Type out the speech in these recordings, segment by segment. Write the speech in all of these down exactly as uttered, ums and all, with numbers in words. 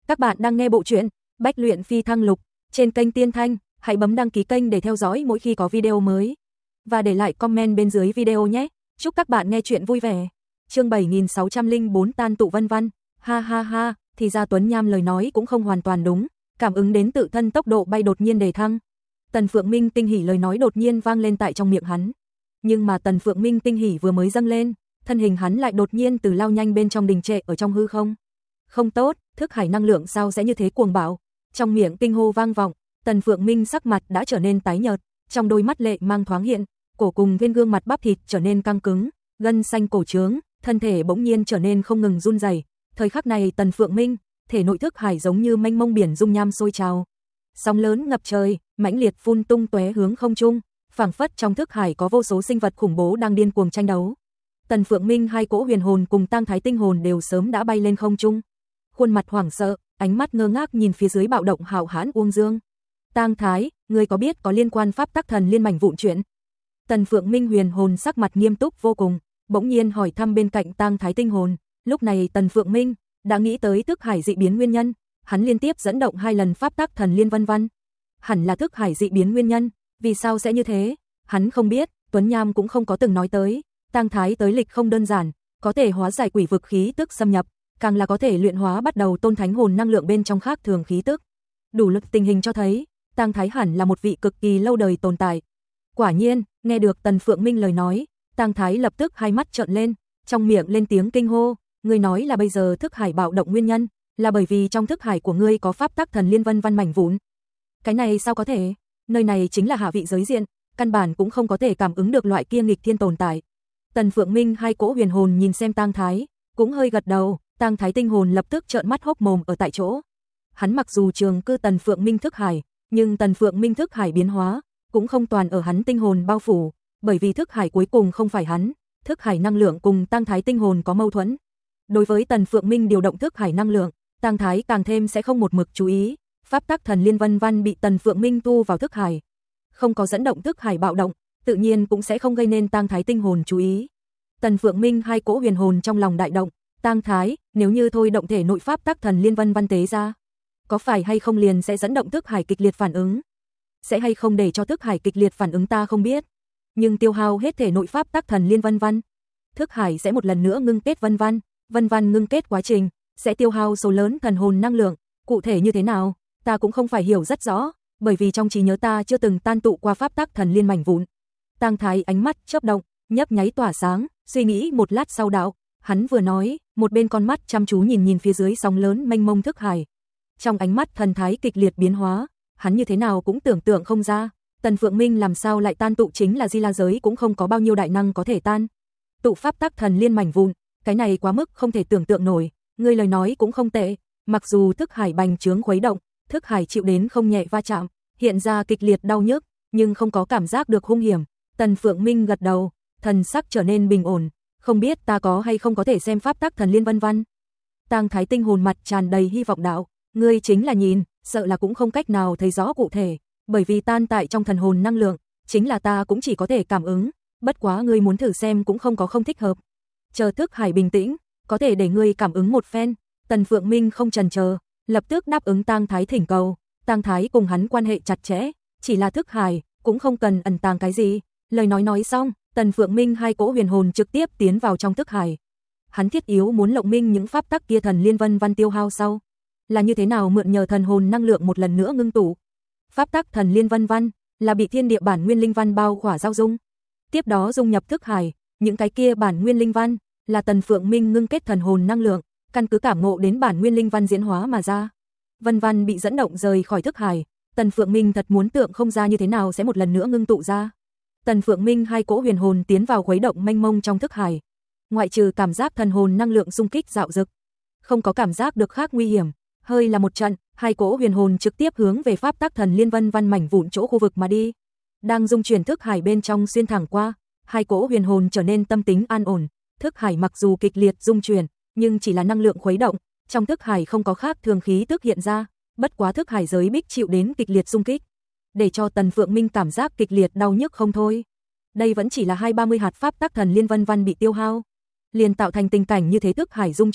Các bạn đang nghe bộ truyện Bách luyện phi thăng lục trên kênh Tiên Thanh, hãy bấm đăng ký kênh để theo dõi mỗi khi có video mới. Và để lại comment bên dưới video nhé. Chúc các bạn nghe truyện vui vẻ. Chương bảy nghìn sáu trăm lẻ bốn tan tụ vân vân. Ha ha ha, thì ra Tuấn Nham lời nói cũng không hoàn toàn đúng, cảm ứng đến tự thân tốc độ bay đột nhiên đề thăng. Tần Phượng Minh kinh hỉ lời nói đột nhiên vang lên tại trong miệng hắn. Nhưng mà Tần Phượng Minh kinh hỉ vừa mới dâng lên, thân hình hắn lại đột nhiên từ lao nhanh bên trong đình trệ ở trong hư không. Không tốt, thức hải năng lượng sao sẽ như thế cuồng bạo? Trong miệng kinh hô vang vọng, Tần Phượng Minh sắc mặt đã trở nên tái nhợt, trong đôi mắt lệ mang thoáng hiện, cổ cùng bên gương mặt bắp thịt trở nên căng cứng, gân xanh cổ trướng, thân thể bỗng nhiên trở nên không ngừng run rẩy. Thời khắc này Tần Phượng Minh, thể nội thức hải giống như mênh mông biển dung nham sôi trào. Sóng lớn ngập trời, mãnh liệt phun tung tóe hướng không trung, phảng phất trong thức hải có vô số sinh vật khủng bố đang điên cuồng tranh đấu. Tần Phượng Minh hai cỗ huyền hồn cùng Tang Thái tinh hồn đều sớm đã bay lên không trung. Khuôn mặt hoảng sợ, ánh mắt ngơ ngác nhìn phía dưới bạo động hạo hãn Uông Dương. Tang Thái, ngươi có biết có liên quan pháp tắc thần liên mảnh vụn chuyện? Tần Phượng Minh huyền hồn sắc mặt nghiêm túc vô cùng, bỗng nhiên hỏi thăm bên cạnh Tang Thái tinh hồn. Lúc này Tần Phượng Minh đã nghĩ tới thức hải dị biến nguyên nhân, hắn liên tiếp dẫn động hai lần pháp tắc thần liên vân vân. Hẳn là thức hải dị biến nguyên nhân, vì sao sẽ như thế? Hắn không biết, Tuấn Nham cũng không có từng nói tới. Tang Thái tới lịch không đơn giản, có thể hóa giải quỷ vực khí tức xâm nhập, càng là có thể luyện hóa bắt đầu tôn thánh hồn năng lượng bên trong khác thường khí tức. Đủ lực tình hình cho thấy, Tang Thái hẳn là một vị cực kỳ lâu đời tồn tại. Quả nhiên, nghe được Tần Phượng Minh lời nói, Tang Thái lập tức hai mắt trợn lên, trong miệng lên tiếng kinh hô, ngươi nói là bây giờ thức hải bạo động nguyên nhân, là bởi vì trong thức hải của ngươi có pháp tắc thần liên vân vân mảnh vụn. Cái này sao có thể? Nơi này chính là hạ vị giới diện, căn bản cũng không có thể cảm ứng được loại kia nghịch thiên tồn tại. Tần Phượng Minh hai cỗ huyền hồn nhìn xem Tang Thái, cũng hơi gật đầu, Tang Thái tinh hồn lập tức trợn mắt hốc mồm ở tại chỗ. Hắn mặc dù trường cư Tần Phượng Minh thức hải, nhưng Tần Phượng Minh thức hải biến hóa cũng không toàn ở hắn tinh hồn bao phủ, bởi vì thức hải cuối cùng không phải hắn, thức hải năng lượng cùng Tang Thái tinh hồn có mâu thuẫn. Đối với Tần Phượng Minh điều động thức hải năng lượng, Tang Thái càng thêm sẽ không một mực chú ý, pháp tắc thần liên vân vân bị Tần Phượng Minh tu vào thức hải, không có dẫn động thức hải bạo động, tự nhiên cũng sẽ không gây nên Tang Thái tinh hồn chú ý. Tần Phượng Minh hai cỗ huyền hồn trong lòng đại động, Tang Thái, nếu như thôi động thể nội pháp tắc thần liên vân vân tế ra, có phải hay không liền sẽ dẫn động thức hải kịch liệt phản ứng? Sẽ hay không để cho thức hải kịch liệt phản ứng ta không biết, nhưng tiêu hao hết thể nội pháp tắc thần liên vân vân, thức hải sẽ một lần nữa ngưng kết vân vân, vân vân ngưng kết quá trình sẽ tiêu hao số lớn thần hồn năng lượng, cụ thể như thế nào, ta cũng không phải hiểu rất rõ, bởi vì trong trí nhớ ta chưa từng tan tụ qua pháp tắc thần liên mảnh vụn. Tang Thái ánh mắt chớp động, nhấp nháy tỏa sáng, suy nghĩ một lát sau đạo, hắn vừa nói, một bên con mắt chăm chú nhìn nhìn phía dưới sóng lớn mênh mông thức hải. Trong ánh mắt thần thái kịch liệt biến hóa, hắn như thế nào cũng tưởng tượng không ra, Tần Phượng Minh làm sao lại tan tụ chính là Di La giới cũng không có bao nhiêu đại năng có thể tan tụ pháp tắc thần liên mảnh vụn, cái này quá mức không thể tưởng tượng nổi. Ngươi lời nói cũng không tệ, mặc dù thức hải bành trướng khuấy động, thức hải chịu đến không nhẹ va chạm, hiện ra kịch liệt đau nhức, nhưng không có cảm giác được hung hiểm. Tần Phượng Minh gật đầu, thần sắc trở nên bình ổn, không biết ta có hay không có thể xem pháp tắc thần liên vân vân. Tang Thái tinh hồn mặt tràn đầy hy vọng đạo, ngươi chính là nhìn, sợ là cũng không cách nào thấy rõ cụ thể, bởi vì tan tại trong thần hồn năng lượng, chính là ta cũng chỉ có thể cảm ứng, bất quá ngươi muốn thử xem cũng không có không thích hợp. Chờ thức hải bình tĩnh, có thể để ngươi cảm ứng một phen. Tần Phượng Minh không chần chờ, lập tức đáp ứng Tang Thái thỉnh cầu. Tang Thái cùng hắn quan hệ chặt chẽ, chỉ là thức hải, cũng không cần ẩn tàng cái gì. Lời nói nói xong, Tần Phượng Minh hai cỗ huyền hồn trực tiếp tiến vào trong thức hải. Hắn thiết yếu muốn lộng minh những pháp tắc kia thần liên vân vân tiêu hao sau, là như thế nào mượn nhờ thần hồn năng lượng một lần nữa ngưng tụ. Pháp tắc thần liên vân vân là bị thiên địa bản nguyên linh văn bao khỏa giao dung, tiếp đó dung nhập thức hải, những cái kia bản nguyên linh văn là Tần Phượng Minh ngưng kết thần hồn năng lượng, căn cứ cảm ngộ đến bản nguyên linh văn diễn hóa mà ra. Vân vân bị dẫn động rời khỏi thức hải, Tần Phượng Minh thật muốn tượng không ra như thế nào sẽ một lần nữa ngưng tụ ra. Tần Phượng Minh hai cỗ huyền hồn tiến vào khuấy động mênh mông trong thức hải, ngoại trừ cảm giác thần hồn năng lượng xung kích dạo dực, không có cảm giác được khác nguy hiểm, hơi là một trận, hai cỗ huyền hồn trực tiếp hướng về pháp tắc thần liên vân vân mảnh vụn chỗ khu vực mà đi. Đang dung chuyển thức hải bên trong xuyên thẳng qua, hai cỗ huyền hồn trở nên tâm tính an ổn. Thức hải mặc dù kịch liệt dung chuyển, nhưng chỉ là năng lượng khuấy động, trong thức hải không có khác thường khí tức hiện ra, bất quá thức hải giới bích chịu đến kịch liệt xung kích, để cho Tần Phượng Minh cảm giác kịch liệt đau nhức không thôi. Đây vẫn chỉ là hai ba mươi hạt pháp tắc thần liên vân vân bị tiêu hao, liền tạo thành tình cảnh như thế. Thức hải dung chuyển,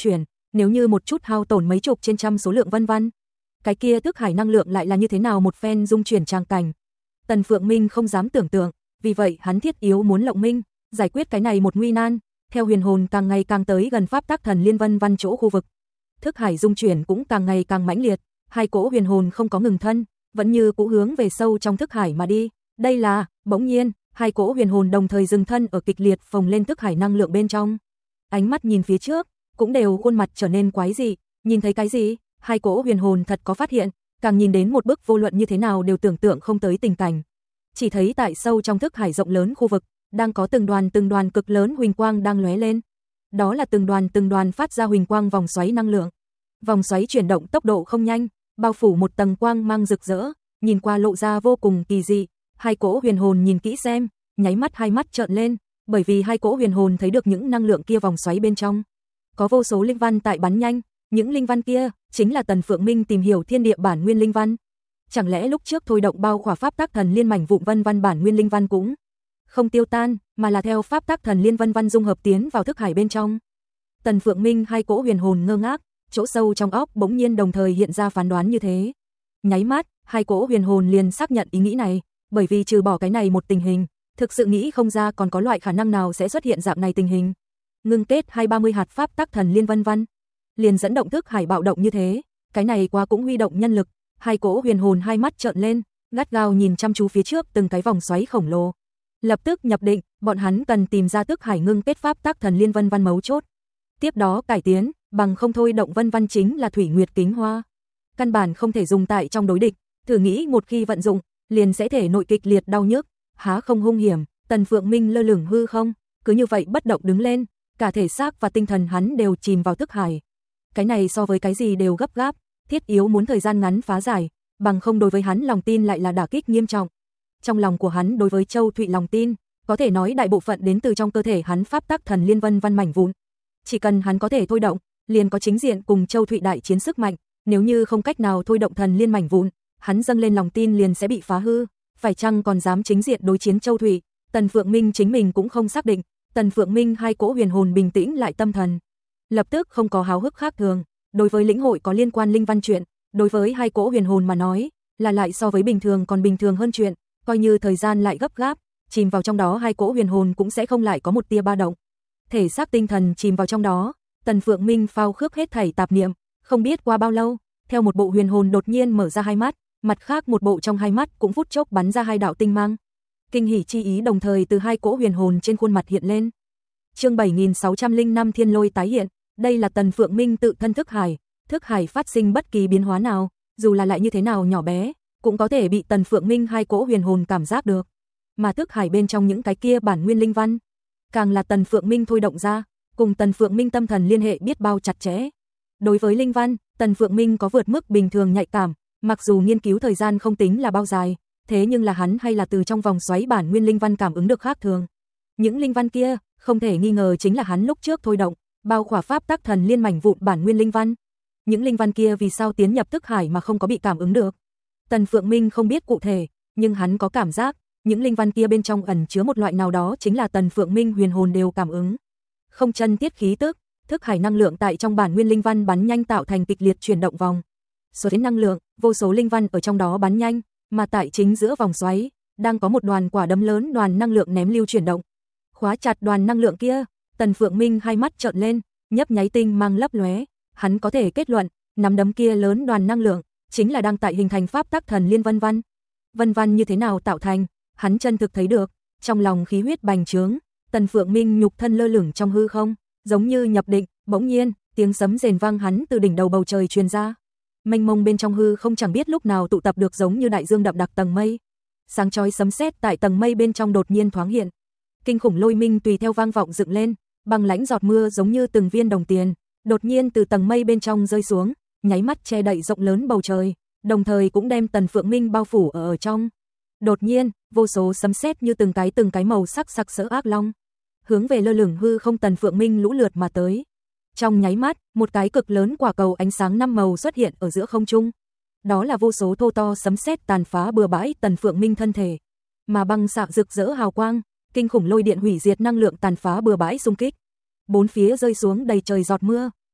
Nếu như một chút hao tổn mấy chục trên trăm số lượng vân vân, cái kia thức hải năng lượng lại là như thế nào một phen dung chuyển tràng cảnh. Tần Phượng Minh không dám tưởng tượng, vì vậy hắn thiết yếu muốn lộng minh, giải quyết cái này một nguy nan. Theo huyền hồn càng ngày càng tới gần pháp tắc thần liên vân vân chỗ khu vực, thức hải dung chuyển cũng càng ngày càng mãnh liệt, hai cỗ huyền hồn không có ngừng thân, vẫn như cũ hướng về sâu trong thức hải mà đi. Đây là, bỗng nhiên, hai cỗ huyền hồn đồng thời dừng thân ở kịch liệt phồng lên thức hải năng lượng bên trong. Ánh mắt nhìn phía trước, cũng đều khuôn mặt trở nên quái dị, nhìn thấy cái gì? Hai cỗ huyền hồn thật có phát hiện, càng nhìn đến một bức vô luận như thế nào đều tưởng tượng không tới tình cảnh. Chỉ thấy tại sâu trong thức hải rộng lớn khu vực, đang có từng đoàn từng đoàn cực lớn huỳnh quang đang lóe lên. Đó là từng đoàn từng đoàn phát ra huỳnh quang vòng xoáy năng lượng. Vòng xoáy chuyển động tốc độ không nhanh, bao phủ một tầng quang mang rực rỡ, nhìn qua lộ ra vô cùng kỳ dị. Hai cỗ huyền hồn nhìn kỹ xem, nháy mắt hai mắt trợn lên, bởi vì hai cỗ huyền hồn thấy được những năng lượng kia vòng xoáy bên trong. Có vô số linh văn tại bắn nhanh, những linh văn kia chính là Tần Phượng Minh tìm hiểu thiên địa bản nguyên linh văn. Chẳng lẽ lúc trước thôi động bao khỏa pháp tắc thần liên mảnh vụn vân văn bản nguyên linh văn cũng không tiêu tan, mà là theo pháp tắc thần liên vân văn dung hợp tiến vào thức hải bên trong. Tần Phượng Minh hai cỗ huyền hồn ngơ ngác, chỗ sâu trong óc bỗng nhiên đồng thời hiện ra phán đoán như thế. Nháy mắt, hai cỗ huyền hồn liền xác nhận ý nghĩ này, bởi vì trừ bỏ cái này một tình hình, thực sự nghĩ không ra còn có loại khả năng nào sẽ xuất hiện dạng này tình hình. Ngưng kết hai ba mươi hạt pháp tắc thần liên vân văn, liền dẫn động thức hải bạo động như thế, cái này quá cũng huy động nhân lực. Hai cỗ huyền hồn hai mắt trợn lên, gắt gao nhìn chăm chú phía trước từng cái vòng xoáy khổng lồ. Lập tức nhập định, bọn hắn cần tìm ra thức hải ngưng kết pháp tắc thần liên vân văn mấu chốt. Tiếp đó cải tiến, bằng không thôi động vân văn chính là thủy nguyệt kính hoa. Căn bản không thể dùng tại trong đối địch, thử nghĩ một khi vận dụng, liền sẽ thể nội kịch liệt đau nhức, há không hung hiểm. Tần Phượng Minh lơ lửng hư không, cứ như vậy bất động đứng lên, cả thể xác và tinh thần hắn đều chìm vào thức hải. Cái này so với cái gì đều gấp gáp, thiết yếu muốn thời gian ngắn phá giải, bằng không đối với hắn lòng tin lại là đả kích nghiêm trọng. Trong lòng của hắn đối với Châu Thụy lòng tin, có thể nói đại bộ phận đến từ trong cơ thể hắn pháp tắc thần liên vân văn mảnh vụn. Chỉ cần hắn có thể thôi động, liền có chính diện cùng Châu Thụy đại chiến sức mạnh, nếu như không cách nào thôi động thần liên mảnh vụn, hắn dâng lên lòng tin liền sẽ bị phá hư, phải chăng còn dám chính diện đối chiến Châu Thụy, Tần Phượng Minh chính mình cũng không xác định. Tần Phượng Minh hai cỗ huyền hồn bình tĩnh lại tâm thần, lập tức không có háo hức khác thường, đối với lĩnh hội có liên quan linh văn chuyện, đối với hai cỗ huyền hồn mà nói, là lại so với bình thường còn bình thường hơn chuyện, coi như thời gian lại gấp gáp, chìm vào trong đó hai cỗ huyền hồn cũng sẽ không lại có một tia ba động. Thể xác tinh thần chìm vào trong đó, Tần Phượng Minh phao khước hết thảy tạp niệm, không biết qua bao lâu, theo một bộ huyền hồn đột nhiên mở ra hai mắt, mặt khác một bộ trong hai mắt cũng phút chốc bắn ra hai đạo tinh mang. Kinh hỉ chi ý đồng thời từ hai cỗ huyền hồn trên khuôn mặt hiện lên. Chương bảy nghìn sáu trăm lẻ năm Thiên Lôi tái hiện, đây là Tần Phượng Minh tự thân thức hải, thức hải phát sinh bất kỳ biến hóa nào, dù là lại như thế nào nhỏ bé, cũng có thể bị Tần Phượng Minh hai cỗ huyền hồn cảm giác được. Mà thức hải bên trong những cái kia bản nguyên linh văn, càng là Tần Phượng Minh thôi động ra, cùng Tần Phượng Minh tâm thần liên hệ biết bao chặt chẽ. Đối với linh văn, Tần Phượng Minh có vượt mức bình thường nhạy cảm, mặc dù nghiên cứu thời gian không tính là bao dài, thế nhưng là hắn hay là từ trong vòng xoáy bản nguyên linh văn cảm ứng được khác thường. Những linh văn kia, không thể nghi ngờ chính là hắn lúc trước thôi động, bao khỏa pháp tắc thần liên mảnh vụn bản nguyên linh văn. Những linh văn kia vì sao tiến nhập thức hải mà không có bị cảm ứng được? Tần Phượng Minh không biết cụ thể, nhưng hắn có cảm giác, những linh văn kia bên trong ẩn chứa một loại nào đó chính là Tần Phượng Minh huyền hồn đều cảm ứng. Không chân tiết khí tức, thức hải năng lượng tại trong bản nguyên linh văn bắn nhanh tạo thành kịch liệt chuyển động vòng. Số đến năng lượng, vô số linh văn ở trong đó bắn nhanh, mà tại chính giữa vòng xoáy, đang có một đoàn quả đấm lớn đoàn năng lượng ném lưu chuyển động. Khóa chặt đoàn năng lượng kia, Tần Phượng Minh hai mắt trợn lên, nhấp nháy tinh mang lấp lóe, hắn có thể kết luận, nắm đấm kia lớn đoàn năng lượng, chính là đang tại hình thành pháp tắc thần liên vân văn. Vân văn như thế nào tạo thành, hắn chân thực thấy được, trong lòng khí huyết bành trướng, Tần Phượng Minh nhục thân lơ lửng trong hư không, giống như nhập định, bỗng nhiên, tiếng sấm rền vang hắn từ đỉnh đầu bầu trời truyền ra. Mênh mông bên trong hư không chẳng biết lúc nào tụ tập được giống như đại dương đậm đặc tầng mây. Sáng chói sấm sét tại tầng mây bên trong đột nhiên thoáng hiện. Kinh khủng lôi minh tùy theo vang vọng dựng lên, băng lãnh giọt mưa giống như từng viên đồng tiền, đột nhiên từ tầng mây bên trong rơi xuống, nháy mắt che đậy rộng lớn bầu trời, đồng thời cũng đem Tần Phượng Minh bao phủ ở ở trong. Đột nhiên, vô số sấm sét như từng cái từng cái màu sắc sặc sỡ ác long, hướng về lơ lửng hư không Tần Phượng Minh lũ lượt mà tới. Trong nháy mắt, một cái cực lớn quả cầu ánh sáng năm màu xuất hiện ở giữa không trung. Đó là vô số thô to sấm sét tàn phá bừa bãi Tần Phượng Minh thân thể, mà băng xạ rực rỡ hào quang, kinh khủng lôi điện hủy diệt năng lượng tàn phá bừa bãi xung kích. Bốn phía rơi xuống đầy trời giọt mưa,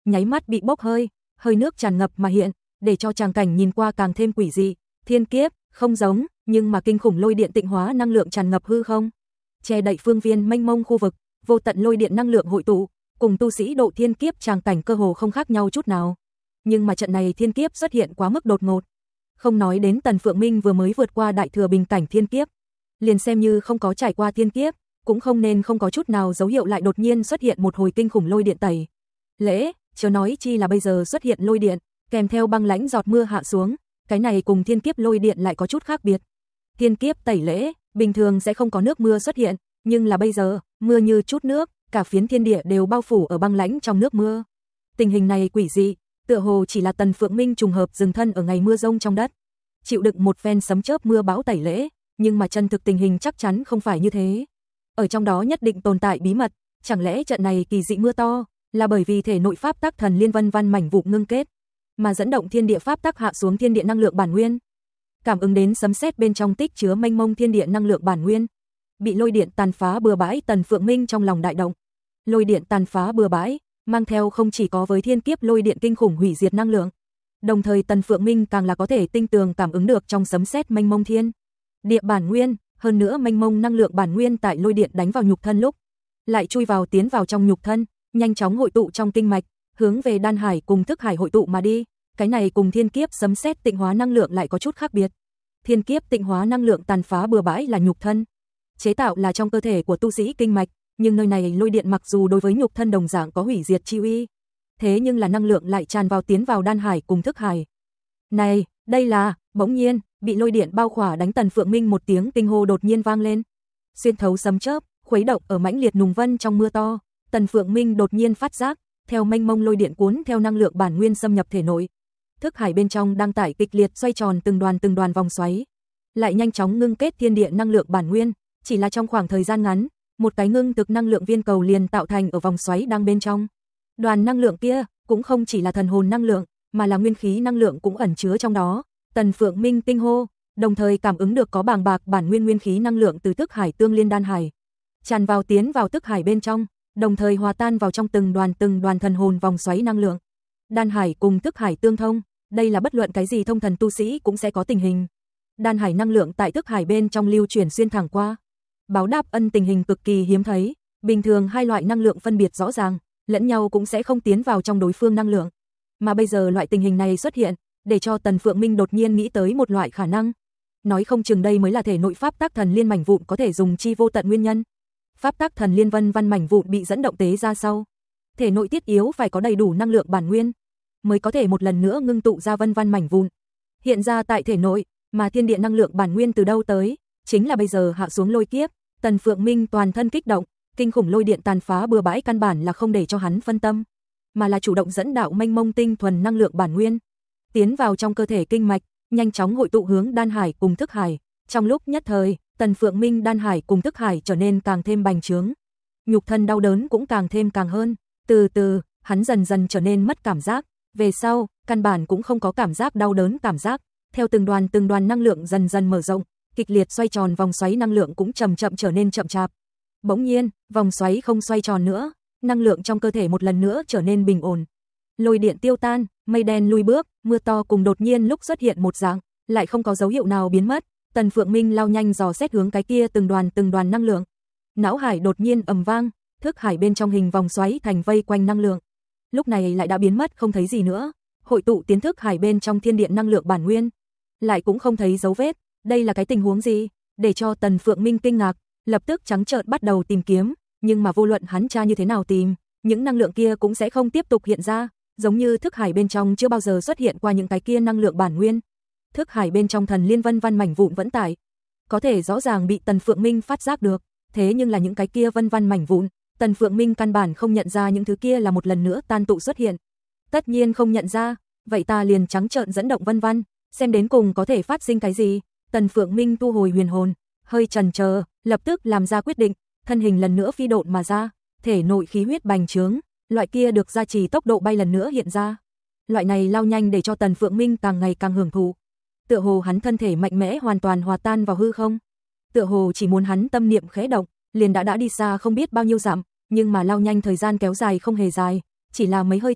nháy mắt bị bốc hơi, hơi nước tràn ngập mà hiện, để cho tràng cảnh nhìn qua càng thêm quỷ dị. Thiên kiếp, không giống, nhưng mà kinh khủng lôi điện tịnh hóa năng lượng tràn ngập hư không, che đậy phương viên mênh mông khu vực, vô tận lôi điện năng lượng hội tụ, cùng tu sĩ độ thiên kiếp tràng cảnh cơ hồ không khác nhau chút nào. Nhưng mà trận này thiên kiếp xuất hiện quá mức đột ngột. Không nói đến Tần Phượng Minh vừa mới vượt qua đại thừa bình cảnh thiên kiếp, liền xem như không có trải qua thiên kiếp, cũng không nên không có chút nào dấu hiệu lại đột nhiên xuất hiện một hồi kinh khủng lôi điện tẩy lễ, chớ nói chi là bây giờ xuất hiện lôi điện, kèm theo băng lãnh giọt mưa hạ xuống, cái này cùng thiên kiếp lôi điện lại có chút khác biệt. Thiên kiếp tẩy lễ, bình thường sẽ không có nước mưa xuất hiện, nhưng là bây giờ, mưa như chút nước, cả phiến thiên địa đều bao phủ ở băng lãnh trong nước mưa. Tình hình này quỷ dị, tựa hồ chỉ là Tần Phượng Minh trùng hợp dừng thân ở ngày mưa rông trong đất, chịu đựng một phen sấm chớp mưa bão tẩy lễ, nhưng mà chân thực tình hình chắc chắn không phải như thế. Ở trong đó nhất định tồn tại bí mật, chẳng lẽ trận này kỳ dị mưa to là bởi vì thể nội pháp tắc thần liên vân văn mảnh vụ ngưng kết, mà dẫn động thiên địa pháp tắc hạ xuống thiên địa năng lượng bản nguyên. Cảm ứng đến sấm sét bên trong tích chứa mênh mông thiên địa năng lượng bản nguyên, bị lôi điện tàn phá bừa bãi, Tần Phượng Minh trong lòng đại động. Lôi điện tàn phá bừa bãi, mang theo không chỉ có với thiên kiếp lôi điện kinh khủng hủy diệt năng lượng, đồng thời Tần Phượng Minh càng là có thể tinh tường cảm ứng được trong sấm sét mênh mông thiên địa bản nguyên, hơn nữa mênh mông năng lượng bản nguyên tại lôi điện đánh vào nhục thân lúc, lại chui vào tiến vào trong nhục thân, nhanh chóng hội tụ trong kinh mạch, hướng về đan hải cùng thức hải hội tụ mà đi. Cái này cùng thiên kiếp sấm sét tịnh hóa năng lượng lại có chút khác biệt. Thiên kiếp tịnh hóa năng lượng tàn phá bừa bãi là nhục thân, chế tạo là trong cơ thể của tu sĩ kinh mạch, nhưng nơi này lôi điện mặc dù đối với nhục thân đồng dạng có hủy diệt chi uy, thế nhưng là năng lượng lại tràn vào tiến vào đan hải cùng thức hải. Này, đây là, bỗng nhiên, bị lôi điện bao khỏa đánh Tần Phượng Minh một tiếng kinh hô đột nhiên vang lên. Xuyên thấu sấm chớp, khuấy động ở mãnh liệt nùng vân trong mưa to, Tần Phượng Minh đột nhiên phát giác, theo mênh mông lôi điện cuốn theo năng lượng bản nguyên xâm nhập thể nội. Thức hải bên trong đang tải kịch liệt xoay tròn từng đoàn từng đoàn vòng xoáy, lại nhanh chóng ngưng kết thiên địa năng lượng bản nguyên, chỉ là trong khoảng thời gian ngắn, một cái ngưng thực năng lượng viên cầu liền tạo thành ở vòng xoáy đang bên trong. Đoàn năng lượng kia cũng không chỉ là thần hồn năng lượng, mà là nguyên khí năng lượng cũng ẩn chứa trong đó. Tần Phượng Minh kinh hô, đồng thời cảm ứng được có bàng bạc bản nguyên nguyên khí năng lượng từ thức hải tương liên đan hải, tràn vào tiến vào thức hải bên trong, đồng thời hòa tan vào trong từng đoàn từng đoàn thần hồn vòng xoáy năng lượng. Đan hải cùng thức hải tương thông, đây là bất luận cái gì thông thần tu sĩ cũng sẽ có tình hình. Đan hải năng lượng tại thức hải bên trong lưu chuyển xuyên thẳng qua, báo đáp ân tình hình cực kỳ hiếm thấy, bình thường hai loại năng lượng phân biệt rõ ràng, lẫn nhau cũng sẽ không tiến vào trong đối phương năng lượng. Mà bây giờ loại tình hình này xuất hiện, để cho Tần Phượng Minh đột nhiên nghĩ tới một loại khả năng. Nói không chừng đây mới là thể nội pháp tắc thần liên mảnh vụn có thể dùng chi vô tận nguyên nhân. Pháp tắc thần liên vân văn mảnh vụn bị dẫn động tế ra sau, thể nội tiết yếu phải có đầy đủ năng lượng bản nguyên, mới có thể một lần nữa ngưng tụ ra vân văn mảnh vụn, hiện ra tại thể nội, mà thiên địa năng lượng bản nguyên từ đâu tới, chính là bây giờ hạ xuống lôi kiếp. Tần Phượng Minh toàn thân kích động, kinh khủng lôi điện tàn phá bừa bãi căn bản là không để cho hắn phân tâm, mà là chủ động dẫn đạo mênh mông tinh thuần năng lượng bản nguyên tiến vào trong cơ thể kinh mạch, nhanh chóng hội tụ hướng đan hải cùng thức hải. Trong lúc nhất thời, Tần Phượng Minh đan hải cùng thức hải trở nên càng thêm bành trướng, nhục thân đau đớn cũng càng thêm càng hơn. Từ từ, hắn dần dần trở nên mất cảm giác, về sau, căn bản cũng không có cảm giác đau đớn cảm giác. Theo từng đoàn từng đoàn năng lượng dần dần mở rộng, kịch liệt xoay tròn vòng xoáy năng lượng cũng chậm chậm trở nên chậm chạp. Bỗng nhiên, vòng xoáy không xoay tròn nữa, năng lượng trong cơ thể một lần nữa trở nên bình ổn. Lôi điện tiêu tan, mây đen lui bước, mưa to cùng đột nhiên lúc xuất hiện một dạng, lại không có dấu hiệu nào biến mất. Tần Phượng Minh lao nhanh dò xét hướng cái kia từng đoàn từng đoàn năng lượng. Não hải đột nhiên ầm vang, thức hải bên trong hình vòng xoáy thành vây quanh năng lượng. Lúc này lại đã biến mất không thấy gì nữa, hội tụ tiến thức hải bên trong thiên địa năng lượng bản nguyên, lại cũng không thấy dấu vết. Đây là cái tình huống gì? Để cho Tần Phượng Minh kinh ngạc, lập tức trắng trợn bắt đầu tìm kiếm, nhưng mà vô luận hắn tra như thế nào tìm, những năng lượng kia cũng sẽ không tiếp tục hiện ra, giống như thức hải bên trong chưa bao giờ xuất hiện qua những cái kia năng lượng bản nguyên. Thức hải bên trong thần liên vân văn mảnh vụn vẫn tại, có thể rõ ràng bị Tần Phượng Minh phát giác được, thế nhưng là những cái kia vân văn mảnh vụn, Tần Phượng Minh căn bản không nhận ra những thứ kia là một lần nữa tan tụ xuất hiện. Tất nhiên không nhận ra, vậy ta liền trắng trợn dẫn động vân văn, xem đến cùng có thể phát sinh cái gì. Tần Phượng Minh tu hồi huyền hồn, hơi chần chờ, lập tức làm ra quyết định, thân hình lần nữa phi độn mà ra, thể nội khí huyết bành trướng, loại kia được gia trì tốc độ bay lần nữa hiện ra. Loại này lao nhanh để cho Tần Phượng Minh càng ngày càng hưởng thụ. Tựa hồ hắn thân thể mạnh mẽ hoàn toàn hòa tan vào hư không. Tựa hồ chỉ muốn hắn tâm niệm khẽ động, liền đã đã đi xa không biết bao nhiêu dặm, nhưng mà lao nhanh thời gian kéo dài không hề dài, chỉ là mấy hơi thở,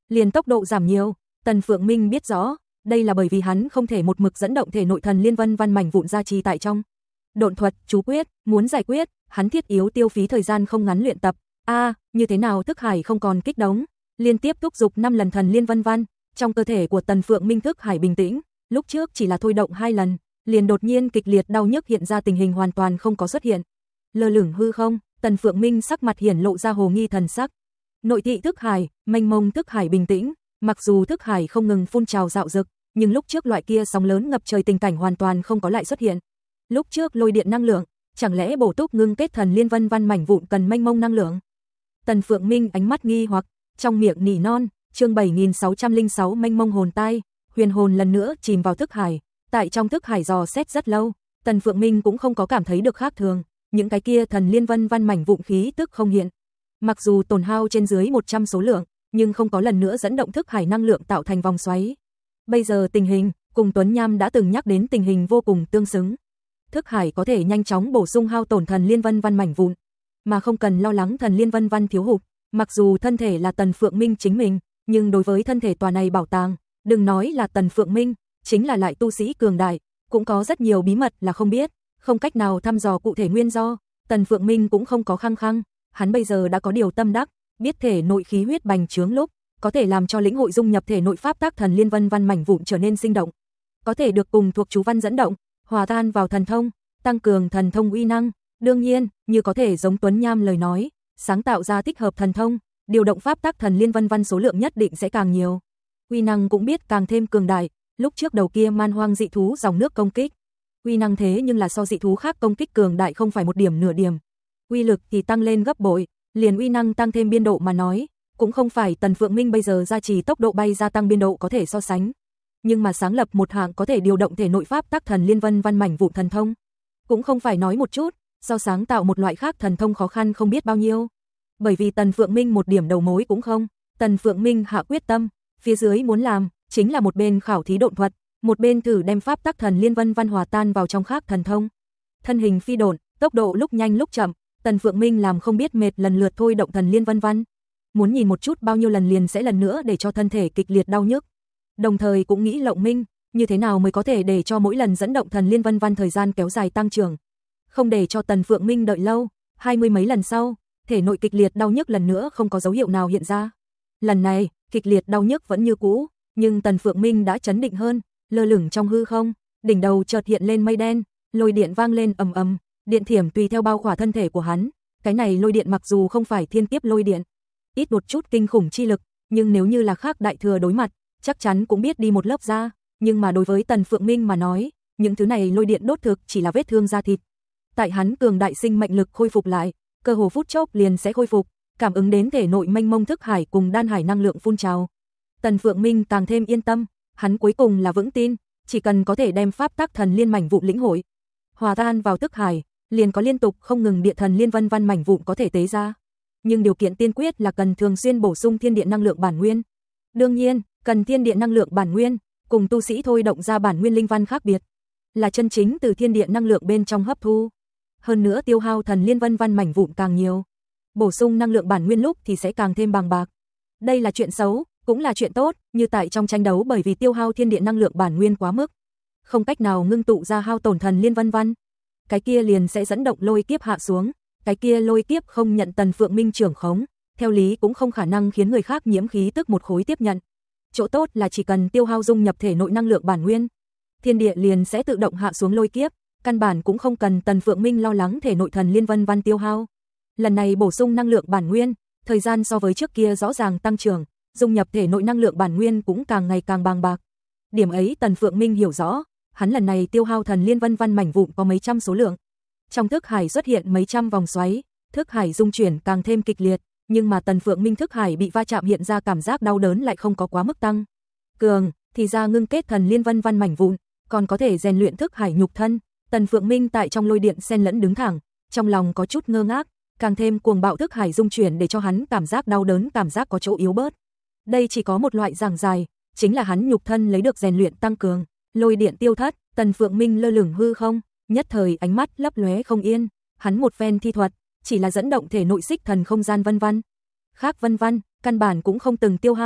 liền tốc độ giảm nhiều. Tần Phượng Minh biết rõ, đây là bởi vì hắn không thể một mực dẫn động thể nội thần liên vân văn mảnh vụn gia trì tại trong độn thuật, chú quyết, muốn giải quyết, hắn thiết yếu tiêu phí thời gian không ngắn luyện tập. A, à, như thế nào thức hải không còn kích động, liên tiếp thúc dục năm lần thần liên vân văn, trong cơ thể của Tần Phượng Minh thức hải bình tĩnh, lúc trước chỉ là thôi động hai lần, liền đột nhiên kịch liệt đau nhức hiện ra tình hình hoàn toàn không có xuất hiện. Lơ lửng hư không, Tần Phượng Minh sắc mặt hiển lộ ra hồ nghi thần sắc. Nội thị thức hải, mênh mông thức hải bình tĩnh, mặc dù thức hải không ngừng phun trào dạo dực, nhưng lúc trước loại kia sóng lớn ngập trời tình cảnh hoàn toàn không có lại xuất hiện. Lúc trước lôi điện năng lượng, chẳng lẽ bổ túc ngưng kết thần liên vân văn mảnh vụn cần mênh mông năng lượng? Tần Phượng Minh ánh mắt nghi hoặc, trong miệng nỉ non, chương bảy nghìn sáu trăm lẻ sáu mênh mông hồn tai, huyền hồn lần nữa chìm vào thức hải, tại trong thức hải dò xét rất lâu, Tần Phượng Minh cũng không có cảm thấy được khác thường, những cái kia thần liên vân văn mảnh vụn khí tức không hiện. Mặc dù tổn hao trên dưới một trăm số lượng, nhưng không có lần nữa dẫn động thức hải năng lượng tạo thành vòng xoáy. Bây giờ tình hình, cùng Tuấn Nham đã từng nhắc đến tình hình vô cùng tương xứng. Thức hải có thể nhanh chóng bổ sung hao tổn thần liên vân văn mảnh vụn, mà không cần lo lắng thần liên vân văn thiếu hụt. Mặc dù thân thể là Tần Phượng Minh chính mình, nhưng đối với thân thể tòa này bảo tàng, đừng nói là Tần Phượng Minh, chính là lại tu sĩ cường đại, cũng có rất nhiều bí mật là không biết, không cách nào thăm dò cụ thể nguyên do. Tần Phượng Minh cũng không có khăng khăng, hắn bây giờ đã có điều tâm đắc, biết thể nội khí huyết bành trướng lúc, có thể làm cho lĩnh hội dung nhập thể nội pháp tác thần liên vân văn mảnh vụn trở nên sinh động, có thể được cùng thuộc chú văn dẫn động, hòa tan vào thần thông, tăng cường thần thông uy năng. Đương nhiên, như có thể giống Tuấn Nham lời nói, sáng tạo ra thích hợp thần thông, điều động pháp tác thần liên vân văn số lượng nhất định sẽ càng nhiều, uy năng cũng biết càng thêm cường đại. Lúc trước đầu kia man hoang dị thú dòng nước công kích, uy năng thế nhưng là so dị thú khác công kích cường đại không phải một điểm nửa điểm, uy lực thì tăng lên gấp bội, liền uy năng tăng thêm biên độ mà nói, cũng không phải Tần Phượng Minh bây giờ gia trì tốc độ bay gia tăng biên độ có thể so sánh. Nhưng mà sáng lập một hạng có thể điều động thể nội pháp tác thần liên vân văn mảnh vụn thần thông, cũng không phải nói một chút, so sáng tạo một loại khác thần thông khó khăn không biết bao nhiêu. Bởi vì Tần Phượng Minh một điểm đầu mối cũng không, Tần Phượng Minh hạ quyết tâm, phía dưới muốn làm chính là một bên khảo thí độn thuật, một bên thử đem pháp tác thần liên vân văn hòa tan vào trong khác thần thông. Thân hình phi độn, tốc độ lúc nhanh lúc chậm, Tần Phượng Minh làm không biết mệt lần lượt thôi động thần liên vân văn. Muốn nhìn một chút bao nhiêu lần liền sẽ lần nữa để cho thân thể kịch liệt đau nhức. Đồng thời cũng nghĩ lộng minh, như thế nào mới có thể để cho mỗi lần dẫn động thần liên vân văn thời gian kéo dài tăng trưởng. Không để cho Tần Phượng Minh đợi lâu, hai mươi mấy lần sau, thể nội kịch liệt đau nhức lần nữa không có dấu hiệu nào hiện ra. Lần này, kịch liệt đau nhức vẫn như cũ, nhưng Tần Phượng Minh đã chấn định hơn, lơ lửng trong hư không, đỉnh đầu chợt hiện lên mây đen, lôi điện vang lên ầm ầm, điện thiểm tùy theo bao khỏa thân thể của hắn. Cái này lôi điện mặc dù không phải thiên kiếp lôi điện, ít một chút kinh khủng chi lực, nhưng nếu như là khác đại thừa đối mặt, chắc chắn cũng biết đi một lớp da, nhưng mà đối với Tần Phượng Minh mà nói, những thứ này lôi điện đốt thực chỉ là vết thương da thịt. Tại hắn cường đại sinh mệnh lực khôi phục lại, cơ hồ phút chốc liền sẽ khôi phục, cảm ứng đến thể nội mênh mông thức hải cùng đan hải năng lượng phun trào. Tần Phượng Minh càng thêm yên tâm, hắn cuối cùng là vững tin, chỉ cần có thể đem pháp tác thần liên mảnh vụn lĩnh hội, hòa tan vào thức hải, liền có liên tục không ngừng địa thần liên vân văn mảnh vụn có thể tế ra. Nhưng điều kiện tiên quyết là cần thường xuyên bổ sung thiên địa năng lượng bản nguyên. Đương nhiên, cần thiên địa năng lượng bản nguyên, cùng tu sĩ thôi động ra bản nguyên linh văn khác biệt, là chân chính từ thiên địa năng lượng bên trong hấp thu. Hơn nữa tiêu hao thần liên vân văn mảnh vụn càng nhiều, bổ sung năng lượng bản nguyên lúc thì sẽ càng thêm bàng bạc. Đây là chuyện xấu, cũng là chuyện tốt, như tại trong tranh đấu bởi vì tiêu hao thiên địa năng lượng bản nguyên quá mức, không cách nào ngưng tụ ra hao tổn thần liên vân văn, cái kia liền sẽ dẫn động lôi kiếp hạ xuống, cái kia lôi kiếp không nhận Tần Phượng Minh trưởng khống, theo lý cũng không khả năng khiến người khác nhiễm khí tức một khối tiếp nhận. Chỗ tốt là chỉ cần tiêu hao dung nhập thể nội năng lượng bản nguyên, thiên địa liền sẽ tự động hạ xuống lôi kiếp, căn bản cũng không cần Tần Phượng Minh lo lắng thể nội thần liên vân văn tiêu hao. Lần này bổ sung năng lượng bản nguyên, thời gian so với trước kia rõ ràng tăng trưởng, dung nhập thể nội năng lượng bản nguyên cũng càng ngày càng bàng bạc. Điểm ấy Tần Phượng Minh hiểu rõ, hắn lần này tiêu hao thần liên vân văn mảnh vụn có mấy trăm số lượng. Trong thức hải xuất hiện mấy trăm vòng xoáy, thức hải dung chuyển càng thêm kịch liệt, nhưng mà Tần Phượng Minh thức hải bị va chạm hiện ra cảm giác đau đớn lại không có quá mức tăng cường, thì ra ngưng kết thần liên vân văn mảnh vụn, còn có thể rèn luyện thức hải nhục thân. Tần Phượng Minh tại trong lôi điện xen lẫn đứng thẳng, trong lòng có chút ngơ ngác, càng thêm cuồng bạo thức hải dung chuyển để cho hắn cảm giác đau đớn, cảm giác có chỗ yếu bớt. Đây chỉ có một loại giảng dài, chính là hắn nhục thân lấy được rèn luyện tăng cường. Lôi điện tiêu thất, Tần Phượng Minh lơ lửng hư không, nhất thời ánh mắt lấp lóe không yên, hắn một phen thi thuật, chỉ là dẫn động thể nội xích thần không gian vân vân. Khác vân vân, căn bản cũng không từng tiêu hao,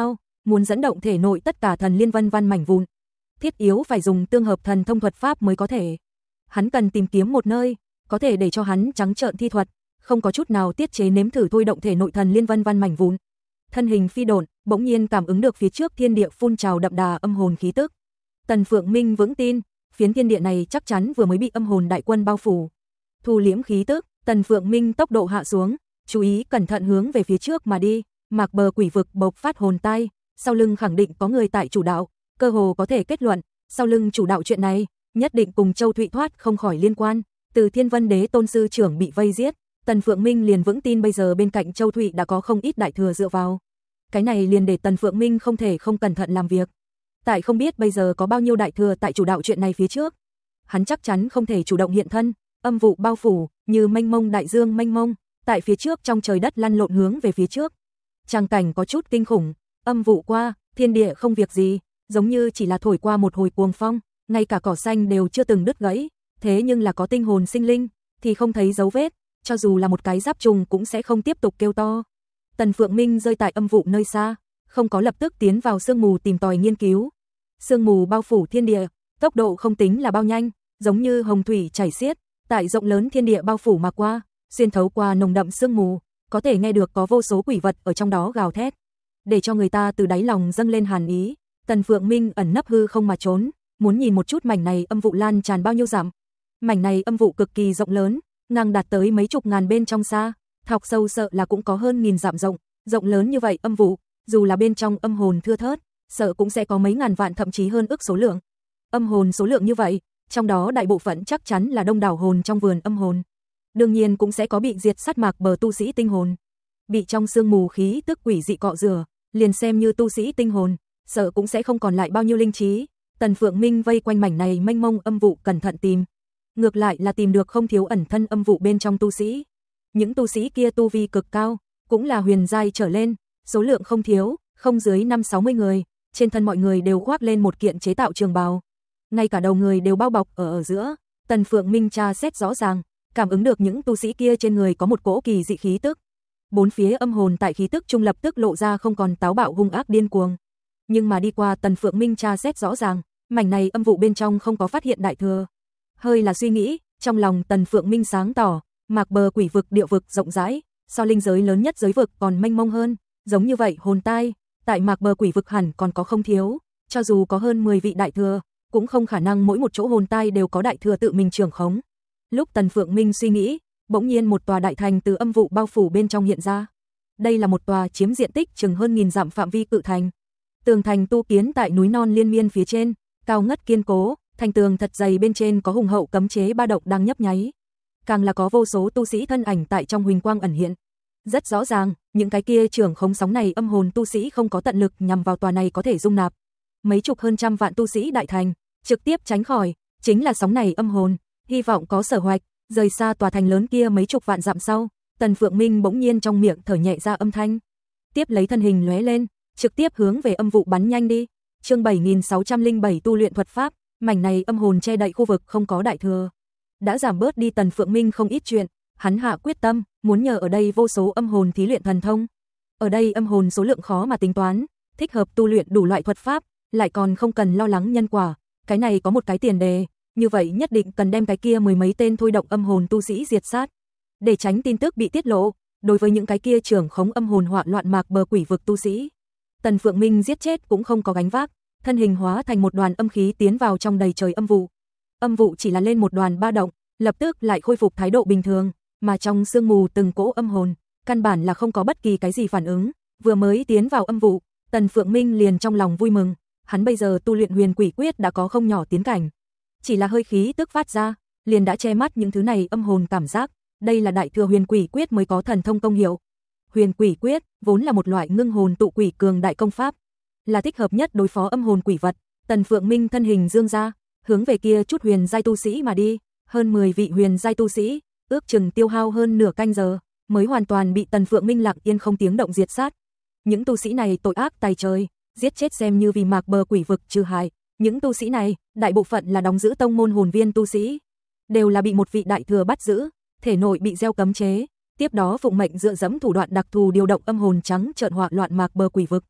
muốn dẫn động thể nội tất cả thần liên vân văn mảnh vụn. Thiết yếu phải dùng tương hợp thần thông thuật pháp mới có thể. Hắn cần tìm kiếm một nơi có thể để cho hắn trắng trợn thi thuật, không có chút nào tiết chế nếm thử thôi động thể nội thần liên vân văn mảnh vụn. Thân hình phi độn, bỗng nhiên cảm ứng được phía trước thiên địa phun trào đậm đà âm hồn khí tức. Tần Phượng Minh vững tin, phiến thiên địa này chắc chắn vừa mới bị âm hồn đại quân bao phủ. Thu liễm khí tức, Tần Phượng Minh tốc độ hạ xuống, chú ý cẩn thận hướng về phía trước mà đi, mạc bờ quỷ vực bộc phát hồn tai, sau lưng khẳng định có người tại chủ đạo, cơ hồ có thể kết luận, sau lưng chủ đạo chuyện này, nhất định cùng Châu Thụy thoát không khỏi liên quan. Từ Thiên Vân Đế tôn sư trưởng bị vây giết, Tần Phượng Minh liền vững tin bây giờ bên cạnh Châu Thụy đã có không ít đại thừa dựa vào. Cái này liền để Tần Phượng Minh không thể không cẩn thận làm việc. Tại không biết bây giờ có bao nhiêu đại thừa tại chủ đạo chuyện này phía trước, hắn chắc chắn không thể chủ động hiện thân, âm vụ bao phủ, như mênh mông đại dương mênh mông, tại phía trước trong trời đất lăn lộn hướng về phía trước. Tràng cảnh có chút kinh khủng, âm vụ qua, thiên địa không việc gì, giống như chỉ là thổi qua một hồi cuồng phong, ngay cả cỏ xanh đều chưa từng đứt gãy, thế nhưng là có tinh hồn sinh linh thì không thấy dấu vết, cho dù là một cái giáp trùng cũng sẽ không tiếp tục kêu to. Tần Phượng Minh rơi tại âm vụ nơi xa, không có lập tức tiến vào sương mù tìm tòi nghiên cứu. Sương mù bao phủ thiên địa, tốc độ không tính là bao nhanh, giống như hồng thủy chảy xiết, tại rộng lớn thiên địa bao phủ mà qua, xuyên thấu qua nồng đậm sương mù, có thể nghe được có vô số quỷ vật ở trong đó gào thét, để cho người ta từ đáy lòng dâng lên hàn ý. Tần Phượng Minh ẩn nấp hư không mà trốn, muốn nhìn một chút mảnh này âm vụ lan tràn bao nhiêu dặm. Mảnh này âm vụ cực kỳ rộng lớn, ngang đạt tới mấy chục ngàn bên trong xa, thọc sâu sợ là cũng có hơn nghìn dặm rộng, rộng lớn như vậy âm vụ, dù là bên trong âm hồn thưa thớt, sợ cũng sẽ có mấy ngàn vạn thậm chí hơn ức số lượng. Âm hồn số lượng như vậy, trong đó đại bộ phận chắc chắn là đông đảo hồn trong vườn âm hồn. Đương nhiên cũng sẽ có bị diệt sát mạc bờ tu sĩ tinh hồn. Bị trong sương mù khí tức quỷ dị cọ rửa, liền xem như tu sĩ tinh hồn, sợ cũng sẽ không còn lại bao nhiêu linh trí. Tần Phượng Minh vây quanh mảnh này mênh mông âm vụ cẩn thận tìm. Ngược lại là tìm được không thiếu ẩn thân âm vụ bên trong tu sĩ. Những tu sĩ kia tu vi cực cao, cũng là huyền giai trở lên, số lượng không thiếu, không dưới năm sáu mươi người, trên thân mọi người đều khoác lên một kiện chế tạo trường bào. Ngay cả đầu người đều bao bọc ở ở giữa, Tần Phượng Minh tra xét rõ ràng, cảm ứng được những tu sĩ kia trên người có một cỗ kỳ dị khí tức. Bốn phía âm hồn tại khí tức trung lập tức lộ ra không còn táo bạo hung ác điên cuồng. Nhưng mà đi qua Tần Phượng Minh tra xét rõ ràng, mảnh này âm vụ bên trong không có phát hiện đại thừa. Hơi là suy nghĩ, trong lòng Tần Phượng Minh sáng tỏ, mạc bờ quỷ vực địa vực rộng rãi, so linh giới lớn nhất giới vực còn mênh mông hơn, giống như vậy hồn tai, tại mạc bờ quỷ vực hẳn còn có không thiếu, cho dù có hơn mười vị đại thừa, cũng không khả năng mỗi một chỗ hồn tai đều có đại thừa tự mình trưởng khống. Lúc Tần Phượng Minh suy nghĩ, bỗng nhiên một tòa đại thành từ âm vụ bao phủ bên trong hiện ra. Đây là một tòa chiếm diện tích chừng hơn nghìn dặm phạm vi cự thành. Tường thành tu kiến tại núi non liên miên phía trên, cao ngất kiên cố, thành tường thật dày bên trên có hùng hậu cấm chế ba động đang nhấp nháy. Càng là có vô số tu sĩ thân ảnh tại trong huỳnh quang ẩn hiện. Rất rõ ràng, những cái kia trưởng khống sóng này âm hồn tu sĩ không có tận lực nhằm vào tòa này có thể dung nạp mấy chục hơn trăm vạn tu sĩ đại thành, trực tiếp tránh khỏi, chính là sóng này âm hồn, hy vọng có sở hoạch, rời xa tòa thành lớn kia mấy chục vạn dặm sau, Tần Phượng Minh bỗng nhiên trong miệng thở nhẹ ra âm thanh, tiếp lấy thân hình lóe lên, trực tiếp hướng về âm vụ bắn nhanh đi. Chương bảy nghìn sáu trăm lẻ bảy tu luyện thuật pháp, mảnh này âm hồn che đậy khu vực không có đại thừa, đã giảm bớt đi Tần Phượng Minh không ít chuyện, hắn hạ quyết tâm, muốn nhờ ở đây vô số âm hồn thí luyện thần thông. Ở đây âm hồn số lượng khó mà tính toán, thích hợp tu luyện đủ loại thuật pháp, lại còn không cần lo lắng nhân quả, cái này có một cái tiền đề, như vậy nhất định cần đem cái kia mười mấy tên thôi động âm hồn tu sĩ diệt sát, để tránh tin tức bị tiết lộ, đối với những cái kia trưởng khống âm hồn hoạn loạn mạc bờ quỷ vực tu sĩ. Tần Phượng Minh giết chết cũng không có gánh vác, thân hình hóa thành một đoàn âm khí tiến vào trong đầy trời âm vụ. Âm vụ chỉ là lên một đoàn ba động, lập tức lại khôi phục thái độ bình thường, mà trong sương mù từng cỗ âm hồn, căn bản là không có bất kỳ cái gì phản ứng, vừa mới tiến vào âm vụ, Tần Phượng Minh liền trong lòng vui mừng, hắn bây giờ tu luyện Huyền Quỷ Quyết đã có không nhỏ tiến cảnh. Chỉ là hơi khí tức phát ra, liền đã che mắt những thứ này âm hồn cảm giác, đây là đại thừa Huyền Quỷ Quyết mới có thần thông công hiệu. Huyền Quỷ Quyết vốn là một loại ngưng hồn tụ quỷ cường đại công pháp, là thích hợp nhất đối phó âm hồn quỷ vật. Tần Phượng Minh thân hình dương ra, hướng về kia chút huyền giai tu sĩ mà đi, hơn mười vị huyền giai tu sĩ, ước chừng tiêu hao hơn nửa canh giờ, mới hoàn toàn bị Tần Phượng Minh lặng yên không tiếng động diệt sát. Những tu sĩ này tội ác tày trời, giết chết xem như vì mạc bờ quỷ vực trừ hại. Những tu sĩ này, đại bộ phận là đóng giữ tông môn hồn viên tu sĩ, đều là bị một vị đại thừa bắt giữ, thể nội bị gieo cấm chế, tiếp đó phụng mệnh dựa dẫm thủ đoạn đặc thù điều động âm hồn trắng trợn hoạn loạn mạc bờ quỷ vực.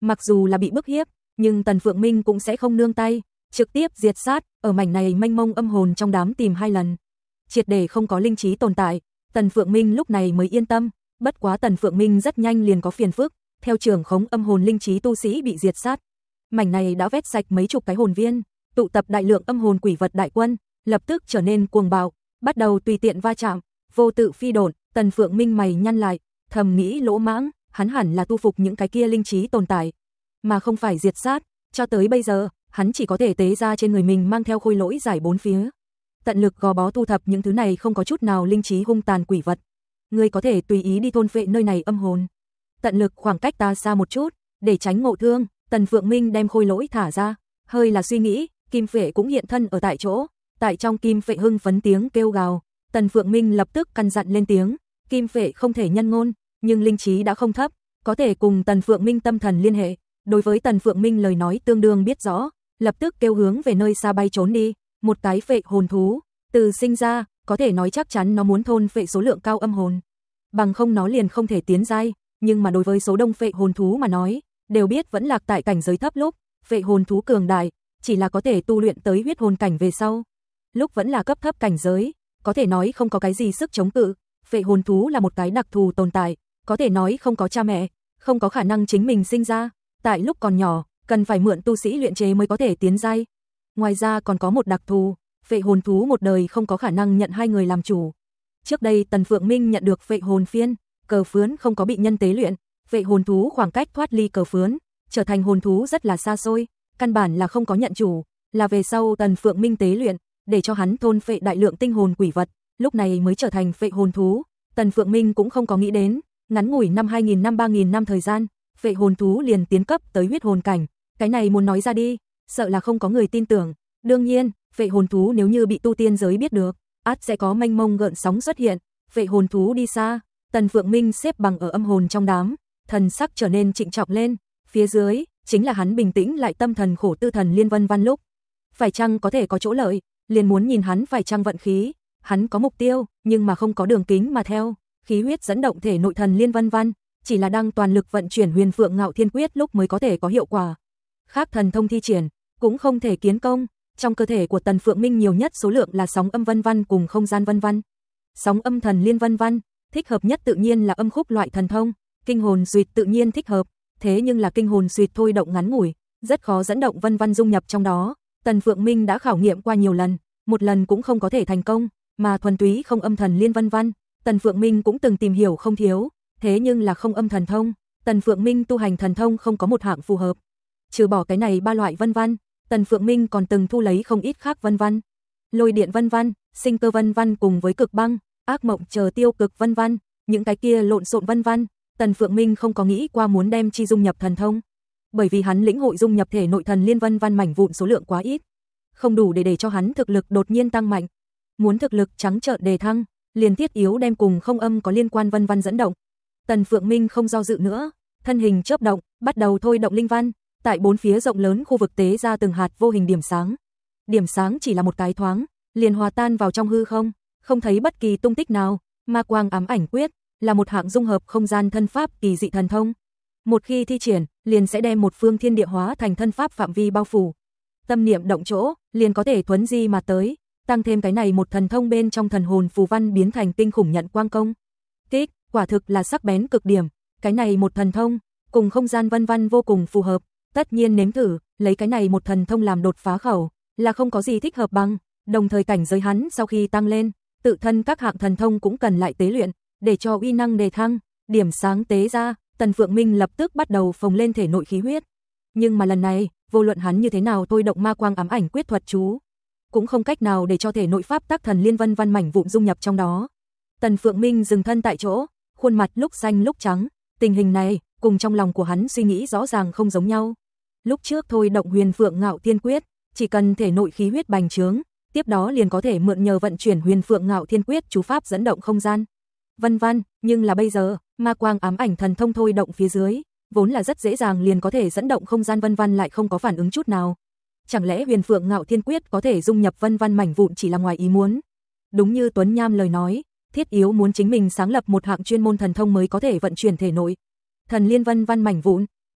Mặc dù là bị bức hiếp, nhưng Tần Phượng Minh cũng sẽ không nương tay, trực tiếp diệt sát, ở mảnh này mênh mông âm hồn trong đám tìm hai lần. Triệt để không có linh trí tồn tại, Tần Phượng Minh lúc này mới yên tâm, bất quá Tần Phượng Minh rất nhanh liền có phiền phức, theo trưởng khống âm hồn linh trí tu sĩ bị diệt sát. Mảnh này đã vét sạch mấy chục cái hồn viên, tụ tập đại lượng âm hồn quỷ vật đại quân, lập tức trở nên cuồng bạo, bắt đầu tùy tiện va chạm, vô tự phi độn. Tần Phượng Minh mày nhăn lại, thầm nghĩ lỗ mãng, hắn hẳn là tu phục những cái kia linh trí tồn tại, mà không phải diệt sát, cho tới bây giờ, hắn chỉ có thể tế ra trên người mình mang theo khôi lỗi giải bốn phía. Tận lực gò bó thu thập những thứ này không có chút nào linh trí hung tàn quỷ vật. Ngươi có thể tùy ý đi thôn phệ nơi này âm hồn. Tận lực khoảng cách ta xa một chút, để tránh ngộ thương. Tần Phượng Minh đem khôi lỗi thả ra, hơi là suy nghĩ, kim phệ cũng hiện thân ở tại chỗ. Tại trong kim phệ hưng phấn tiếng kêu gào, Tần Phượng Minh lập tức căn dặn lên tiếng. Kim phệ không thể nhân ngôn, nhưng linh trí đã không thấp, có thể cùng Tần Phượng Minh tâm thần liên hệ. Đối với Tần Phượng Minh lời nói tương đương biết rõ, lập tức kêu hướng về nơi xa bay trốn đi. Một cái phệ hồn thú, từ sinh ra, có thể nói chắc chắn nó muốn thôn phệ số lượng cao âm hồn. Bằng không nó liền không thể tiến giai, nhưng mà đối với số đông phệ hồn thú mà nói, đều biết vẫn lạc tại cảnh giới thấp lúc, phệ hồn thú cường đại, chỉ là có thể tu luyện tới huyết hồn cảnh về sau. Lúc vẫn là cấp thấp cảnh giới, có thể nói không có cái gì sức chống cự, phệ hồn thú là một cái đặc thù tồn tại, có thể nói không có cha mẹ, không có khả năng chính mình sinh ra, tại lúc còn nhỏ, cần phải mượn tu sĩ luyện chế mới có thể tiến giai. Ngoài ra còn có một đặc thù, phệ hồn thú một đời không có khả năng nhận hai người làm chủ. Trước đây Tần Phượng Minh nhận được phệ hồn phiên, cờ phướn không có bị nhân tế luyện, phệ hồn thú khoảng cách thoát ly cờ phướn, trở thành hồn thú rất là xa xôi, căn bản là không có nhận chủ, là về sau Tần Phượng Minh tế luyện, để cho hắn thôn phệ đại lượng tinh hồn quỷ vật, lúc này mới trở thành phệ hồn thú. Tần Phượng Minh cũng không có nghĩ đến, ngắn ngủi năm hai nghìn năm ba nghìn năm thời gian, phệ hồn thú liền tiến cấp tới huyết hồn cảnh, cái này muốn nói ra đi, sợ là không có người tin tưởng. Đương nhiên, phệ hồn thú nếu như bị tu tiên giới biết được, ắt sẽ có mênh mông gợn sóng xuất hiện. Phệ hồn thú đi xa, Tần Phượng Minh xếp bằng ở âm hồn trong đám, thần sắc trở nên trịnh trọng lên, phía dưới chính là hắn bình tĩnh lại tâm thần khổ tư thần Liên Vân Văn lúc. Phải chăng có thể có chỗ lợi, liền muốn nhìn hắn phải chăng vận khí, hắn có mục tiêu, nhưng mà không có đường kính mà theo, khí huyết dẫn động thể nội thần Liên Vân Văn, chỉ là đang toàn lực vận chuyển Huyền Phượng Ngạo Thiên Quyết lúc mới có thể có hiệu quả. Khác thần thông thi triển, cũng không thể kiến công. Trong cơ thể của Tần Phượng Minh nhiều nhất số lượng là sóng âm vân văn cùng không gian vân văn. Sóng âm thần Liên Vân Văn, thích hợp nhất tự nhiên là âm khúc loại thần thông, kinh hồn duyệt tự nhiên thích hợp, thế nhưng là kinh hồn duyệt thôi động ngắn ngủi, rất khó dẫn động vân văn dung nhập trong đó. Tần Phượng Minh đã khảo nghiệm qua nhiều lần, một lần cũng không có thể thành công, mà thuần túy không âm thần Liên Vân Văn, Tần Phượng Minh cũng từng tìm hiểu không thiếu, thế nhưng là không âm thần thông, Tần Phượng Minh tu hành thần thông không có một hạng phù hợp. Trừ bỏ cái này ba loại vân văn, Tần Phượng Minh còn từng thu lấy không ít khác vân văn. Lôi điện vân văn, sinh cơ vân văn cùng với cực băng, ác mộng chờ tiêu cực vân văn, những cái kia lộn xộn vân văn, Tần Phượng Minh không có nghĩ qua muốn đem chi dung nhập thần thông, bởi vì hắn lĩnh hội dung nhập thể nội thần Liên Vân Văn mảnh vụn số lượng quá ít, không đủ để để cho hắn thực lực đột nhiên tăng mạnh. Muốn thực lực trắng trợn đề thăng, liền thiết yếu đem cùng không âm có liên quan vân văn dẫn động. Tần Phượng Minh không do dự nữa, thân hình chớp động, bắt đầu thôi động linh văn, tại bốn phía rộng lớn khu vực tế ra từng hạt vô hình điểm sáng. Điểm sáng chỉ là một cái thoáng, liền hòa tan vào trong hư không, không thấy bất kỳ tung tích nào. Ma quang ám ảnh quyết là một hạng dung hợp không gian thân pháp kỳ dị thần thông. Một khi thi triển, liền sẽ đem một phương thiên địa hóa thành thân pháp phạm vi bao phủ. Tâm niệm động chỗ, liền có thể thuấn di mà tới, tăng thêm cái này một thần thông bên trong thần hồn phù văn biến thành kinh khủng nhận quang công. Kích, quả thực là sắc bén cực điểm, cái này một thần thông cùng không gian vân văn vô cùng phù hợp, tất nhiên nếm thử, lấy cái này một thần thông làm đột phá khẩu, là không có gì thích hợp bằng, đồng thời cảnh giới hắn sau khi tăng lên, tự thân các hạng thần thông cũng cần lại tế luyện, để cho uy năng đề thăng, điểm sáng tế ra, Tần Phượng Minh lập tức bắt đầu phồng lên thể nội khí huyết. Nhưng mà lần này, vô luận hắn như thế nào thôi động ma quang ám ảnh quyết thuật chú, cũng không cách nào để cho thể nội pháp tắc thần Liên Vân Văn mảnh vụn dung nhập trong đó. Tần Phượng Minh dừng thân tại chỗ, khuôn mặt lúc xanh lúc trắng, tình hình này cùng trong lòng của hắn suy nghĩ rõ ràng không giống nhau. Lúc trước thôi động Huyền Phượng Ngạo Thiên Quyết, chỉ cần thể nội khí huyết bành trướng, tiếp đó liền có thể mượn nhờ vận chuyển Huyền Phượng Ngạo Thiên Quyết chú pháp dẫn động không gian vân văn, nhưng là bây giờ, ma quang ám ảnh thần thông thôi động phía dưới, vốn là rất dễ dàng liền có thể dẫn động không gian vân văn lại không có phản ứng chút nào. Chẳng lẽ Huyền Phượng Ngạo Thiên Quyết có thể dung nhập vân văn mảnh vụn chỉ là ngoài ý muốn? Đúng như Tuấn Nham lời nói, thiết yếu muốn chính mình sáng lập một hạng chuyên môn thần thông mới có thể vận chuyển thể nội thần Liên Vân Văn mảnh vụn.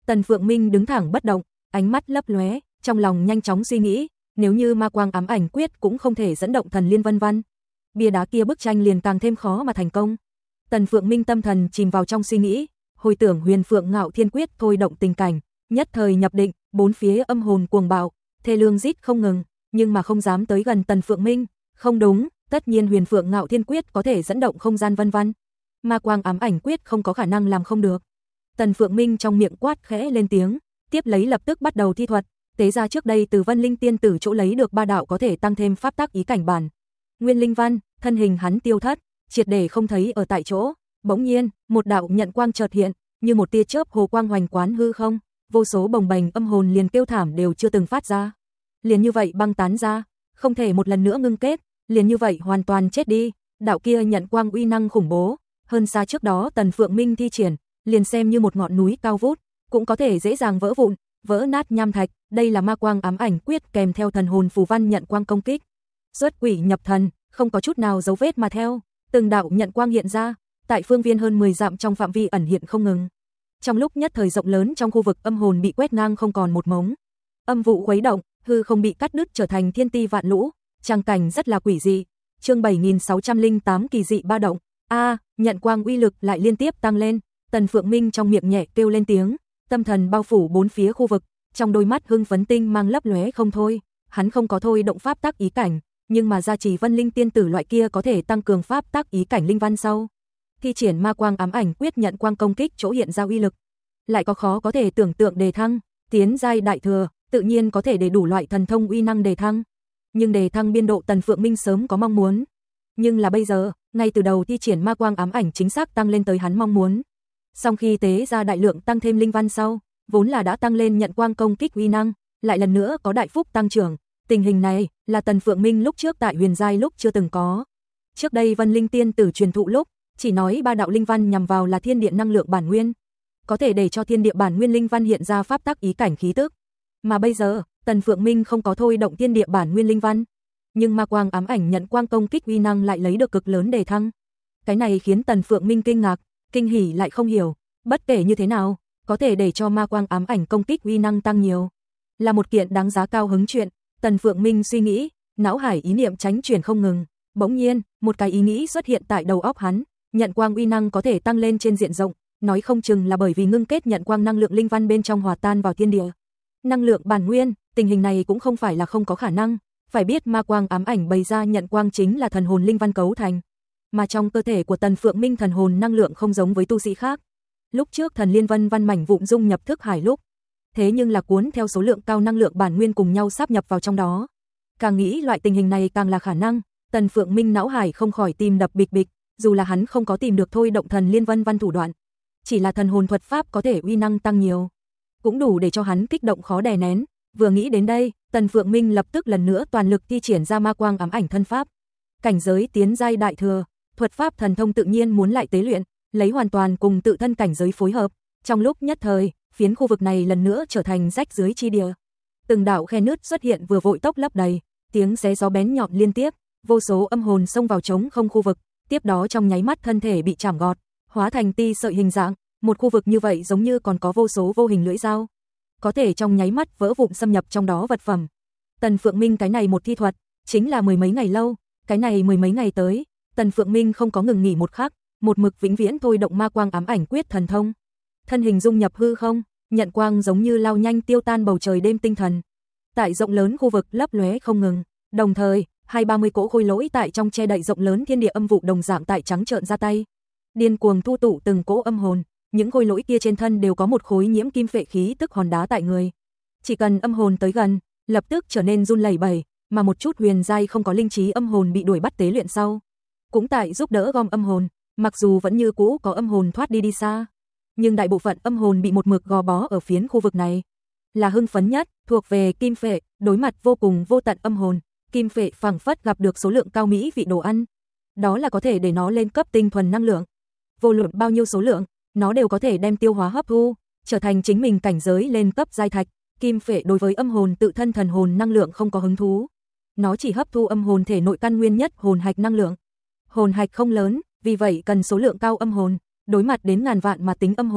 Tần Phượng Minh đứng thẳng bất động, ánh mắt lấp lóe, trong lòng nhanh chóng suy nghĩ, nếu như ma quang ám ảnh quyết cũng không thể dẫn động thần liên vân vân, bia đá kia bức tranh liền càng thêm khó mà thành công. Tần Phượng Minh tâm thần chìm vào trong suy nghĩ, hồi tưởng Huyền Phượng Ngạo Thiên Quyết thôi động tình cảnh, nhất thời nhập định, bốn phía âm hồn cuồng bạo, thê lương rít không ngừng, nhưng mà không dám tới gần Tần Phượng Minh, không đúng, tất nhiên Huyền Phượng Ngạo Thiên Quyết có thể dẫn động không gian vân vân, ma quang ám ảnh quyết không có khả năng làm không được. Tần Phượng Minh trong miệng quát khẽ lên tiếng, tiếp lấy lập tức bắt đầu thi thuật, tế ra trước đây từ Vân Linh Tiên Tử chỗ lấy được ba đạo có thể tăng thêm pháp tắc ý cảnh bản. Nguyên Linh Văn, thân hình hắn tiêu thất, triệt để không thấy ở tại chỗ, bỗng nhiên, một đạo nhận quang chợt hiện, như một tia chớp hồ quang hoành quán hư không, vô số bồng bềnh âm hồn liền kêu thảm đều chưa từng phát ra. Liền như vậy băng tán ra, không thể một lần nữa ngưng kết, liền như vậy hoàn toàn chết đi, đạo kia nhận quang uy năng khủng bố, hơn xa trước đó Tần Phượng Minh thi triển, liền xem như một ngọn núi cao vút, cũng có thể dễ dàng vỡ vụn, vỡ nát nham thạch, đây là ma quang ám ảnh quyết kèm theo thần hồn phù văn nhận quang công kích. Xuất quỷ nhập thần, không có chút nào dấu vết mà theo, từng đạo nhận quang hiện ra, tại phương viên hơn mười dặm trong phạm vi ẩn hiện không ngừng. Trong lúc nhất thời rộng lớn trong khu vực âm hồn bị quét ngang không còn một mống. Âm vụ khuấy động, hư không bị cắt đứt trở thành thiên ti vạn lũ, trang cảnh rất là quỷ dị. Chương bảy nghìn sáu trăm lẻ tám kỳ dị ba động. A, à, nhận quang uy lực lại liên tiếp tăng lên, Tần Phượng Minh trong miệng nhẹ kêu lên tiếng, tâm thần bao phủ bốn phía khu vực, trong đôi mắt hưng phấn tinh mang lấp lóe không thôi, hắn không có thôi động pháp tắc ý cảnh, nhưng mà gia trì Vân Linh Tiên Tử loại kia có thể tăng cường pháp tắc ý cảnh linh văn sau. Thi triển ma quang ám ảnh quyết nhận quang công kích chỗ hiện ra uy lực, lại có khó có thể tưởng tượng đề thăng, tiến giai đại thừa, tự nhiên có thể để đủ loại thần thông uy năng đề thăng. Nhưng đề thăng biên độ Tần Phượng Minh sớm có mong muốn, nhưng là bây giờ, ngay từ đầu thi triển ma quang ám ảnh chính xác tăng lên tới hắn mong muốn. Song khi tế ra đại lượng tăng thêm linh văn sau, vốn là đã tăng lên nhận quang công kích uy năng, lại lần nữa có đại phúc tăng trưởng. Tình hình này là Tần Phượng Minh lúc trước tại huyền giai lúc chưa từng có. Trước đây Vân Linh Tiên Tử truyền thụ lúc, chỉ nói ba đạo linh văn nhằm vào là thiên địa năng lượng bản nguyên, có thể để cho thiên địa bản nguyên linh văn hiện ra pháp tắc ý cảnh khí tức. Mà bây giờ, Tần Phượng Minh không có thôi động thiên địa bản nguyên linh văn, nhưng ma quang ám ảnh nhận quang công kích uy năng lại lấy được cực lớn đề thăng. Cái này khiến Tần Phượng Minh kinh ngạc, kinh hỉ lại không hiểu, bất kể như thế nào, có thể để cho ma quang ám ảnh công kích uy năng tăng nhiều, là một kiện đáng giá cao hứng chuyện. Tần Phượng Minh suy nghĩ, não hải ý niệm tránh chuyển không ngừng, bỗng nhiên, một cái ý nghĩ xuất hiện tại đầu óc hắn, nhận quang uy năng có thể tăng lên trên diện rộng, nói không chừng là bởi vì ngưng kết nhận quang năng lượng linh văn bên trong hòa tan vào thiên địa. Năng lượng bản nguyên, tình hình này cũng không phải là không có khả năng, phải biết ma quang ám ảnh bày ra nhận quang chính là thần hồn linh văn cấu thành, mà trong cơ thể của Tần Phượng Minh thần hồn năng lượng không giống với tu sĩ khác. Lúc trước thần liên vân văn mảnh vụn dung nhập thức hải lúc, thế nhưng là cuốn theo số lượng cao năng lượng bản nguyên cùng nhau sáp nhập vào trong đó. Càng nghĩ loại tình hình này càng là khả năng, Tần Phượng Minh não hải không khỏi tim đập bịch bịch, dù là hắn không có tìm được thôi động thần liên vân văn thủ đoạn, chỉ là thần hồn thuật pháp có thể uy năng tăng nhiều, cũng đủ để cho hắn kích động khó đè nén. Vừa nghĩ đến đây, Tần Phượng Minh lập tức lần nữa toàn lực thi triển ra ma quang ám ảnh thân pháp. Cảnh giới tiến giai đại thừa, thuật pháp thần thông tự nhiên muốn lại tế luyện, lấy hoàn toàn cùng tự thân cảnh giới phối hợp. Trong lúc nhất thời, phiến khu vực này lần nữa trở thành rách dưới chi địa. Từng đạo khe nứt xuất hiện vừa vội tốc lấp đầy, tiếng xé gió bén nhọn liên tiếp, vô số âm hồn xông vào trống không khu vực, tiếp đó trong nháy mắt thân thể bị chảm gọt, hóa thành ti sợi hình dạng, một khu vực như vậy giống như còn có vô số vô hình lưỡi dao, có thể trong nháy mắt vỡ vụn xâm nhập trong đó vật phẩm. Tần Phượng Minh cái này một thi thuật, chính là mười mấy ngày lâu, cái này mười mấy ngày tới, Tần Phượng Minh không có ngừng nghỉ một khắc, một mực vĩnh viễn thôi động ma quang ám ảnh quyết thần thông. Thân hình dung nhập hư không, nhận quang giống như lao nhanh tiêu tan bầu trời đêm tinh thần. Tại rộng lớn khu vực lấp lóe không ngừng, đồng thời, hai ba mươi cỗ khôi lỗi tại trong che đậy rộng lớn thiên địa âm vụ đồng dạng tại trắng trợn ra tay, điên cuồng thu tụ từng cỗ âm hồn. Những khôi lỗi kia trên thân đều có một khối nhiễm kim phệ khí tức hòn đá tại người. Chỉ cần âm hồn tới gần, lập tức trở nên run lẩy bẩy, mà một chút huyền giai không có linh trí âm hồn bị đuổi bắt tế luyện sau, cũng tại giúp đỡ gom âm hồn, mặc dù vẫn như cũ có âm hồn thoát đi đi xa, nhưng đại bộ phận âm hồn bị một mực gò bó ở phiến khu vực này. Là hưng phấn nhất, thuộc về kim phệ, đối mặt vô cùng vô tận âm hồn, kim phệ phảng phất gặp được số lượng cao mỹ vị đồ ăn. Đó là có thể để nó lên cấp tinh thuần năng lượng. Vô luận bao nhiêu số lượng, nó đều có thể đem tiêu hóa hấp thu, trở thành chính mình cảnh giới lên cấp giai thạch. Kim phệ đối với âm hồn tự thân thần hồn năng lượng không có hứng thú. Nó chỉ hấp thu âm hồn thể nội căn nguyên nhất hồn hạch năng lượng. Hồn hạch không lớn, vì vậy cần số lượng cao âm hồn, đối mặt đến ngàn vạn mà tính âm hồn,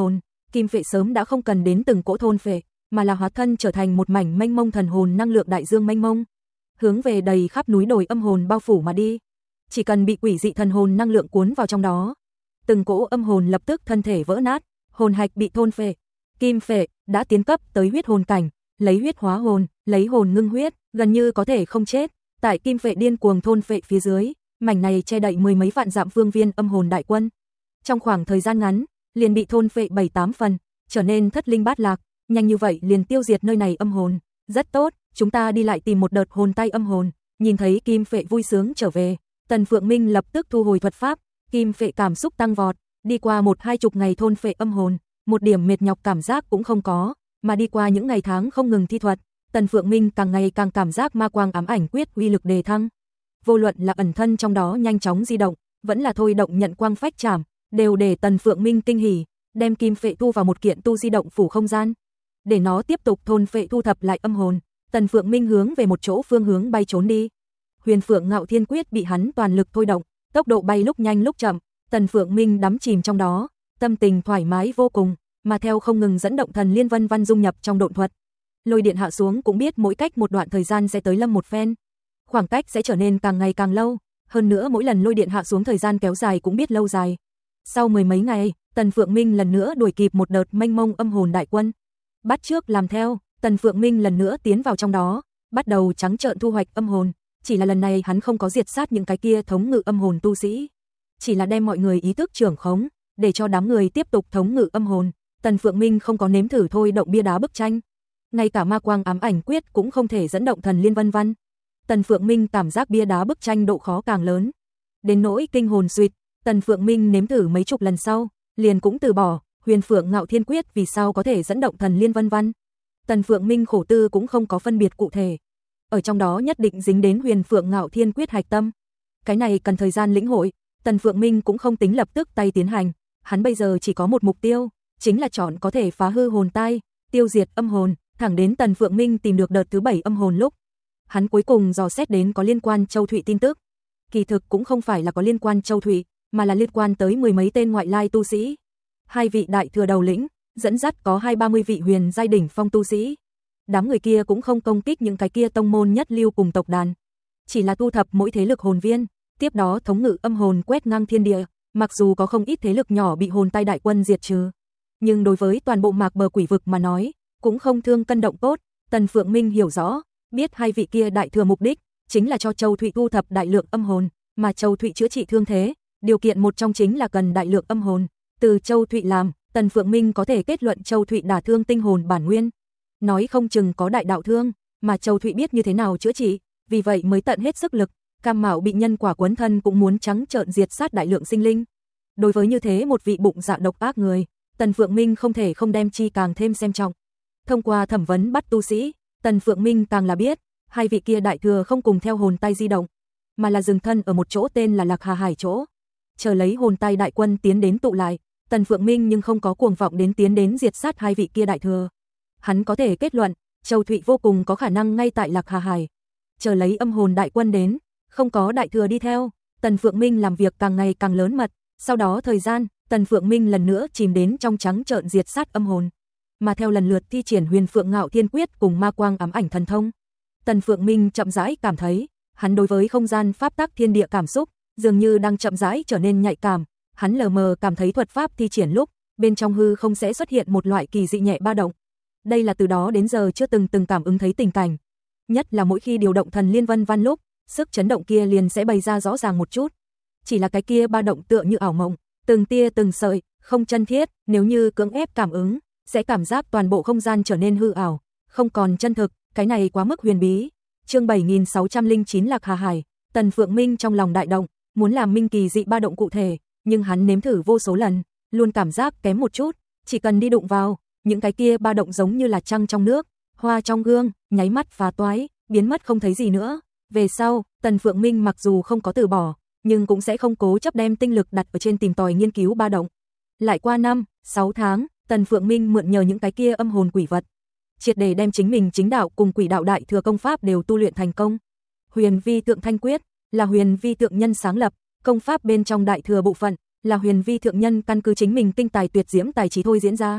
kim phệ sớm đã không cần đến từng cỗ thôn phệ, mà là hóa thân trở thành một mảnh mênh mông thần hồn năng lượng đại dương mênh mông, hướng về đầy khắp núi đồi âm hồn bao phủ mà đi. Chỉ cần bị quỷ dị thần hồn năng lượng cuốn vào trong đó, từng cỗ âm hồn lập tức thân thể vỡ nát, hồn hạch bị thôn phệ. Kim phệ đã tiến cấp tới huyết hồn cảnh, lấy huyết hóa hồn, lấy hồn ngưng huyết, gần như có thể không chết. Tại kim phệ điên cuồng thôn phệ phía dưới, mảnh này che đậy mười mấy vạn dặm phương viên âm hồn đại quân. Trong khoảng thời gian ngắn, liền bị thôn phệ bảy tám phần, trở nên thất linh bát lạc, nhanh như vậy liền tiêu diệt nơi này âm hồn. Rất tốt, chúng ta đi lại tìm một đợt hồn tay âm hồn. Nhìn thấy kim phệ vui sướng trở về, Tần Phượng Minh lập tức thu hồi thuật pháp, kim phệ cảm xúc tăng vọt, đi qua một hai chục ngày thôn phệ âm hồn, một điểm mệt nhọc cảm giác cũng không có, mà đi qua những ngày tháng không ngừng thi thuật, Tần Phượng Minh càng ngày càng cảm giác ma quang ám ảnh quyết uy lực đề thăng. Vô luận là ẩn thân trong đó nhanh chóng di động, vẫn là thôi động nhận quang phách trảm, đều để Tần Phượng Minh kinh hỉ, đem kim phệ thu vào một kiện tu di động phủ không gian, để nó tiếp tục thôn phệ thu thập lại âm hồn. Tần Phượng Minh hướng về một chỗ phương hướng bay trốn đi. Huyền Phượng Ngạo Thiên Quyết bị hắn toàn lực thôi động, tốc độ bay lúc nhanh lúc chậm, Tần Phượng Minh đắm chìm trong đó, tâm tình thoải mái vô cùng, mà theo không ngừng dẫn động thần liên vân văn dung nhập trong độn thuật. Lôi điện hạ xuống cũng biết mỗi cách một đoạn thời gian sẽ tới lâm một phen, khoảng cách sẽ trở nên càng ngày càng lâu, hơn nữa mỗi lần lôi điện hạ xuống thời gian kéo dài cũng biết lâu dài. Sau mười mấy ngày, Tần Phượng Minh lần nữa đuổi kịp một đợt mênh mông âm hồn đại quân. Bắt trước làm theo, Tần Phượng Minh lần nữa tiến vào trong đó, bắt đầu trắng trợn thu hoạch âm hồn, chỉ là lần này hắn không có diệt sát những cái kia thống ngự âm hồn tu sĩ, chỉ là đem mọi người ý thức trưởng khống, để cho đám người tiếp tục thống ngự âm hồn. Tần Phượng Minh không có nếm thử thôi động bia đá bức tranh, ngay cả ma quang ám ảnh quyết cũng không thể dẫn động thần liên vân văn. Tần Phượng Minh cảm giác bia đá bức tranh độ khó càng lớn, đến nỗi kinh hồn suýt, Tần Phượng Minh nếm thử mấy chục lần sau, liền cũng từ bỏ. Huyền Phượng Ngạo Thiên Quyết vì sao có thể dẫn động thần liên vân văn? Tần Phượng Minh khổ tư cũng không có phân biệt cụ thể, ở trong đó nhất định dính đến Huyền Phượng Ngạo Thiên Quyết hạch tâm. Cái này cần thời gian lĩnh hội, Tần Phượng Minh cũng không tính lập tức tay tiến hành, hắn bây giờ chỉ có một mục tiêu, chính là chọn có thể phá hư hồn tai, tiêu diệt âm hồn, thẳng đến Tần Phượng Minh tìm được đợt thứ bảy âm hồn lúc, hắn cuối cùng dò xét đến có liên quan Châu Thụy tin tức. Kỳ thực cũng không phải là có liên quan Châu Thụy, mà là liên quan tới mười mấy tên ngoại lai tu sĩ. Hai vị đại thừa đầu lĩnh, dẫn dắt có hai ba mươi vị huyền giai đỉnh phong tu sĩ. Đám người kia cũng không công kích những cái kia tông môn nhất lưu cùng tộc đàn, chỉ là thu thập mỗi thế lực hồn viên, tiếp đó thống ngự âm hồn quét ngang thiên địa. Mặc dù có không ít thế lực nhỏ bị hồn tai đại quân diệt trừ, nhưng đối với toàn bộ mạc bờ quỷ vực mà nói, cũng không thương cân động cốt. Tần Phượng Minh hiểu rõ, biết hai vị kia đại thừa mục đích chính là cho Châu Thụy thu thập đại lượng âm hồn, mà Châu Thụy chữa trị thương thế, điều kiện một trong chính là cần đại lượng âm hồn. Từ Châu Thụy làm, Tần Phượng Minh có thể kết luận Châu Thụy đả thương tinh hồn bản nguyên, nói không chừng có đại đạo thương, mà Châu Thụy biết như thế nào chữa trị, vì vậy mới tận hết sức lực, cam mạo bị nhân quả quấn thân cũng muốn trắng trợn diệt sát đại lượng sinh linh. Đối với như thế một vị bụng dạ độc ác người, Tần Phượng Minh không thể không đem chi càng thêm xem trọng. Thông qua thẩm vấn bắt tu sĩ, Tần Phượng Minh càng là biết, hai vị kia đại thừa không cùng theo hồn tai di động, mà là dừng thân ở một chỗ tên là Lạc Hà Hải chỗ, chờ lấy hồn tai đại quân tiến đến tụ lại. Tần Phượng Minh nhưng không có cuồng vọng đến tiến đến diệt sát hai vị kia đại thừa. Hắn có thể kết luận, Châu Thụy vô cùng có khả năng ngay tại Lạc Hà Hải, chờ lấy âm hồn đại quân đến, không có đại thừa đi theo. Tần Phượng Minh làm việc càng ngày càng lớn mật, sau đó thời gian, Tần Phượng Minh lần nữa chìm đến trong trắng trợn diệt sát âm hồn, mà theo lần lượt thi triển Huyền Phượng Ngạo Thiên Quyết cùng ma quang ám ảnh thần thông. Tần Phượng Minh chậm rãi cảm thấy, hắn đối với không gian pháp tắc thiên địa cảm xúc, dường như đang chậm rãi trở nên nhạy cảm. Hắn lờ mờ cảm thấy thuật pháp thi triển lúc, bên trong hư không sẽ xuất hiện một loại kỳ dị nhẹ ba động. Đây là từ đó đến giờ chưa từng từng cảm ứng thấy tình cảnh. Nhất là mỗi khi điều động thần liên vân văn lúc, sức chấn động kia liền sẽ bày ra rõ ràng một chút. Chỉ là cái kia ba động tựa như ảo mộng, từng tia từng sợi, không chân thiết, nếu như cưỡng ép cảm ứng, sẽ cảm giác toàn bộ không gian trở nên hư ảo, không còn chân thực, cái này quá mức huyền bí. Chương bảy nghìn sáu trăm lẻ chín Lạc Hà Hải, Tần Phượng Minh trong lòng đại động, muốn làm minh kỳ dị ba động cụ thể, nhưng hắn nếm thử vô số lần, luôn cảm giác kém một chút, chỉ cần đi đụng vào, những cái kia ba động giống như là trăng trong nước, hoa trong gương, nháy mắt phá toái, biến mất không thấy gì nữa. Về sau, Tần Phượng Minh mặc dù không có từ bỏ, nhưng cũng sẽ không cố chấp đem tinh lực đặt ở trên tìm tòi nghiên cứu ba động. Lại qua năm, sáu tháng, Tần Phượng Minh mượn nhờ những cái kia âm hồn quỷ vật, triệt để đem chính mình chính đạo cùng quỷ đạo đại thừa công pháp đều tu luyện thành công. Huyền Vi Thượng Thanh Quyết là Huyền Vi Thượng Nhân sáng lập, công pháp bên trong đại thừa bộ phận là Huyền Vi Thượng Nhân căn cứ chính mình tinh tài tuyệt diễm tài trí thôi diễn ra.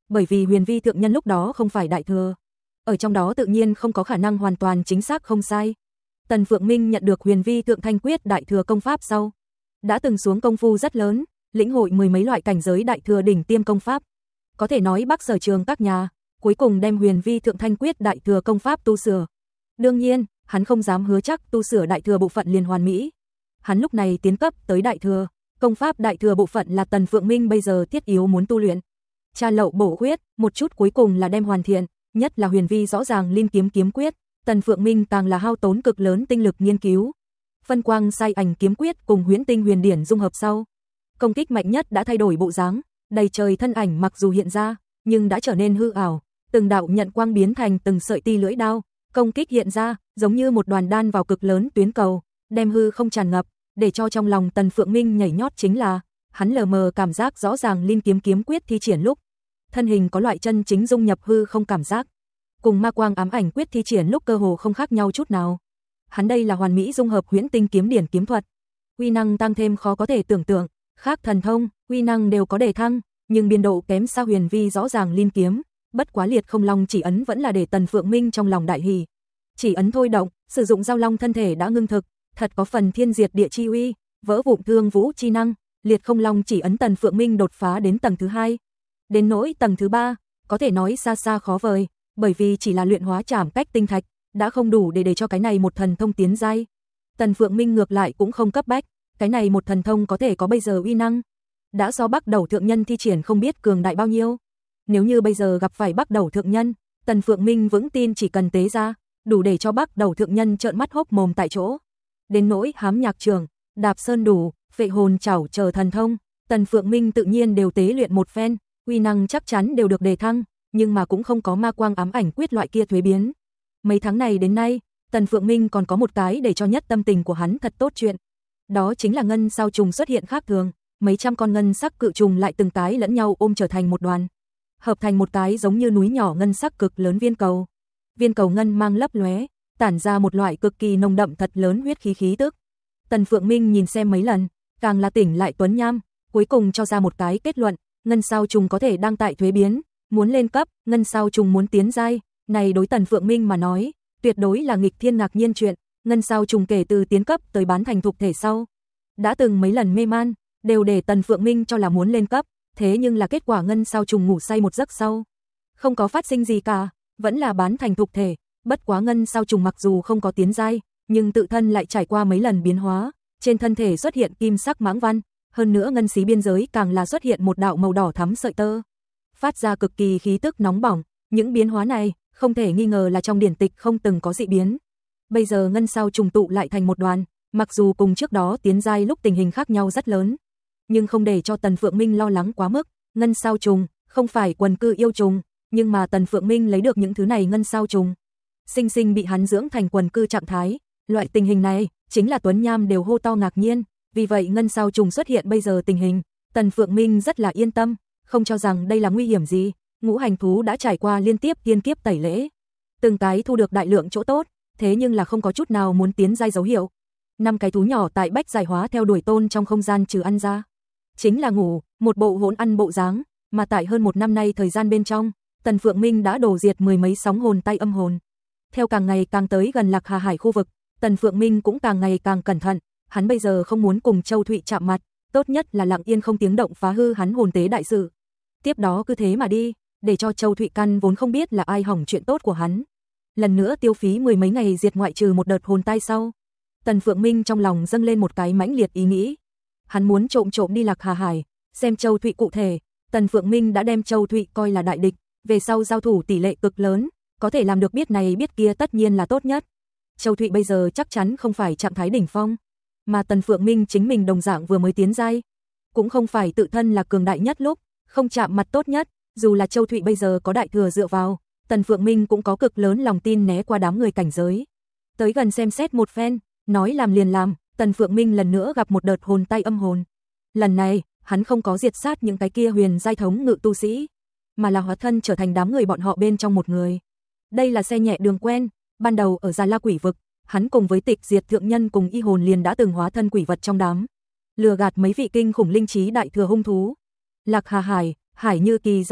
bởi vì huyền vi thượng nhân lúc đó không phải đại thừa. Ở trong đó tự nhiên không có khả năng hoàn toàn chính xác không sai. Tần Phượng Minh nhận được huyền vi thượng thanh quyết đại thừa công pháp sau, đã từng xuống công phu rất lớn, lĩnh hội mười mấy loại cảnh giới đại thừa đỉnh tiêm công pháp. Có thể nói Bắc Sở Trường các nhà, cuối cùng đem huyền vi thượng thanh quyết đại thừa công pháp tu sửa. Đương nhiên, hắn không dám hứa chắc tu sửa đại thừa bộ phận liền hoàn mỹ. Hắn lúc này tiến cấp tới đại thừa, công pháp đại thừa bộ phận là Tần Phượng Minh bây giờ thiết yếu muốn tu luyện. Tra lậu bổ khuyết, một chút cuối cùng là đem hoàn thiện, nhất là huyền vi rõ ràng linh kiếm kiếm quyết, Tần Phượng Minh càng là hao tốn cực lớn tinh lực nghiên cứu. Phân quang sai ảnh kiếm quyết cùng huyễn tinh huyền điển dung hợp sau, công kích mạnh nhất đã thay đổi bộ dáng, đầy trời thân ảnh mặc dù hiện ra, nhưng đã trở nên hư ảo, từng đạo nhận quang biến thành từng sợi ti lưỡi đao, công kích hiện ra, giống như một đoàn đan vào cực lớn tuyến cầu, đem hư không tràn ngập, để cho trong lòng Tần Phượng Minh nhảy nhót chính là, hắn lờ mờ cảm giác rõ ràng linh kiếm kiếm quyết thi triển lúc, thân hình có loại chân chính dung nhập hư không cảm giác, cùng ma quang ám ảnh quyết thi triển lúc cơ hồ không khác nhau chút nào. Hắn đây là hoàn mỹ dung hợp huyễn tinh kiếm điển kiếm thuật, uy năng tăng thêm khó có thể tưởng tượng, khác thần thông, uy năng đều có đề thăng, nhưng biên độ kém xa huyền vi rõ ràng linh kiếm, bất quá liệt không long chỉ ấn vẫn là để Tần Phượng Minh trong lòng đại hỉ. Chỉ ấn thôi động, sử dụng giao long thân thể đã ngưng thực, thật có phần thiên diệt địa chi uy, vỡ vụn thương vũ chi năng, liệt không long chỉ ấn Tần Phượng Minh đột phá đến tầng thứ hai. Đến nỗi tầng thứ ba, có thể nói xa xa khó vời, bởi vì chỉ là luyện hóa trảm cách tinh thạch, đã không đủ để để cho cái này một thần thông tiến giai. Tần Phượng Minh ngược lại cũng không cấp bách, cái này một thần thông có thể có bây giờ uy năng, đã do Bắc Đầu thượng nhân thi triển không biết cường đại bao nhiêu. Nếu như bây giờ gặp phải Bắc Đầu thượng nhân, Tần Phượng Minh vững tin chỉ cần tế ra, đủ để cho Bắc Đầu thượng nhân trợn mắt hốc mồm tại chỗ. Đến nỗi hám nhạc trường, đạp sơn đủ, phệ hồn chảo chờ thần thông, Tần Phượng Minh tự nhiên đều tế luyện một phen, uy năng chắc chắn đều được đề thăng, nhưng mà cũng không có ma quang ám ảnh quyết loại kia thuế biến. Mấy tháng này đến nay, Tần Phượng Minh còn có một cái để cho nhất tâm tình của hắn thật tốt chuyện. Đó chính là ngân sao trùng xuất hiện khác thường, mấy trăm con ngân sắc cự trùng lại từng cái lẫn nhau ôm trở thành một đoàn, hợp thành một cái giống như núi nhỏ ngân sắc cực lớn viên cầu. Viên cầu ngân mang lấp lóe, tản ra một loại cực kỳ nồng đậm thật lớn huyết khí khí tức. Tần Phượng Minh nhìn xem mấy lần, càng là tỉnh lại Tuấn Nham, cuối cùng cho ra một cái kết luận, ngân sao trùng có thể đang tại thuế biến, muốn lên cấp, ngân sao trùng muốn tiến giai, này đối Tần Phượng Minh mà nói, tuyệt đối là nghịch thiên ngạc nhiên chuyện. Ngân sao trùng kể từ tiến cấp tới bán thành thục thể sau, đã từng mấy lần mê man, đều để Tần Phượng Minh cho là muốn lên cấp, thế nhưng là kết quả ngân sao trùng ngủ say một giấc sau, không có phát sinh gì cả, vẫn là bán thành thục thể. Bất quá ngân sao trùng mặc dù không có tiến giai, nhưng tự thân lại trải qua mấy lần biến hóa, trên thân thể xuất hiện kim sắc mãng văn, hơn nữa ngân xí biên giới càng là xuất hiện một đạo màu đỏ thắm sợi tơ, phát ra cực kỳ khí tức nóng bỏng. Những biến hóa này không thể nghi ngờ là trong điển tịch không từng có dị biến. Bây giờ ngân sao trùng tụ lại thành một đoàn, mặc dù cùng trước đó tiến giai lúc tình hình khác nhau rất lớn, nhưng không để cho Tần Phượng Minh lo lắng quá mức. Ngân sao trùng không phải quần cư yêu trùng, nhưng mà Tần Phượng Minh lấy được những thứ này ngân sao trùng, sinh sinh bị hắn dưỡng thành quần cư trạng thái. Loại tình hình này chính là Tuấn Nham đều hô to ngạc nhiên, vì vậy ngân sao trùng xuất hiện bây giờ tình hình, Tần Phượng Minh rất là yên tâm, không cho rằng đây là nguy hiểm gì. Ngũ hành thú đã trải qua liên tiếp tiên kiếp tẩy lễ, từng cái thu được đại lượng chỗ tốt, thế nhưng là không có chút nào muốn tiến giai dấu hiệu. Năm cái thú nhỏ tại bách giải hóa theo đuổi tôn trong không gian trừ ăn ra, chính là ngủ, một bộ hỗn ăn bộ dáng, mà tại hơn một năm nay thời gian bên trong, Tần Phượng Minh đã đổ diệt mười mấy sóng hồn tay âm hồn. Theo càng ngày càng tới gần Lạc Hà Hải khu vực, Tần Phượng Minh cũng càng ngày càng cẩn thận, hắn bây giờ không muốn cùng Châu Thụy chạm mặt, tốt nhất là lặng yên không tiếng động phá hư hắn hồn tế đại sự. Tiếp đó cứ thế mà đi, để cho Châu Thụy căn vốn không biết là ai hỏng chuyện tốt của hắn. Lần nữa tiêu phí mười mấy ngày diệt ngoại trừ một đợt hồn tai sau, Tần Phượng Minh trong lòng dâng lên một cái mãnh liệt ý nghĩ. Hắn muốn trộm trộm đi Lạc Hà Hải, xem Châu Thụy cụ thể. Tần Phượng Minh đã đem Châu Thụy coi là đại địch, về sau giao thủ tỷ lệ cực lớn, có thể làm được biết này biết kia tất nhiên là tốt nhất. Châu Thụy bây giờ chắc chắn không phải trạng thái đỉnh phong, mà Tần Phượng Minh chính mình đồng dạng vừa mới tiến giai, cũng không phải tự thân là cường đại nhất lúc, không chạm mặt tốt nhất. Dù là Châu Thụy bây giờ có đại thừa dựa vào, Tần Phượng Minh cũng có cực lớn lòng tin né qua đám người cảnh giới. Tới gần xem xét một phen, nói làm liền làm, Tần Phượng Minh lần nữa gặp một đợt hồn tay âm hồn. Lần này, hắn không có diệt sát những cái kia huyền giai thống ngự tu sĩ, mà là hóa thân trở thành đám người bọn họ bên trong một người. Đây là xe nhẹ đường quen, ban đầu ở Già La Quỷ vực, hắn cùng với Tịch Diệt thượng nhân cùng Y Hồn liền đã từng hóa thân quỷ vật trong đám, lừa gạt mấy vị kinh khủng linh trí đại thừa hung thú. Lạc Hà Hải, Hải như kỳ danh,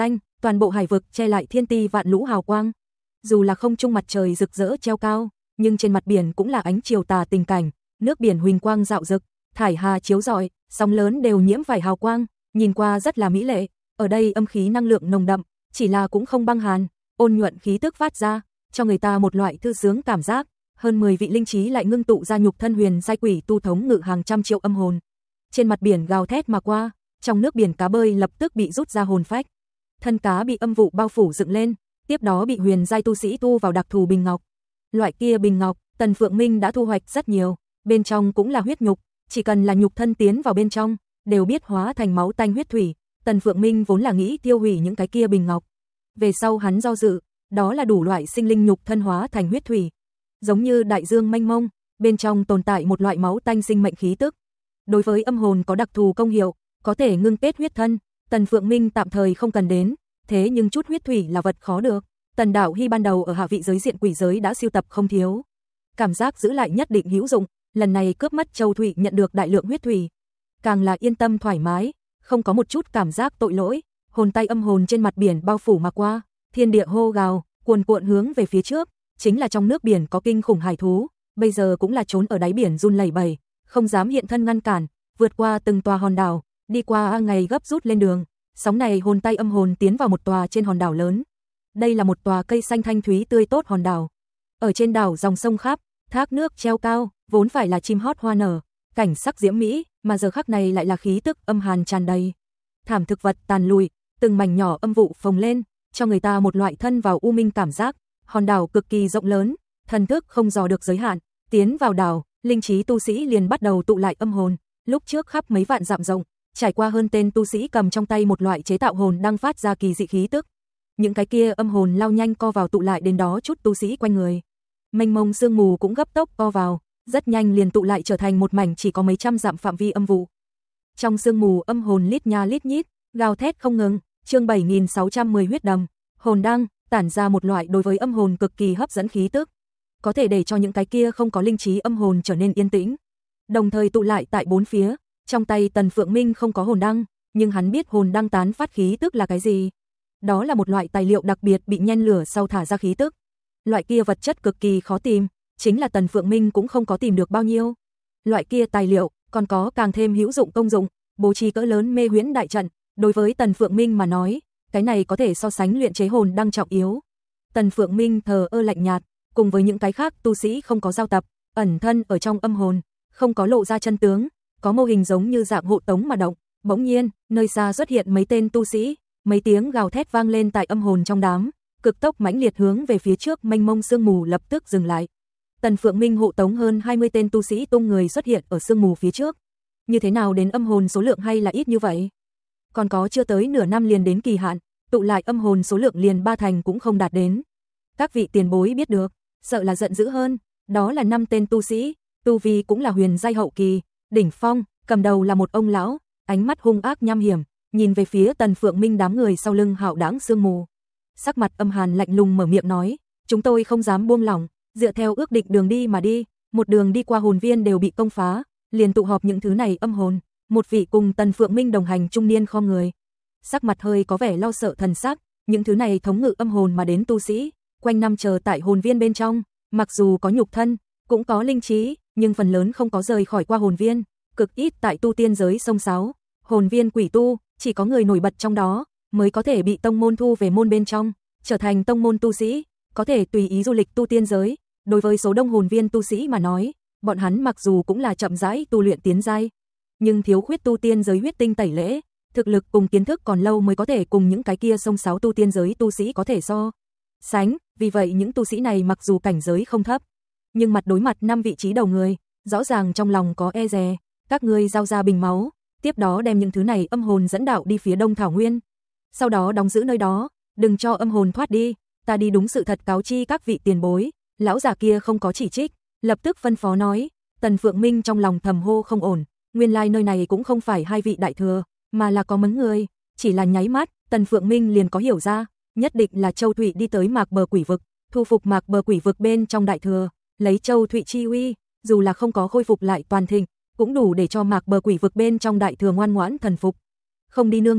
toàn bộ hải vực che lại thiên ti vạn lũ hào quang. Dù là không trung mặt trời rực rỡ treo cao, nhưng trên mặt biển cũng là ánh chiều tà tình cảnh, nước biển huỳnh quang rạo rực, thải hà chiếu rọi, sóng lớn đều nhiễm phải hào quang, nhìn qua rất là mỹ lệ. Ở đây âm khí năng lượng nồng đậm, chỉ là cũng không băng hàn, ôn nhuận khí tức phát ra, cho người ta một loại thư sướng cảm giác. Hơn mười vị linh trí lại ngưng tụ ra nhục thân huyền giai quỷ tu thống ngự hàng trăm triệu âm hồn. Trên mặt biển gào thét mà qua, trong nước biển cá bơi lập tức bị rút ra hồn phách. Thân cá bị âm vụ bao phủ dựng lên, tiếp đó bị huyền giai tu sĩ tu vào đặc thù bình ngọc. Loại kia bình ngọc, Tần Phượng Minh đã thu hoạch rất nhiều, bên trong cũng là huyết nhục, chỉ cần là nhục thân tiến vào bên trong, đều biết hóa thành máu tanh huyết thủy. Tần Phượng Minh vốn là nghĩ tiêu hủy những cái kia bình ngọc. Về sau hắn do dự, đó là đủ loại sinh linh nhục thân hóa thành huyết thủy. Giống như đại dương mênh mông, bên trong tồn tại một loại máu tanh sinh mệnh khí tức. Đối với âm hồn có đặc thù công hiệu, có thể ngưng kết huyết thân, Tần Phượng Minh tạm thời không cần đến, thế nhưng chút huyết thủy là vật khó được. Tần Đạo Hy ban đầu ở hạ vị giới diện quỷ giới đã sưu tập không thiếu. Cảm giác giữ lại nhất định hữu dụng, lần này cướp mất Châu Thủy nhận được đại lượng huyết thủy. Càng là yên tâm thoải mái, không có một chút cảm giác tội lỗi, hồn tay âm hồn trên mặt biển bao phủ mà qua, thiên địa hô gào, cuồn cuộn hướng về phía trước, chính là trong nước biển có kinh khủng hải thú, bây giờ cũng là trốn ở đáy biển run lẩy bẩy, không dám hiện thân ngăn cản, vượt qua từng tòa hòn đảo, đi qua ngày gấp rút lên đường. Sóng này hồn tay âm hồn tiến vào một tòa trên hòn đảo lớn. Đây là một tòa cây xanh thanh thúy tươi tốt hòn đảo. Ở trên đảo dòng sông khắp, thác nước treo cao, vốn phải là chim hót hoa nở, cảnh sắc diễm mỹ, mà giờ khắc này lại là khí tức âm hàn tràn đầy. Thảm thực vật tàn lùi, từng mảnh nhỏ âm vụ phồng lên, cho người ta một loại thân vào u minh cảm giác. Hòn đảo cực kỳ rộng lớn, thần thức không dò được giới hạn, tiến vào đảo, linh trí tu sĩ liền bắt đầu tụ lại âm hồn. Lúc trước khắp mấy vạn dặm rộng, trải qua hơn tên tu sĩ cầm trong tay một loại chế tạo hồn đang phát ra kỳ dị khí tức. Những cái kia âm hồn lao nhanh co vào tụ lại đến đó chút tu sĩ quanh người. Mênh mông sương mù cũng gấp tốc co vào, rất nhanh liền tụ lại trở thành một mảnh chỉ có mấy trăm dặm phạm vi âm vụ. Trong sương mù âm hồn lít nha lít nhít, gào thét không ngừng. Chương bảy nghìn sáu trăm mười huyết đầm, hồn đăng tản ra một loại đối với âm hồn cực kỳ hấp dẫn khí tức, có thể để cho những cái kia không có linh trí âm hồn trở nên yên tĩnh. Đồng thời tụ lại tại bốn phía, trong tay Tần Phượng Minh không có hồn đăng, nhưng hắn biết hồn đăng tán phát khí tức là cái gì. Đó là một loại tài liệu đặc biệt bị nhen lửa sau thả ra khí tức. Loại kia vật chất cực kỳ khó tìm, chính là Tần Phượng Minh cũng không có tìm được bao nhiêu. Loại kia tài liệu còn có càng thêm hữu dụng công dụng, bố trí cỡ lớn mê huyễn đại trận, đối với Tần Phượng Minh mà nói, cái này có thể so sánh luyện chế hồn đăng trọng yếu. Tần Phượng Minh thờ ơ lạnh nhạt, cùng với những cái khác tu sĩ không có giao tập, ẩn thân ở trong âm hồn, không có lộ ra chân tướng, có mô hình giống như dạng hộ tống mà động. Bỗng nhiên, nơi xa xuất hiện mấy tên tu sĩ, mấy tiếng gào thét vang lên tại âm hồn trong đám, cực tốc mãnh liệt hướng về phía trước, mênh mông sương mù lập tức dừng lại. Tần Phượng Minh hộ tống hơn hai mươi tên tu sĩ tung người xuất hiện ở sương mù phía trước. Như thế nào đến âm hồn số lượng hay là ít như vậy? Còn có chưa tới nửa năm liền đến kỳ hạn, tụ lại âm hồn số lượng liền ba thành cũng không đạt đến. Các vị tiền bối biết được, sợ là giận dữ hơn, đó là năm tên tu sĩ, tu vi cũng là huyền giai hậu kỳ, đỉnh phong, cầm đầu là một ông lão, ánh mắt hung ác nham hiểm, nhìn về phía Tần Phượng Minh đám người sau lưng hạo đãng sương mù. Sắc mặt âm hàn lạnh lùng mở miệng nói, chúng tôi không dám buông lỏng, dựa theo ước định đường đi mà đi, một đường đi qua hồn viên đều bị công phá, liền tụ họp những thứ này âm hồn. Một vị cùng Tần Phượng Minh đồng hành trung niên khom người, sắc mặt hơi có vẻ lo sợ thần sắc, những thứ này thống ngự âm hồn mà đến tu sĩ, quanh năm chờ tại hồn viên bên trong, mặc dù có nhục thân, cũng có linh trí, nhưng phần lớn không có rời khỏi qua hồn viên, cực ít tại tu tiên giới sông sáo. Hồn viên quỷ tu, chỉ có người nổi bật trong đó mới có thể bị tông môn thu về môn bên trong, trở thành tông môn tu sĩ, có thể tùy ý du lịch tu tiên giới. Đối với số đông hồn viên tu sĩ mà nói, bọn hắn mặc dù cũng là chậm rãi tu luyện tiến giai, nhưng thiếu khuyết tu tiên giới huyết tinh tẩy lễ, thực lực cùng kiến thức còn lâu mới có thể cùng những cái kia sông sáo tu tiên giới tu sĩ có thể so sánh. Vì vậy những tu sĩ này mặc dù cảnh giới không thấp, nhưng mặt đối mặt năm vị trí đầu người, rõ ràng trong lòng có e dè. Các ngươi giao ra bình máu, tiếp đó đem những thứ này âm hồn dẫn đạo đi phía Đông Thảo Nguyên, sau đó đóng giữ nơi đó, đừng cho âm hồn thoát đi, ta đi đúng sự thật cáo chi các vị tiền bối. Lão già kia không có chỉ trích, lập tức phân phó nói. Tần Phượng Minh trong lòng thầm hô không ổn, nguyên lai nơi này cũng không phải hai vị đại thừa, mà là có mấy người. Chỉ là nháy mắt, Tần Phượng Minh liền có hiểu ra, nhất định là Châu Thụy đi tới Mạc Bờ Quỷ Vực, thu phục Mạc Bờ Quỷ Vực bên trong đại thừa, lấy Châu Thụy chi uy, dù là không có khôi phục lại toàn thịnh, cũng đủ để cho Mạc Bờ Quỷ Vực bên trong đại thừa ngoan ngoãn thần phục. Không đi nương nhờ,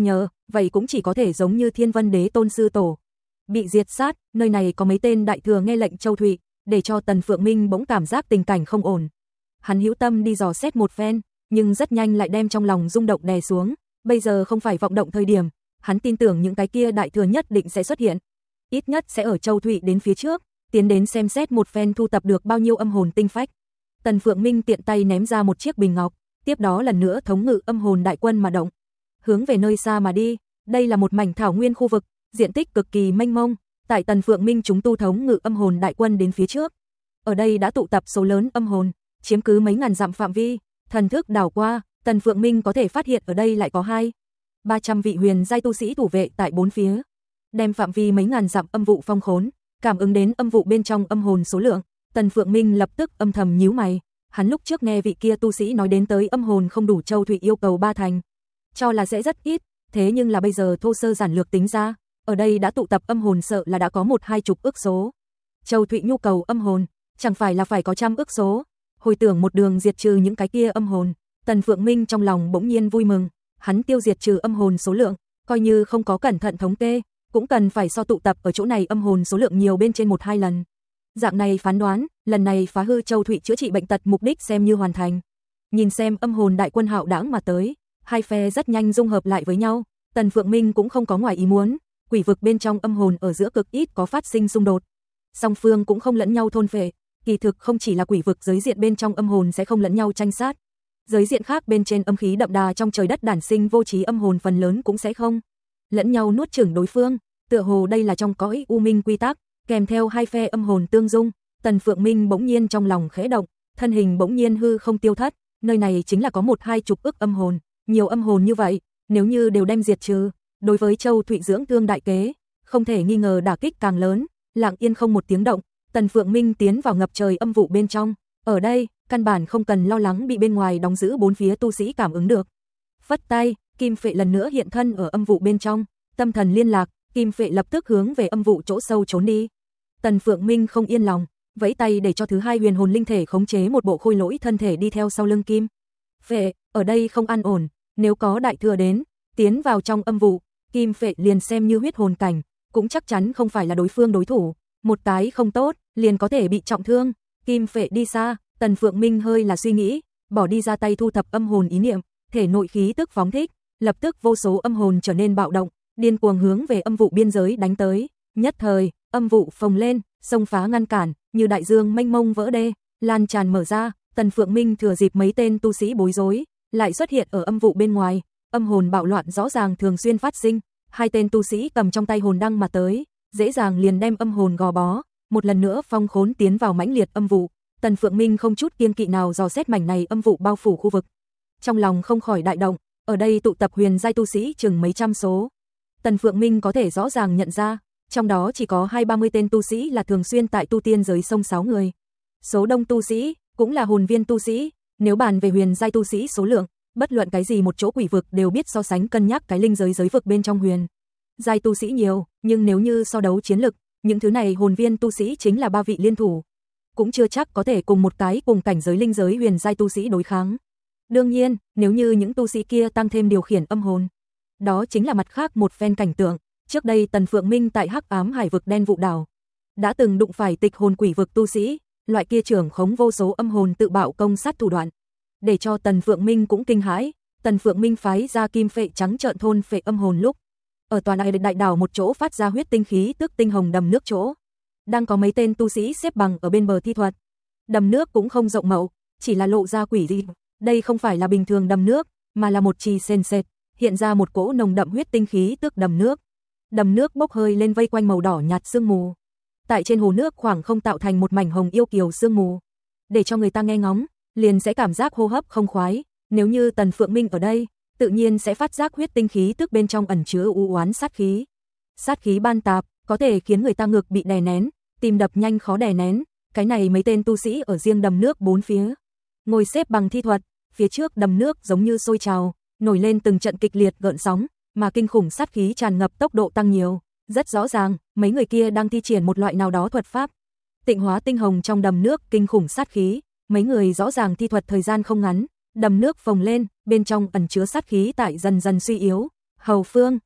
vậy cũng chỉ có thể giống như Thiên Vân Đế Tôn sư tổ, bị diệt sát. Nơi này có mấy tên đại thừa nghe lệnh Châu Thụy, để cho Tần Phượng Minh bỗng cảm giác tình cảnh không ổn. Hắn hữu tâm đi dò xét một phen, nhưng rất nhanh lại đem trong lòng rung động đè xuống. Bây giờ không phải vọng động thời điểm, hắn tin tưởng những cái kia đại thừa nhất định sẽ xuất hiện, ít nhất sẽ ở Châu Thụy đến phía trước, tiến đến xem xét một phen thu tập được bao nhiêu âm hồn tinh phách. Tần Phượng Minh tiện tay ném ra một chiếc bình ngọc, tiếp đó lần nữa thống ngự âm hồn đại quân mà động, hướng về nơi xa mà đi. Đây là một mảnh thảo nguyên khu vực, diện tích cực kỳ mênh mông. Tại Tần Phượng Minh chúng tu thống ngự âm hồn đại quân đến phía trước, ở đây đã tụ tập số lớn âm hồn, chiếm cứ mấy ngàn dặm phạm vi. Thần thức đảo qua, Tần Phượng Minh có thể phát hiện ở đây lại có hai ba trăm vị huyền giai tu sĩ thủ vệ tại bốn phía, đem phạm vi mấy ngàn dặm âm vụ phong khốn. Cảm ứng đến âm vụ bên trong âm hồn số lượng, Tần Phượng Minh lập tức âm thầm nhíu mày. Hắn lúc trước nghe vị kia tu sĩ nói đến tới âm hồn không đủ Châu Thụy yêu cầu ba thành, cho là sẽ rất ít, thế nhưng là bây giờ thô sơ giản lược tính ra, ở đây đã tụ tập âm hồn sợ là đã có một hai chục ức số. Châu Thụy nhu cầu âm hồn, chẳng phải là phải có trăm ức số. Hồi tưởng một đường diệt trừ những cái kia âm hồn, Tần Phượng Minh trong lòng bỗng nhiên vui mừng. Hắn tiêu diệt trừ âm hồn số lượng, coi như không có cẩn thận thống kê, cũng cần phải so tụ tập ở chỗ này âm hồn số lượng nhiều bên trên một hai lần. Dạng này phán đoán, lần này phá hư Châu Thụy chữa trị bệnh tật mục đích xem như hoàn thành. Nhìn xem âm hồn đại quân hạo đãng mà tới, hai phe rất nhanh dung hợp lại với nhau. Tần Phượng Minh cũng không có ngoài ý muốn, quỷ vực bên trong âm hồn ở giữa cực ít có phát sinh xung đột. Song phương cũng không lẫn nhau thôn phệ, kỳ thực không chỉ là quỷ vực giới diện bên trong âm hồn sẽ không lẫn nhau tranh sát. Giới diện khác bên trên âm khí đậm đà trong trời đất đản sinh vô trí âm hồn phần lớn cũng sẽ không lẫn nhau nuốt chửng đối phương, tựa hồ đây là trong cõi u minh quy tắc, kèm theo hai phe âm hồn tương dung. Tần Phượng Minh bỗng nhiên trong lòng khẽ động, thân hình bỗng nhiên hư không tiêu thất. Nơi này chính là có một hai chục ức âm hồn, nhiều âm hồn như vậy, nếu như đều đem diệt trừ, đối với Châu Thụy dưỡng thương đại kế, không thể nghi ngờ đả kích càng lớn. Lặng yên không một tiếng động, Tần Phượng Minh tiến vào ngập trời âm vụ bên trong. Ở đây, căn bản không cần lo lắng bị bên ngoài đóng giữ bốn phía tu sĩ cảm ứng được. Phất tay, Kim Phệ lần nữa hiện thân ở âm vụ bên trong, tâm thần liên lạc, Kim Phệ lập tức hướng về âm vụ chỗ sâu trốn đi. Tần Phượng Minh không yên lòng, vẫy tay để cho thứ hai huyền hồn linh thể khống chế một bộ khôi lỗi thân thể đi theo sau lưng Kim Phệ. Ở đây không an ổn, nếu có đại thừa đến, tiến vào trong âm vụ, Kim Phệ liền xem như huyết hồn cảnh, cũng chắc chắn không phải là đối phương đối thủ, một cái không tốt, liền có thể bị trọng thương. Kim Phệ đi xa, Tần Phượng Minh hơi là suy nghĩ, bỏ đi ra tay thu thập âm hồn ý niệm, thể nội khí tức phóng thích, lập tức vô số âm hồn trở nên bạo động, điên cuồng hướng về âm vụ biên giới đánh tới. Nhất thời, âm vụ phồng lên, xông phá ngăn cản, như đại dương mênh mông vỡ đê, lan tràn mở ra. Tần Phượng Minh thừa dịp mấy tên tu sĩ bối rối, lại xuất hiện ở âm vụ bên ngoài, âm hồn bạo loạn rõ ràng thường xuyên phát sinh. Hai tên tu sĩ cầm trong tay hồn đăng mà tới, dễ dàng liền đem âm hồn gò bó, một lần nữa phong khốn tiến vào mãnh liệt âm vụ. Tần Phượng Minh không chút kiêng kỵ nào dò xét mảnh này âm vụ bao phủ khu vực, trong lòng không khỏi đại động. Ở đây tụ tập huyền giai tu sĩ chừng mấy trăm số, Tần Phượng Minh có thể rõ ràng nhận ra, trong đó chỉ có hai ba mươi tên tu sĩ là thường xuyên tại tu tiên giới sông sáu người. Số đông tu sĩ cũng là hồn viên tu sĩ, nếu bàn về huyền giai tu sĩ số lượng, bất luận cái gì một chỗ quỷ vực đều biết so sánh cân nhắc cái linh giới giới vực bên trong huyền giai tu sĩ nhiều, nhưng nếu như so đấu chiến lực, những thứ này hồn viên tu sĩ chính là ba vị liên thủ, cũng chưa chắc có thể cùng một cái cùng cảnh giới linh giới huyền giai tu sĩ đối kháng. Đương nhiên, nếu như những tu sĩ kia tăng thêm điều khiển âm hồn, đó chính là mặt khác một phen cảnh tượng. Trước đây Tần Phượng Minh tại Hắc Ám Hải vực đen vụ đảo đã từng đụng phải tịch hồn quỷ vực tu sĩ, loại kia trưởng khống vô số âm hồn tự bạo công sát thủ đoạn, để cho Tần Phượng Minh cũng kinh hãi. Tần Phượng Minh phái ra Kim Phệ trắng trợn thôn phệ âm hồn lúc, ở toàn đại đại đảo một chỗ phát ra huyết tinh khí tức tinh hồng đầm nước chỗ, đang có mấy tên tu sĩ xếp bằng ở bên bờ thi thuật. Đầm nước cũng không rộng mậu, chỉ là lộ ra quỷ dị. Đây không phải là bình thường đầm nước, mà là một trì sền sệt, hiện ra một cỗ nồng đậm huyết tinh khí tức đầm nước. Đầm nước bốc hơi lên vây quanh màu đỏ nhạt sương mù. Tại trên hồ nước khoảng không tạo thành một mảnh hồng yêu kiều sương mù, để cho người ta nghe ngóng, liền sẽ cảm giác hô hấp không khoái. Nếu như Tần Phượng Minh ở đây, tự nhiên sẽ phát giác huyết tinh khí tức bên trong ẩn chứa u oán sát khí. Sát khí ban tạp, có thể khiến người ta ngực bị đè nén, tim đập nhanh khó đè nén. Cái này mấy tên tu sĩ ở riêng đầm nước bốn phía, ngồi xếp bằng thi thuật, phía trước đầm nước giống như sôi trào, nổi lên từng trận kịch liệt gợn sóng, mà kinh khủng sát khí tràn ngập tốc độ tăng nhiều. Rất rõ ràng, mấy người kia đang thi triển một loại nào đó thuật pháp, tịnh hóa tinh hồng trong đầm nước kinh khủng sát khí. Mấy người rõ ràng thi thuật thời gian không ngắn, đầm nước phồng lên, bên trong ẩn chứa sát khí tại dần dần suy yếu. Hầu Phương,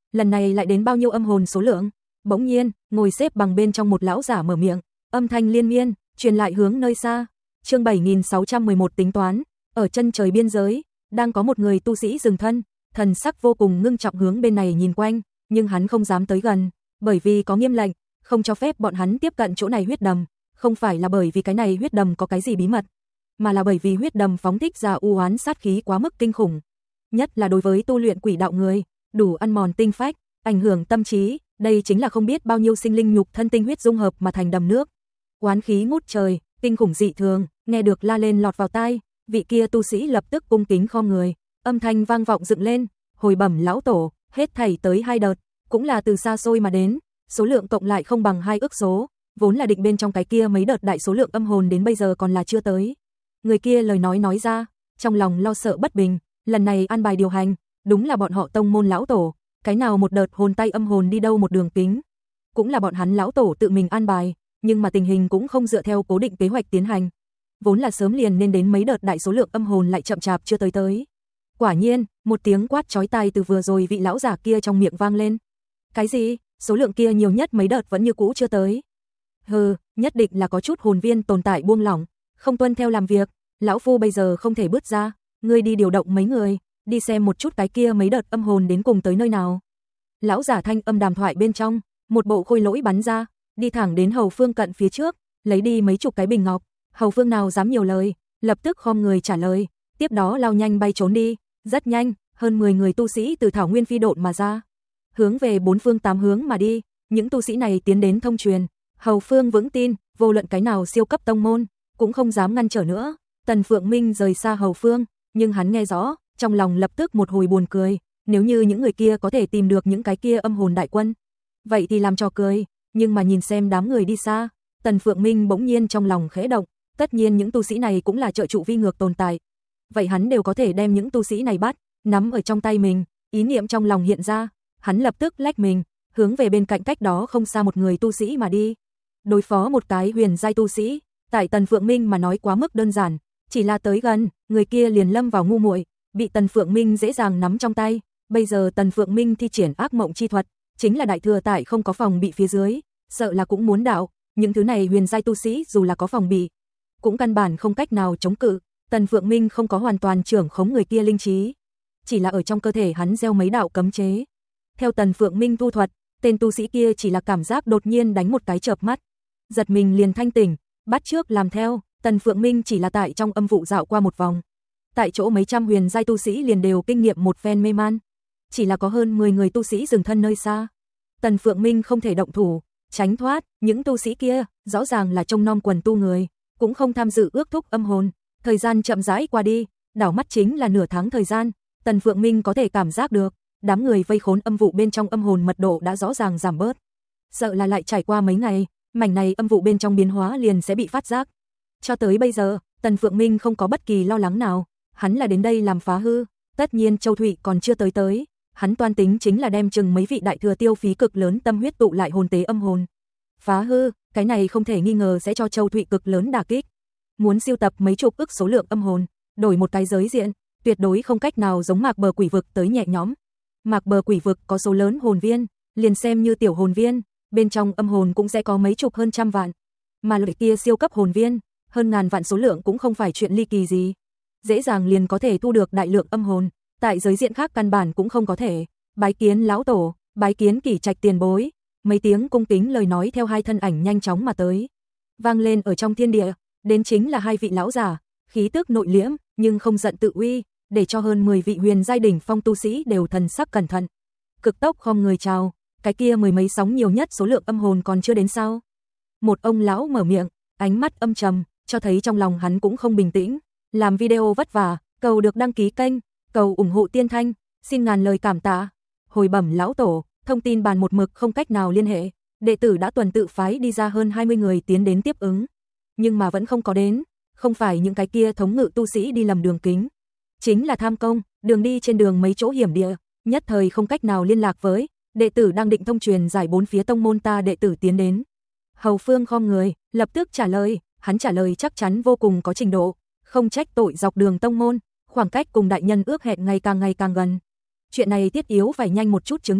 lần này lại đến bao nhiêu âm hồn số lượng? Bỗng nhiên, ngồi xếp bằng bên trong một lão giả mở miệng, âm thanh liên miên, truyền lại hướng nơi xa. Chương bảy nghìn sáu trăm mười một tính toán, ở chân trời biên giới, đang có một người tu sĩ dừng thân, thần sắc vô cùng ngưng trọng hướng bên này nhìn quanh, nhưng hắn không dám tới gần, bởi vì có nghiêm lệnh, không cho phép bọn hắn tiếp cận chỗ này huyết đầm, không phải là bởi vì cái này huyết đầm có cái gì bí mật, mà là bởi vì huyết đầm phóng thích ra u oán sát khí quá mức kinh khủng, nhất là đối với tu luyện quỷ đạo người, đủ ăn mòn tinh phách, ảnh hưởng tâm trí, đây chính là không biết bao nhiêu sinh linh nhục thân tinh huyết dung hợp mà thành đầm nước. Oán khí ngút trời, kinh khủng dị thường, nghe được la lên lọt vào tai, vị kia tu sĩ lập tức cung kính khom người, âm thanh vang vọng dựng lên, hồi bẩm lão tổ, hết thảy tới hai đợt, cũng là từ xa xôi mà đến, số lượng cộng lại không bằng hai ức số, vốn là định bên trong cái kia mấy đợt đại số lượng âm hồn đến bây giờ còn là chưa tới. Người kia lời nói nói ra, trong lòng lo sợ bất bình, lần này an bài điều hành, đúng là bọn họ tông môn lão tổ, cái nào một đợt hồn tay âm hồn đi đâu một đường kính, cũng là bọn hắn lão tổ tự mình an bài, nhưng mà tình hình cũng không dựa theo cố định kế hoạch tiến hành. Vốn là sớm liền nên đến mấy đợt đại số lượng âm hồn lại chậm chạp chưa tới tới. Quả nhiên, một tiếng quát chói tai từ vừa rồi vị lão giả kia trong miệng vang lên. Cái gì? Số lượng kia nhiều nhất mấy đợt vẫn như cũ chưa tới. Hừ, nhất định là có chút hồn viên tồn tại buông lỏng, không tuân theo làm việc, lão phu bây giờ không thể bước ra, ngươi đi điều động mấy người, đi xem một chút cái kia mấy đợt âm hồn đến cùng tới nơi nào. Lão giả thanh âm đàm thoại bên trong, một bộ khôi lỗi bắn ra, đi thẳng đến Hầu Phương cận phía trước, lấy đi mấy chục cái bình ngọc, Hầu Phương nào dám nhiều lời, lập tức khom người trả lời, tiếp đó lao nhanh bay trốn đi, rất nhanh, hơn mười người tu sĩ từ thảo nguyên phi độn mà ra, hướng về bốn phương tám hướng mà đi, những tu sĩ này tiến đến thông truyền, Hầu Phương vững tin, vô luận cái nào siêu cấp tông môn, cũng không dám ngăn trở nữa. Tần Phượng Minh rời xa Hầu Phương, nhưng hắn nghe rõ, trong lòng lập tức một hồi buồn cười, nếu như những người kia có thể tìm được những cái kia âm hồn đại quân, vậy thì làm trò cười, nhưng mà nhìn xem đám người đi xa, Tần Phượng Minh bỗng nhiên trong lòng khẽ động, tất nhiên những tu sĩ này cũng là trợ trụ vi ngược tồn tại, vậy hắn đều có thể đem những tu sĩ này bắt, nắm ở trong tay mình, ý niệm trong lòng hiện ra, hắn lập tức lách mình, hướng về bên cạnh cách đó không xa một người tu sĩ mà đi. Đối phó một cái huyền giai tu sĩ, tại Tần Phượng Minh mà nói quá mức đơn giản, chỉ là tới gần, người kia liền lâm vào ngu muội, bị Tần Phượng Minh dễ dàng nắm trong tay. Bây giờ Tần Phượng Minh thi triển ác mộng chi thuật, chính là đại thừa tại không có phòng bị phía dưới, sợ là cũng muốn đạo, những thứ này huyền giai tu sĩ dù là có phòng bị, cũng căn bản không cách nào chống cự. Tần Phượng Minh không có hoàn toàn trưởng khống người kia linh trí, chỉ là ở trong cơ thể hắn gieo mấy đạo cấm chế. Theo Tần Phượng Minh tu thuật, tên tu sĩ kia chỉ là cảm giác đột nhiên đánh một cái chợp mắt, giật mình liền thanh tỉnh, bắt trước làm theo. Tần Phượng Minh chỉ là tại trong âm vụ dạo qua một vòng, tại chỗ mấy trăm huyền giai tu sĩ liền đều kinh nghiệm một phen mê man, chỉ là có hơn mười người tu sĩ dừng thân nơi xa. Tần Phượng Minh không thể động thủ, tránh thoát, những tu sĩ kia rõ ràng là trông nom quần tu người, cũng không tham dự ước thúc âm hồn. Thời gian chậm rãi qua đi, đảo mắt chính là nửa tháng thời gian, Tần Phượng Minh có thể cảm giác được, đám người vây khốn âm vụ bên trong âm hồn mật độ đã rõ ràng giảm bớt. Sợ là lại trải qua mấy ngày, mảnh này âm vụ bên trong biến hóa liền sẽ bị phát giác. Cho tới bây giờ, Tần Phượng Minh không có bất kỳ lo lắng nào, hắn là đến đây làm phá hư, tất nhiên Châu Thụy còn chưa tới tới, hắn toan tính chính là đem chừng mấy vị đại thừa tiêu phí cực lớn tâm huyết tụ lại hồn tế âm hồn. Phá hư, cái này không thể nghi ngờ sẽ cho Châu Thụy cực lớn đả kích. Muốn siêu tập mấy chục ức số lượng âm hồn, đổi một cái giới diện, tuyệt đối không cách nào giống Mạc Bờ Quỷ Vực tới nhẹ nhõm. Mạc Bờ Quỷ Vực có số lớn hồn viên, liền xem như tiểu hồn viên, bên trong âm hồn cũng sẽ có mấy chục hơn trăm vạn. Mà loại kia siêu cấp hồn viên, hơn ngàn vạn số lượng cũng không phải chuyện ly kỳ gì. Dễ dàng liền có thể thu được đại lượng âm hồn, tại giới diện khác căn bản cũng không có thể. Bái kiến lão tổ, bái kiến Kỷ Trạch tiền bối, mấy tiếng cung kính lời nói theo hai thân ảnh nhanh chóng mà tới, vang lên ở trong thiên địa, đến chính là hai vị lão giả, khí tức nội liễm, nhưng không giận tự uy, để cho hơn mười vị huyền giai đỉnh phong tu sĩ đều thần sắc cẩn thận. Cực tốc khom người chào, cái kia mười mấy sóng nhiều nhất số lượng âm hồn còn chưa đến sao? Một ông lão mở miệng, ánh mắt âm trầm, cho thấy trong lòng hắn cũng không bình tĩnh. Làm video vất vả, cầu được đăng ký kênh, cầu ủng hộ Tiên Thanh, xin ngàn lời cảm tạ. Hồi bẩm lão tổ, thông tin bàn một mực không cách nào liên hệ, đệ tử đã tuần tự phái đi ra hơn hai mươi người tiến đến tiếp ứng, nhưng mà vẫn không có đến, không phải những cái kia thống ngự tu sĩ đi lầm đường kính, chính là tham công, đường đi trên đường mấy chỗ hiểm địa, nhất thời không cách nào liên lạc với, đệ tử đang định thông truyền giải bốn phía tông môn ta đệ tử tiến đến. Hầu Phương khom người, lập tức trả lời, hắn trả lời chắc chắn vô cùng có trình độ, không trách tội dọc đường tông môn, khoảng cách cùng đại nhân ước hẹn ngày càng ngày càng gần. Chuyện này thiết yếu phải nhanh một chút chứng thực,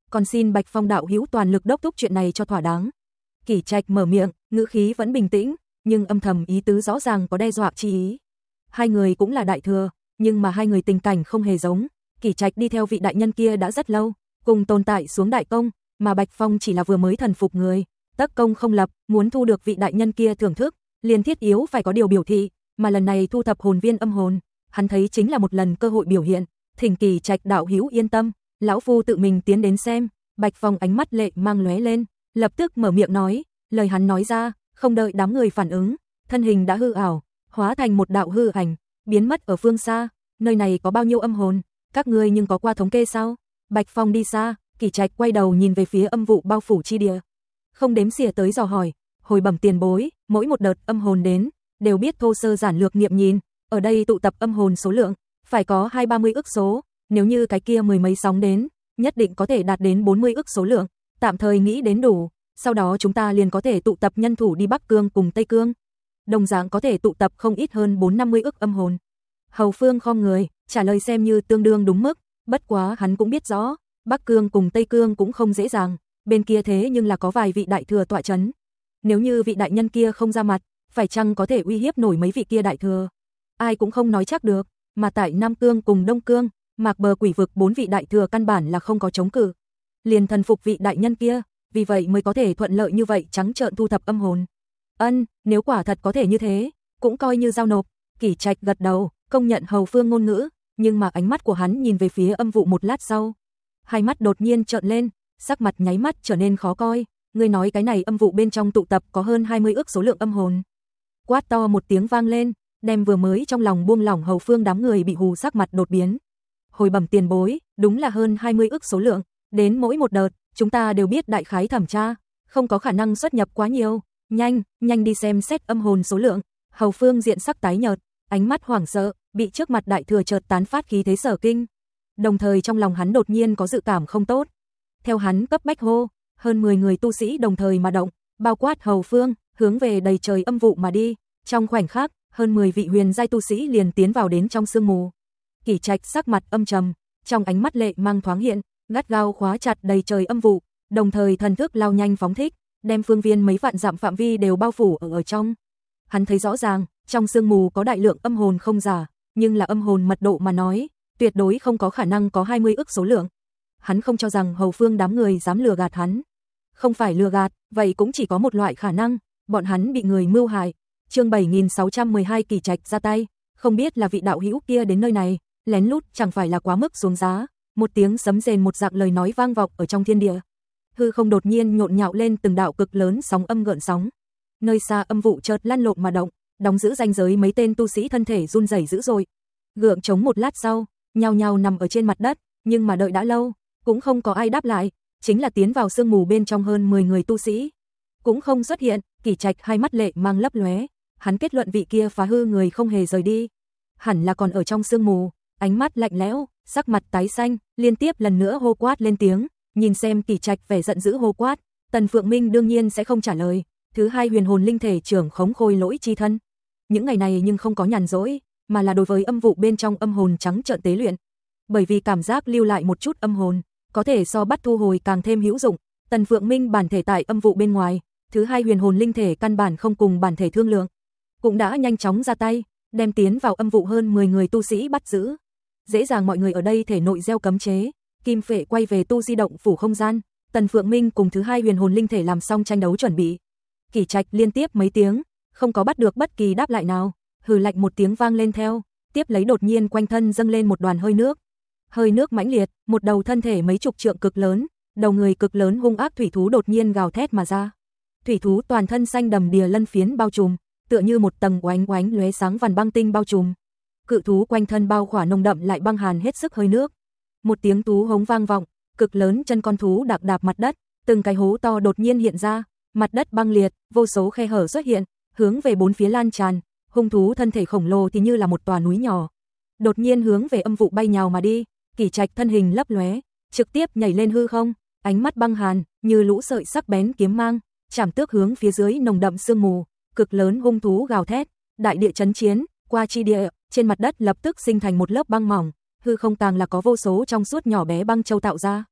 còn xin Bạch Phong đạo hữu toàn lực đốc thúc chuyện này cho thỏa đáng. Kỷ Trạch mở miệng, ngữ khí vẫn bình tĩnh, nhưng âm thầm ý tứ rõ ràng có đe dọa chi ý. Hai người cũng là đại thừa, nhưng mà hai người tình cảnh không hề giống. Kỷ Trạch đi theo vị đại nhân kia đã rất lâu, cùng tồn tại xuống đại công, mà Bạch Phong chỉ là vừa mới thần phục người, tất công không lập, muốn thu được vị đại nhân kia thưởng thức, liền thiết yếu phải có điều biểu thị, mà lần này thu thập hồn viên âm hồn, hắn thấy chính là một lần cơ hội biểu hiện. Thỉnh Kỷ Trạch đạo hữu yên tâm, lão phu tự mình tiến đến xem. Bạch Phong ánh mắt lệ mang lóe lên, lập tức mở miệng nói, lời hắn nói ra, không đợi đám người phản ứng, thân hình đã hư ảo, hóa thành một đạo hư ảnh, biến mất ở phương xa. Nơi này có bao nhiêu âm hồn, các ngươi nhưng có qua thống kê sao? Bạch Phong đi xa, Kỷ Trạch quay đầu nhìn về phía âm vụ bao phủ chi địa, không đếm xỉa tới dò hỏi, hồi bẩm tiền bối, mỗi một đợt âm hồn đến, đều biết thô sơ giản lược nghiệm nhìn, ở đây tụ tập âm hồn số lượng, phải có hai ba mươi ức số, nếu như cái kia mười mấy sóng đến, nhất định có thể đạt đến bốn mươi ức số lượng, tạm thời nghĩ đến đủ, sau đó chúng ta liền có thể tụ tập nhân thủ đi Bắc Cương cùng Tây Cương. Đồng dạng có thể tụ tập không ít hơn bốn năm mươi ức âm hồn. Hầu Phương khom người, trả lời xem như tương đương đúng mức, bất quá hắn cũng biết rõ, Bắc Cương cùng Tây Cương cũng không dễ dàng, bên kia thế nhưng là có vài vị đại thừa tọa chấn. Nếu như vị đại nhân kia không ra mặt, phải chăng có thể uy hiếp nổi mấy vị kia đại thừa? Ai cũng không nói chắc được, mà tại Nam Cương cùng Đông Cương, Mạc Bờ Quỷ Vực bốn vị đại thừa căn bản là không có chống cự, liền thần phục vị đại nhân kia, vì vậy mới có thể thuận lợi như vậy trắng trợn thu thập âm hồn. Ân, nếu quả thật có thể như thế, cũng coi như giao nộp. Kỷ Trạch gật đầu, công nhận Hầu Phương ngôn ngữ, nhưng mà ánh mắt của hắn nhìn về phía âm vụ một lát sau, hai mắt đột nhiên trợn lên, sắc mặt nháy mắt trở nên khó coi. Ngươi nói cái này âm vụ bên trong tụ tập có hơn hai mươi ức số lượng âm hồn. Quát to một tiếng vang lên, đem vừa mới trong lòng buông lỏng Hầu Phương đám người bị hù sắc mặt đột biến. Hồi bẩm tiền bối, đúng là hơn hai mươi ức số lượng, đến mỗi một đợt, chúng ta đều biết đại khái thẩm tra, không có khả năng xuất nhập quá nhiều, nhanh, nhanh đi xem xét âm hồn số lượng. Hầu Phương diện sắc tái nhợt, ánh mắt hoảng sợ, bị trước mặt đại thừa chợt tán phát khí thế sở kinh. Đồng thời trong lòng hắn đột nhiên có dự cảm không tốt. Theo hắn cấp bách hô, hơn mười người tu sĩ đồng thời mà động, bao quát Hầu Phương, hướng về đầy trời âm vụ mà đi. Trong khoảnh khắc, hơn mười vị huyền giai tu sĩ liền tiến vào đến trong sương mù. Kỷ Trạch sắc mặt âm trầm, trong ánh mắt lệ mang thoáng hiện, gắt gao khóa chặt đầy trời âm vụ, đồng thời thần thức lao nhanh phóng thích, đem phương viên mấy vạn dặm phạm vi đều bao phủ ở ở trong. Hắn thấy rõ ràng, trong sương mù có đại lượng âm hồn không giả, nhưng là âm hồn mật độ mà nói, tuyệt đối không có khả năng có hai mươi ức số lượng. Hắn không cho rằng Hầu Phương đám người dám lừa gạt hắn. Không phải lừa gạt, vậy cũng chỉ có một loại khả năng, bọn hắn bị người mưu hại. Chương bảy nghìn sáu trăm mười hai Kỷ Trạch ra tay, không biết là vị đạo hữu kia đến nơi này, lén lút chẳng phải là quá mức xuống giá. Một tiếng sấm rền một dạng lời nói vang vọng ở trong thiên địa. Hư không đột nhiên nhộn nhạo lên từng đạo cực lớn sóng âm gợn sóng. Nơi xa âm vụ chợt lăn lộn mà động, đóng giữ ranh giới mấy tên tu sĩ thân thể run rẩy dữ dội. Gượng chống một lát sau, nhao nhao nằm ở trên mặt đất, nhưng mà đợi đã lâu, cũng không có ai đáp lại, chính là tiến vào sương mù bên trong hơn mười người tu sĩ, cũng không xuất hiện. Kỷ Trạch hai mắt lệ mang lấp lóe, hắn kết luận vị kia phá hư người không hề rời đi, hẳn là còn ở trong sương mù, ánh mắt lạnh lẽo, sắc mặt tái xanh, liên tiếp lần nữa hô quát lên tiếng, nhìn xem Kỷ Trạch vẻ giận dữ hô quát, Tần Phượng Minh đương nhiên sẽ không trả lời. Thứ hai huyền hồn linh thể trưởng khống khôi lỗi chi thân, những ngày này nhưng không có nhàn rỗi, mà là đối với âm vụ bên trong âm hồn trắng trợn tế luyện, bởi vì cảm giác lưu lại một chút âm hồn, có thể so bắt thu hồi càng thêm hữu dụng. Tần Phượng Minh bản thể tại âm vụ bên ngoài, thứ hai huyền hồn linh thể căn bản không cùng bản thể thương lượng, cũng đã nhanh chóng ra tay, đem tiến vào âm vụ hơn mười người tu sĩ bắt giữ. Dễ dàng mọi người ở đây thể nội gieo cấm chế, Kim Phệ quay về tu di động phủ không gian, Tần Phượng Minh cùng thứ hai huyền hồn linh thể làm xong tranh đấu chuẩn bị. Kỷ Trạch liên tiếp mấy tiếng, không có bắt được bất kỳ đáp lại nào, hừ lạnh một tiếng vang lên theo, tiếp lấy đột nhiên quanh thân dâng lên một đoàn hơi nước. Hơi nước mãnh liệt, một đầu thân thể mấy chục trượng cực lớn, đầu người cực lớn hung ác thủy thú đột nhiên gào thét mà ra. Thủy thú toàn thân xanh đầm đìa lân phiến bao trùm, tựa như một tầng oánh oánh lóe sáng vằn băng tinh bao trùm. Cự thú quanh thân bao khỏa nồng đậm lại băng hàn hết sức hơi nước. Một tiếng tú hống vang vọng, cực lớn chân con thú đạp đạp mặt đất, từng cái hố to đột nhiên hiện ra, mặt đất băng liệt, vô số khe hở xuất hiện, hướng về bốn phía lan tràn. Hung thú thân thể khổng lồ thì như là một tòa núi nhỏ, đột nhiên hướng về âm vụ bay nhào mà đi. Kỷ Trạch thân hình lấp lóe, trực tiếp nhảy lên hư không, ánh mắt băng hàn, như lũ sợi sắc bén kiếm mang, chảm tước hướng phía dưới nồng đậm sương mù, cực lớn hung thú gào thét, đại địa chấn chiến, qua chi địa, trên mặt đất lập tức sinh thành một lớp băng mỏng, hư không càng là có vô số trong suốt nhỏ bé băng châu tạo ra.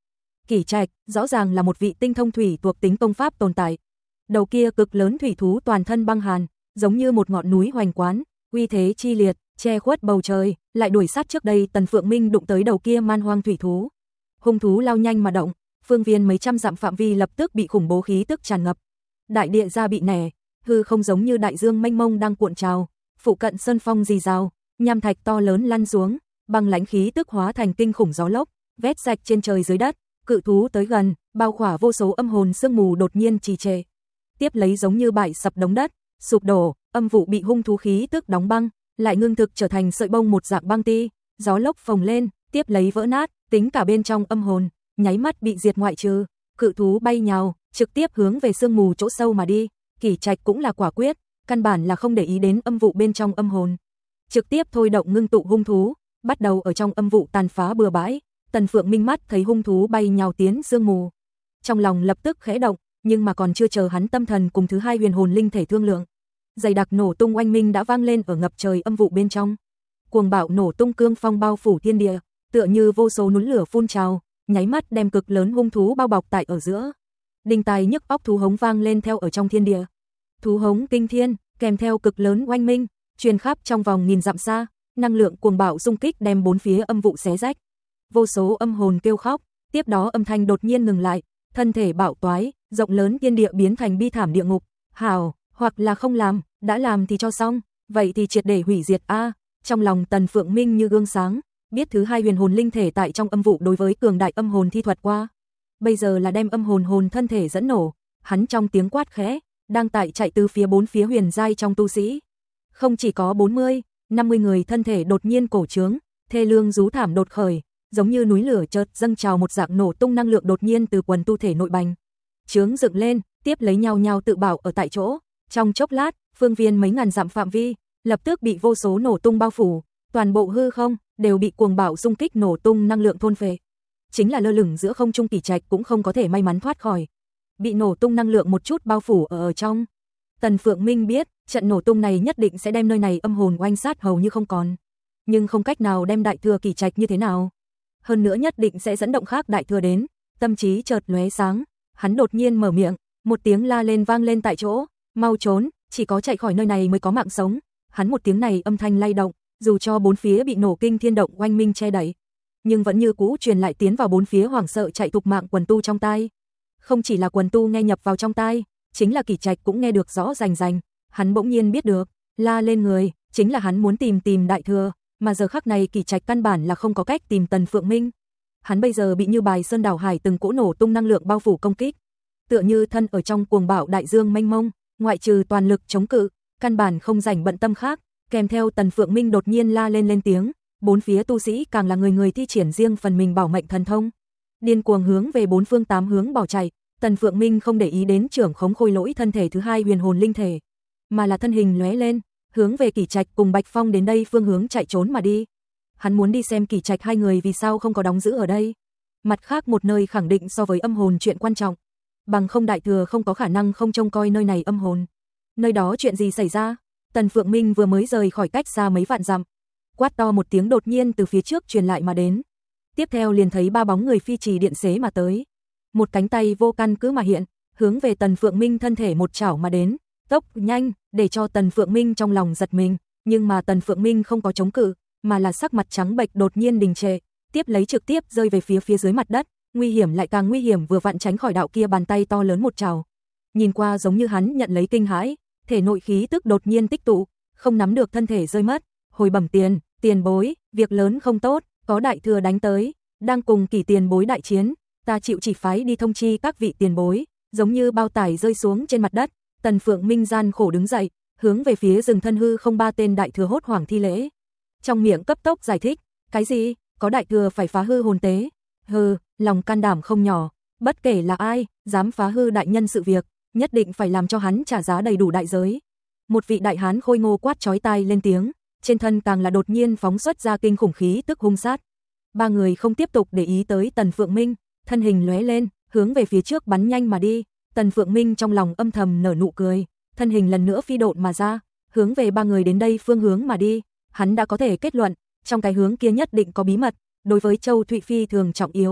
Kỷ Trạch, rõ ràng là một vị tinh thông thủy thuộc tính công pháp tồn tại. Đầu kia cực lớn thủy thú toàn thân băng hàn, giống như một ngọn núi hoành quán, uy thế chi liệt, che khuất bầu trời, lại đuổi sát trước đây Tần Phượng Minh đụng tới đầu kia man hoang thủy thú. Hung thú lao nhanh mà động, phương viên mấy trăm dặm phạm vi lập tức bị khủng bố khí tức tràn ngập. Đại địa ra bị nẻ, hư không giống như đại dương mênh mông đang cuộn trào, phụ cận sơn phong rì rào, nham thạch to lớn lăn xuống, băng lãnh khí tức hóa thành kinh khủng gió lốc, vét sạch trên trời dưới đất, cự thú tới gần, bao khỏa vô số âm hồn sương mù đột nhiên trì trệ. Tiếp lấy giống như bãi sập đống đất, sụp đổ, âm vụ bị hung thú khí tức đóng băng, lại ngưng thực trở thành sợi bông một dạng băng ti, gió lốc phồng lên, tiếp lấy vỡ nát, tính cả bên trong âm hồn, nháy mắt bị diệt ngoại trừ, cự thú bay nhào, trực tiếp hướng về sương mù chỗ sâu mà đi. Kỷ Trạch cũng là quả quyết, căn bản là không để ý đến âm vụ bên trong âm hồn, trực tiếp thôi động ngưng tụ hung thú, bắt đầu ở trong âm vụ tàn phá bừa bãi. Tần Phượng Minh mắt thấy hung thú bay nhào tiến sương mù, trong lòng lập tức khẽ động, nhưng mà còn chưa chờ hắn tâm thần cùng thứ hai huyền hồn linh thể thương lượng, dày đặc nổ tung oanh minh đã vang lên ở ngập trời âm vụ bên trong. Cuồng bạo nổ tung cương phong bao phủ thiên địa, tựa như vô số núi lửa phun trào, nháy mắt đem cực lớn hung thú bao bọc tại ở giữa. Đinh tai nhức óc thú hống vang lên theo ở trong thiên địa. Thú hống kinh thiên, kèm theo cực lớn oanh minh, truyền khắp trong vòng nghìn dặm xa, năng lượng cuồng bạo xung kích đem bốn phía âm vụ xé rách. Vô số âm hồn kêu khóc, tiếp đó âm thanh đột nhiên ngừng lại, thân thể bạo toái, rộng lớn thiên địa biến thành bi thảm địa ngục. Hảo, hoặc là không làm, đã làm thì cho xong, vậy thì triệt để hủy diệt a. Trong lòng Tần Phượng Minh như gương sáng, biết thứ hai huyền hồn linh thể tại trong âm vụ đối với cường đại âm hồn thi thuật qua. Bây giờ là đem âm hồn hồn thân thể dẫn nổ, hắn trong tiếng quát khẽ, đang tại chạy từ phía bốn phía huyền giai trong tu sĩ. Không chỉ có bốn mươi, năm mươi người thân thể đột nhiên cổ trướng, thê lương rú thảm đột khởi, giống như núi lửa chợt dâng trào một dạng nổ tung năng lượng đột nhiên từ quần tu thể nội bành trướng dựng lên, tiếp lấy nhau nhau tự bảo ở tại chỗ. Trong chốc lát, phương viên mấy ngàn dặm phạm vi lập tức bị vô số nổ tung bao phủ, toàn bộ hư không đều bị cuồng bạo xung kích nổ tung năng lượng thôn phệ. Chính là lơ lửng giữa không trung Kỷ Trạch cũng không có thể may mắn thoát khỏi, bị nổ tung năng lượng một chút bao phủ ở, ở trong. Tần Phượng Minh biết, trận nổ tung này nhất định sẽ đem nơi này âm hồn oanh sát hầu như không còn, nhưng không cách nào đem đại thừa Kỷ Trạch như thế nào. Hơn nữa nhất định sẽ dẫn động khác đại thừa đến, tâm trí chợt lóe sáng, hắn đột nhiên mở miệng, một tiếng la lên vang lên tại chỗ, mau trốn, chỉ có chạy khỏi nơi này mới có mạng sống. Hắn một tiếng này âm thanh lay động, dù cho bốn phía bị nổ kinh thiên động oanh minh che đậy, nhưng vẫn như cũ truyền lại tiến vào bốn phía hoảng sợ chạy thục mạng quần tu trong tai. Không chỉ là quần tu nghe nhập vào trong tai, chính là Kỷ Trạch cũng nghe được rõ rành rành. Hắn bỗng nhiên biết được, la lên người, chính là hắn muốn tìm tìm đại thừa, mà giờ khắc này Kỷ Trạch căn bản là không có cách tìm Tần Phượng Minh. Hắn bây giờ bị như bài sơn đảo hải từng cỗ nổ tung năng lượng bao phủ công kích, tựa như thân ở trong cuồng bạo đại dương mênh mông, ngoại trừ toàn lực chống cự, căn bản không rảnh bận tâm khác. Kèm theo Tần Phượng Minh đột nhiên la lên lên tiếng, bốn phía tu sĩ càng là người người thi triển riêng phần mình bảo mệnh thần thông, điên cuồng hướng về bốn phương tám hướng bỏ chạy. Tần Phượng Minh không để ý đến trưởng khống khôi lỗi thân thể thứ hai huyền hồn linh thể, mà là thân hình lóe lên, hướng về Kỷ Trạch cùng Bạch Phong đến đây phương hướng chạy trốn mà đi. Hắn muốn đi xem Kỷ Trạch hai người vì sao không có đóng giữ ở đây. Mặt khác một nơi khẳng định so với âm hồn chuyện quan trọng, bằng không đại thừa không có khả năng không trông coi nơi này âm hồn. Nơi đó chuyện gì xảy ra? Tần Phượng Minh vừa mới rời khỏi cách xa mấy vạn dặm, quát to một tiếng đột nhiên từ phía trước truyền lại mà đến. Tiếp theo liền thấy ba bóng người phi trì điện xế mà tới. Một cánh tay vô căn cứ mà hiện, hướng về Tần Phượng Minh thân thể một chảo mà đến, tốc nhanh, để cho Tần Phượng Minh trong lòng giật mình, nhưng mà Tần Phượng Minh không có chống cự, mà là sắc mặt trắng bệch đột nhiên đình trệ, tiếp lấy trực tiếp rơi về phía phía dưới mặt đất, nguy hiểm lại càng nguy hiểm vừa vặn tránh khỏi đạo kia bàn tay to lớn một chảo. Nhìn qua giống như hắn nhận lấy kinh hãi, thể nội khí tức đột nhiên tích tụ, không nắm được thân thể rơi mất, hồi bẩm tiền, tiền bối, việc lớn không tốt, có đại thừa đánh tới, đang cùng Kỷ tiền bối đại chiến, ta chịu chỉ phái đi thông chi các vị tiền bối, giống như bao tải rơi xuống trên mặt đất. Tần Phượng Minh gian khổ đứng dậy, hướng về phía rừng thân hư không ba tên đại thừa hốt hoảng thi lễ. Trong miệng cấp tốc giải thích, cái gì, có đại thừa phải phá hư hồn tế, hừ, lòng can đảm không nhỏ, bất kể là ai, dám phá hư đại nhân sự việc, nhất định phải làm cho hắn trả giá đầy đủ đại giới. Một vị đại hán khôi ngô quát chói tai lên tiếng, trên thân càng là đột nhiên phóng xuất ra kinh khủng khí tức hung sát. Ba người không tiếp tục để ý tới Tần Phượng Minh, thân hình lóe lên, hướng về phía trước bắn nhanh mà đi. Tần Phượng Minh trong lòng âm thầm nở nụ cười, thân hình lần nữa phi độn mà ra, hướng về ba người đến đây phương hướng mà đi. Hắn đã có thể kết luận, trong cái hướng kia nhất định có bí mật, đối với Châu Thụy phi thường trọng yếu,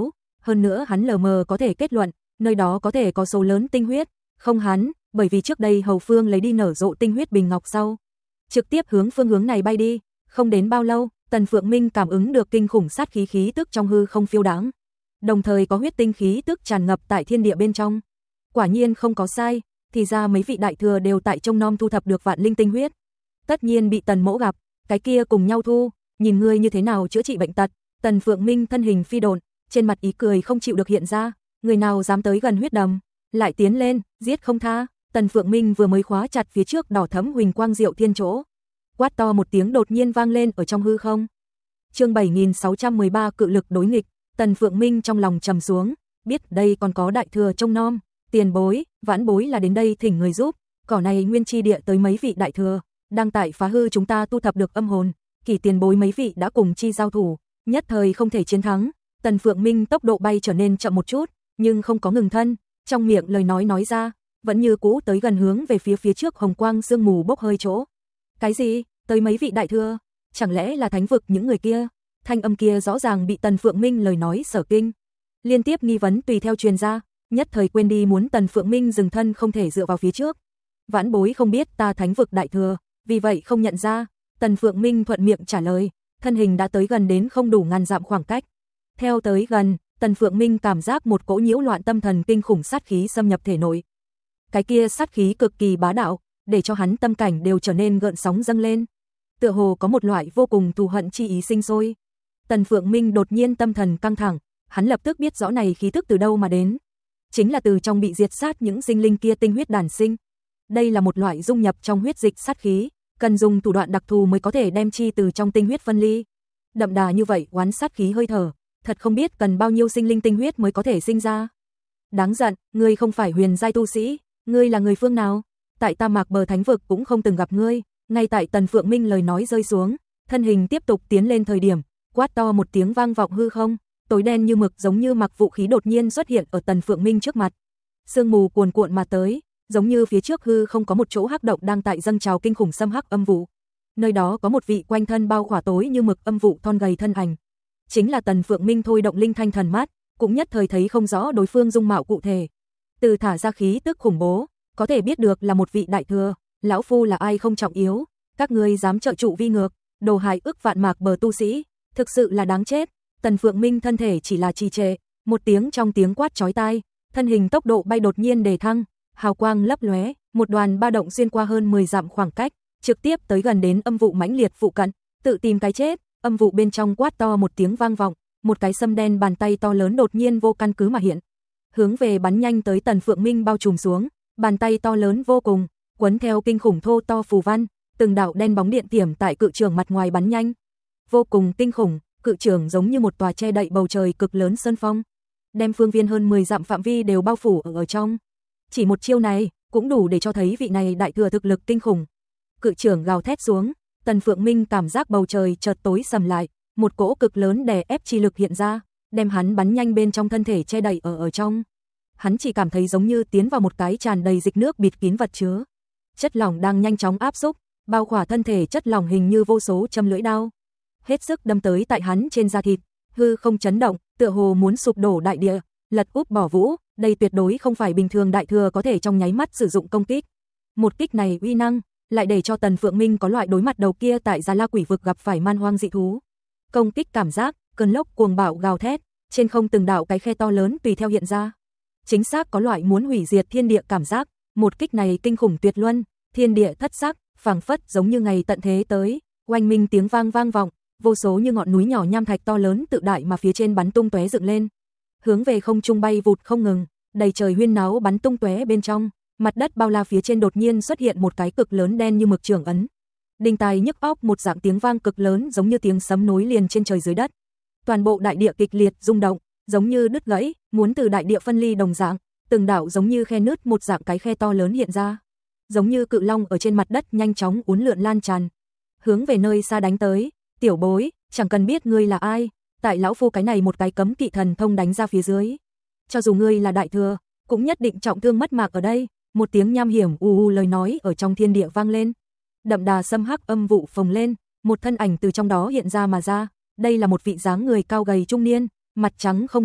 hơn nữa hắn lờ mờ có thể kết luận, nơi đó có thể có số lớn tinh huyết, không hắn, bởi vì trước đây Hầu Phương lấy đi nở rộ tinh huyết bình ngọc sau, trực tiếp hướng phương hướng này bay đi, không đến bao lâu, Tần Phượng Minh cảm ứng được kinh khủng sát khí khí tức trong hư không phiêu đáng, đồng thời có huyết tinh khí tức tràn ngập tại thiên địa bên trong. Quả nhiên không có sai, thì ra mấy vị đại thừa đều tại trong nom thu thập được vạn linh tinh huyết. Tất nhiên bị Tần Mỗ gặp, cái kia cùng nhau thu, nhìn ngươi như thế nào chữa trị bệnh tật. Tần Phượng Minh thân hình phi độn, trên mặt ý cười không chịu được hiện ra, người nào dám tới gần huyết đầm, lại tiến lên, giết không tha. Tần Phượng Minh vừa mới khóa chặt phía trước đỏ thẫm huỳnh quang diệu thiên chỗ, quát to một tiếng đột nhiên vang lên ở trong hư không. Chương bảy nghìn sáu trăm mười ba cự lực đối nghịch. Tần Phượng Minh trong lòng trầm xuống, biết đây còn có đại thừa trông nom, tiền bối, vãn bối là đến đây thỉnh người giúp, cỏ này nguyên chi địa tới mấy vị đại thừa, đang tại phá hư chúng ta tu thập được âm hồn, Kỳ tiền bối mấy vị đã cùng chi giao thủ, nhất thời không thể chiến thắng. Tần Phượng Minh tốc độ bay trở nên chậm một chút, nhưng không có ngừng thân, trong miệng lời nói nói ra, vẫn như cũ tới gần hướng về phía phía trước hồng quang sương mù bốc hơi chỗ. Cái gì? Tới mấy vị đại thừa? Chẳng lẽ là thánh vực những người kia? Thanh âm kia rõ ràng bị Tần Phượng Minh lời nói sở kinh. Liên tiếp nghi vấn tùy theo truyền ra, nhất thời quên đi muốn Tần Phượng Minh dừng thân không thể dựa vào phía trước. Vãn bối không biết ta thánh vực đại thừa, vì vậy không nhận ra. Tần Phượng Minh thuận miệng trả lời, thân hình đã tới gần đến không đủ ngàn dặm khoảng cách. Theo tới gần, Tần Phượng Minh cảm giác một cỗ nhiễu loạn tâm thần kinh khủng sát khí xâm nhập thể nội. Cái kia sát khí cực kỳ bá đạo, để cho hắn tâm cảnh đều trở nên gợn sóng dâng lên. Tựa hồ có một loại vô cùng thù hận chi ý sinh sôi. Tần Phượng Minh đột nhiên tâm thần căng thẳng, hắn lập tức biết rõ này khí tức từ đâu mà đến. Chính là từ trong bị diệt sát những sinh linh kia tinh huyết đản sinh. Đây là một loại dung nhập trong huyết dịch sát khí, cần dùng thủ đoạn đặc thù mới có thể đem chi từ trong tinh huyết phân ly. Đậm đà như vậy oán sát khí hơi thở, thật không biết cần bao nhiêu sinh linh tinh huyết mới có thể sinh ra. Đáng giận, ngươi không phải huyền giai tu sĩ, ngươi là người phương nào? Tại ta Mạc Bờ Thánh vực cũng không từng gặp ngươi. Ngay tại Tần Phượng Minh lời nói rơi xuống, thân hình tiếp tục tiến lên thời điểm, quát to một tiếng vang vọng hư không, tối đen như mực giống như mặc vũ khí đột nhiên xuất hiện ở Tần Phượng Minh trước mặt. Sương mù cuồn cuộn mà tới, giống như phía trước hư không có một chỗ hắc động đang tại dâng trào kinh khủng xâm hắc âm vụ. Nơi đó có một vị quanh thân bao khỏa tối như mực âm vụ thon gầy thân ảnh. Chính là Tần Phượng Minh thôi động linh thanh thần mắt, cũng nhất thời thấy không rõ đối phương dung mạo cụ thể. Từ thả ra khí tức khủng bố, có thể biết được là một vị đại thừa, lão phu là ai không trọng yếu, các ngươi dám trợ trụ vi ngược, đồ hại ức vạn Mạc Bờ tu sĩ, thực sự là đáng chết. Tần Phượng Minh thân thể chỉ là trì trệ, một tiếng trong tiếng quát chói tai, thân hình tốc độ bay đột nhiên đề thăng, hào quang lấp lóe, một đoàn ba động xuyên qua hơn mười dặm khoảng cách, trực tiếp tới gần đến âm vụ mãnh liệt phụ cận, tự tìm cái chết. Âm vụ bên trong quát to một tiếng vang vọng, một cái sâm đen bàn tay to lớn đột nhiên vô căn cứ mà hiện, hướng về bắn nhanh tới Tần Phượng Minh bao trùm xuống, bàn tay to lớn vô cùng, quấn theo kinh khủng thô to phù văn, từng đạo đen bóng điện tiềm tại cự trường mặt ngoài bắn nhanh, vô cùng kinh khủng, cự trường giống như một tòa che đậy bầu trời cực lớn sơn phong, đem phương viên hơn mười dặm phạm vi đều bao phủ ở, ở trong. Chỉ một chiêu này cũng đủ để cho thấy vị này đại thừa thực lực kinh khủng. Cự trường gào thét xuống, Tần Phượng Minh cảm giác bầu trời chợt tối sầm lại, một cỗ cực lớn đè ép chi lực hiện ra, đem hắn bắn nhanh bên trong thân thể che đậy ở ở trong. Hắn chỉ cảm thấy giống như tiến vào một cái tràn đầy dịch nước bịt kín vật chứa. Chất lỏng đang nhanh chóng áp xúc, bao khỏa thân thể chất lỏng hình như vô số châm lưỡi đao, hết sức đâm tới tại hắn trên da thịt, hư không chấn động, tựa hồ muốn sụp đổ đại địa, lật úp bỏ vũ, đây tuyệt đối không phải bình thường đại thừa có thể trong nháy mắt sử dụng công kích. Một kích này uy năng, lại để cho Tần Phượng Minh có loại đối mặt đầu kia tại Già La Quỷ vực gặp phải man hoang dị thú. Công kích cảm giác, cơn lốc cuồng bạo gào thét, trên không từng đạo cái khe to lớn tùy theo hiện ra. Chính xác có loại muốn hủy diệt thiên địa cảm giác, một kích này kinh khủng tuyệt luân, thiên địa thất sắc, phảng phất giống như ngày tận thế tới, oanh minh tiếng vang vang vọng, vô số như ngọn núi nhỏ nham thạch to lớn tự đại mà phía trên bắn tung tóe dựng lên, hướng về không trung bay vụt không ngừng, đầy trời huyên náo bắn tung tóe bên trong, mặt đất bao la phía trên đột nhiên xuất hiện một cái cực lớn đen như mực trường ấn. Đinh tai nhức óc một dạng tiếng vang cực lớn giống như tiếng sấm nối liền trên trời dưới đất. Toàn bộ đại địa kịch liệt rung động, giống như đứt gãy, muốn từ đại địa phân ly đồng dạng, từng đạo giống như khe nứt một dạng cái khe to lớn hiện ra, giống như cự long ở trên mặt đất nhanh chóng uốn lượn lan tràn, hướng về nơi xa đánh tới. Tiểu bối, chẳng cần biết ngươi là ai, tại lão phu cái này một cái cấm kỵ thần thông đánh ra phía dưới, cho dù ngươi là đại thừa, cũng nhất định trọng thương mất mạc ở đây. Một tiếng nham hiểm u u lời nói ở trong thiên địa vang lên, đậm đà xâm hắc âm vụ phồng lên, một thân ảnh từ trong đó hiện ra mà ra. Đây là một vị dáng người cao gầy trung niên, mặt trắng không râu,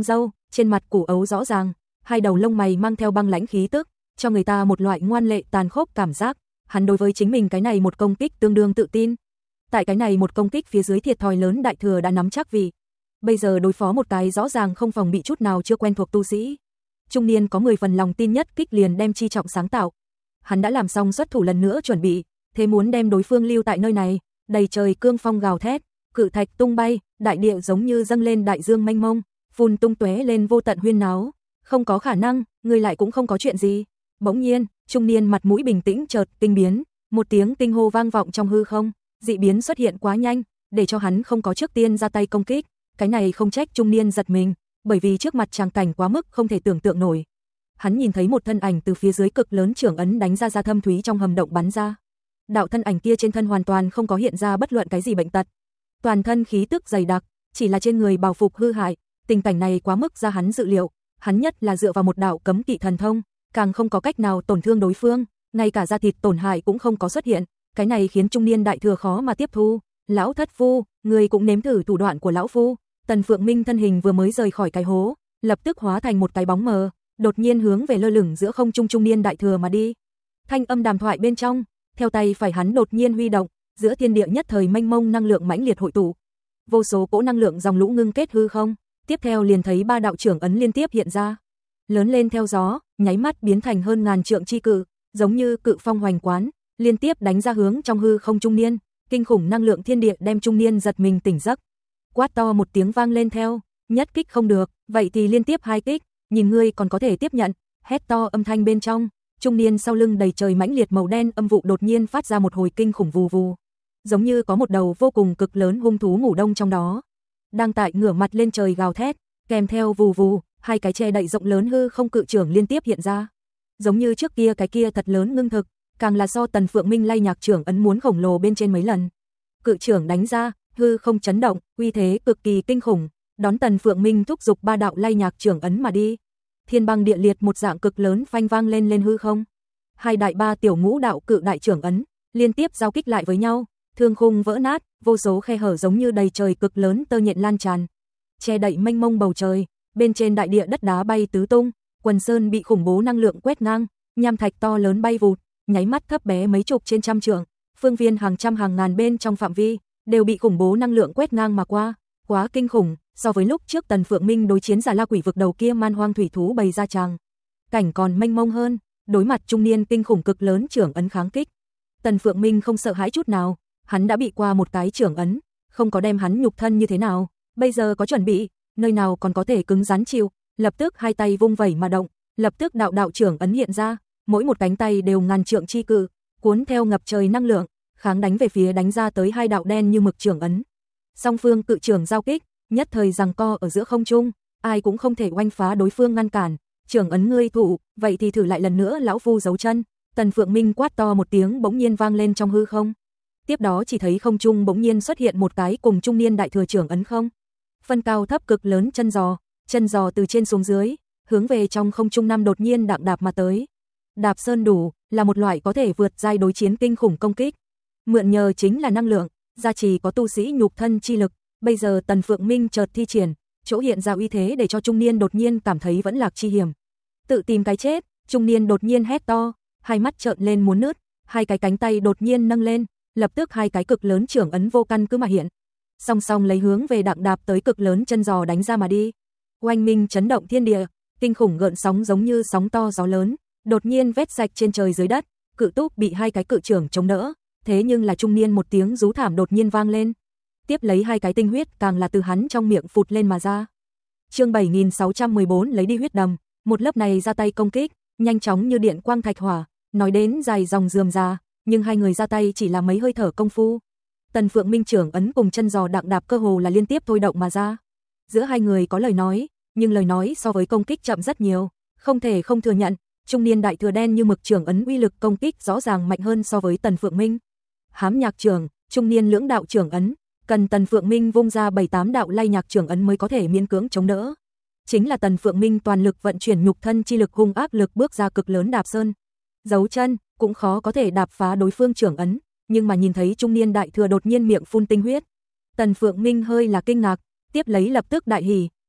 trên mặt củ ấu rõ ràng, hai đầu lông mày mang theo băng lãnh khí tức, cho người ta một loại ngoan lệ tàn khốc cảm giác. Hắn đối với chính mình cái này một công kích tương đương tự tin. Tại cái này một công kích phía dưới thiệt thòi lớn đại thừa đã nắm chắc vì bây giờ đối phó một cái rõ ràng không phòng bị chút nào chưa quen thuộc tu sĩ. Trung niên có mười phần lòng tin nhất kích liền đem chi trọng sáng tạo. Hắn đã làm xong xuất thủ lần nữa chuẩn bị, thế muốn đem đối phương lưu tại nơi này, đầy trời cương phong gào thét, cự thạch tung bay, đại địa giống như dâng lên đại dương mênh mông, phun tung tóe lên vô tận huyên náo. Không có khả năng, người lại cũng không có chuyện gì. Bỗng nhiên, trung niên mặt mũi bình tĩnh chợt kinh biến, một tiếng kinh hô vang vọng trong hư không, dị biến xuất hiện quá nhanh, để cho hắn không có trước tiên ra tay công kích. Cái này không trách trung niên giật mình, bởi vì trước mặt tràng cảnh quá mức không thể tưởng tượng nổi. Hắn nhìn thấy một thân ảnh từ phía dưới cực lớn trưởng ấn đánh ra ra thâm thúy trong hầm động bắn ra. Đạo thân ảnh kia trên thân hoàn toàn không có hiện ra bất luận cái gì bệnh tật, toàn thân khí tức dày đặc, chỉ là trên người bào phục hư hại. Tình cảnh này quá mức ra hắn dự liệu, hắn nhất là dựa vào một đạo cấm kỵ thần thông, càng không có cách nào tổn thương đối phương, ngay cả da thịt tổn hại cũng không có xuất hiện. Cái này khiến trung niên đại thừa khó mà tiếp thu. Lão thất phu, người cũng nếm thử thủ đoạn của lão phu. Tần Phượng Minh thân hình vừa mới rời khỏi cái hố, lập tức hóa thành một cái bóng mờ, đột nhiên hướng về lơ lửng giữa không trung trung niên đại thừa mà đi. Thanh âm đàm thoại bên trong, theo tay phải hắn đột nhiên huy động, giữa thiên địa nhất thời mênh mông năng lượng mãnh liệt hội tụ. Vô số cỗ năng lượng dòng lũ ngưng kết hư không, tiếp theo liền thấy ba đạo trưởng ấn liên tiếp hiện ra, lớn lên theo gió, nháy mắt biến thành hơn ngàn trượng chi cự, giống như cự phong hoành quán, liên tiếp đánh ra hướng trong hư không trung niên. Kinh khủng năng lượng thiên địa đem trung niên giật mình tỉnh giấc. Quát to một tiếng vang lên theo, nhất kích không được, vậy thì liên tiếp hai kích, nhìn ngươi còn có thể tiếp nhận. Hét to âm thanh bên trong, trung niên sau lưng đầy trời mãnh liệt màu đen âm vụ đột nhiên phát ra một hồi kinh khủng vù vù, giống như có một đầu vô cùng cực lớn hung thú ngủ đông trong đó, đang tại ngửa mặt lên trời gào thét, kèm theo vù vù, hai cái che đậy rộng lớn hư không cự trưởng liên tiếp hiện ra, giống như trước kia cái kia thật lớn ngưng thực, càng là so Tần Phượng Minh lay nhạc trưởng ấn muốn khổng lồ bên trên mấy lần. Cự trưởng đánh ra, hư không chấn động, uy thế cực kỳ kinh khủng, đón Tần Phượng Minh thúc giục ba đạo lay nhạc trưởng ấn mà đi. Thiên băng địa liệt một dạng cực lớn phanh vang lên lên hư không. Hai đại ba tiểu ngũ đạo cự đại trưởng ấn liên tiếp giao kích lại với nhau, thương khung vỡ nát, vô số khe hở giống như đầy trời cực lớn tơ nhện lan tràn, che đậy mênh mông bầu trời, bên trên đại địa đất đá bay tứ tung, quần sơn bị khủng bố năng lượng quét ngang, nham thạch to lớn bay vụt, nháy mắt thấp bé mấy chục trên trăm trượng, phương viên hàng trăm hàng ngàn bên trong phạm vi đều bị khủng bố năng lượng quét ngang mà qua, quá kinh khủng. So với lúc trước Tần Phượng Minh đối chiến giả La Quỷ vực đầu kia man hoang thủy thú bày ra tràng cảnh còn mênh mông hơn, đối mặt trung niên kinh khủng cực lớn trưởng ấn kháng kích, Tần Phượng Minh không sợ hãi chút nào, hắn đã bị qua một cái trưởng ấn, không có đem hắn nhục thân như thế nào, bây giờ có chuẩn bị, nơi nào còn có thể cứng rắn chịu, lập tức hai tay vung vẩy mà động, lập tức đạo đạo trưởng ấn hiện ra, mỗi một cánh tay đều ngàn trượng chi cự, cuốn theo ngập trời năng lượng, kháng đánh về phía đánh ra tới hai đạo đen như mực trưởng ấn. Song phương cự trưởng giao kích, nhất thời giằng co ở giữa không trung, ai cũng không thể oanh phá đối phương ngăn cản. Trưởng ấn ngươi thụ, vậy thì thử lại lần nữa lão phu giấu chân. Tần Phượng Minh quát to một tiếng bỗng nhiên vang lên trong hư không. Tiếp đó chỉ thấy không trung bỗng nhiên xuất hiện một cái cùng trung niên đại thừa trưởng ấn không. Phân cao thấp cực lớn chân giò, chân giò từ trên xuống dưới, hướng về trong không trung năm đột nhiên đạp đạp mà tới. Đạp sơn đủ là một loại có thể vượt giai đối chiến kinh khủng công kích. Mượn nhờ chính là năng lượng, gia trì có tu sĩ nhục thân chi lực. Bây giờ Tần Phượng Minh chợt thi triển, chỗ hiện ra uy thế để cho trung niên đột nhiên cảm thấy vẫn lạc chi hiểm. Tự tìm cái chết, trung niên đột nhiên hét to, hai mắt trợn lên muốn nứt, hai cái cánh tay đột nhiên nâng lên, lập tức hai cái cực lớn trưởng ấn vô căn cứ mà hiện. Song song lấy hướng về đặng đạp tới cực lớn chân giò đánh ra mà đi. Oanh minh chấn động thiên địa, kinh khủng gợn sóng giống như sóng to gió lớn, đột nhiên vét sạch trên trời dưới đất, cự túc bị hai cái cự trưởng chống đỡ, thế nhưng là trung niên một tiếng rú thảm đột nhiên vang lên. Tiếp lấy hai cái tinh huyết càng là từ hắn trong miệng phụt lên mà ra. Chương bảy nghìn sáu trăm mười bốn lấy đi huyết đầm, một lớp này ra tay công kích, nhanh chóng như điện quang thạch hỏa, nói đến dài dòng rườm rà, nhưng hai người ra tay chỉ là mấy hơi thở công phu. Tần Phượng Minh trưởng ấn cùng chân giò đặng đạp cơ hồ là liên tiếp thôi động mà ra. Giữa hai người có lời nói, nhưng lời nói so với công kích chậm rất nhiều, không thể không thừa nhận, trung niên đại thừa đen như mực trưởng ấn uy lực công kích rõ ràng mạnh hơn so với Tần Phượng Minh. Hám nhạc trưởng, trung niên lưỡng đạo trưởng ấn, cần Tần Phượng Minh vung ra bảy tám đạo lay nhạc trưởng ấn mới có thể miễn cưỡng chống đỡ. Chính là Tần Phượng Minh toàn lực vận chuyển nhục thân chi lực hung ác lực bước ra cực lớn đạp sơn. Giấu chân, cũng khó có thể đạp phá đối phương trưởng ấn, nhưng mà nhìn thấy trung niên đại thừa đột nhiên miệng phun tinh huyết. Tần Phượng Minh hơi là kinh ngạc, tiếp lấy lập tức đại hỉ,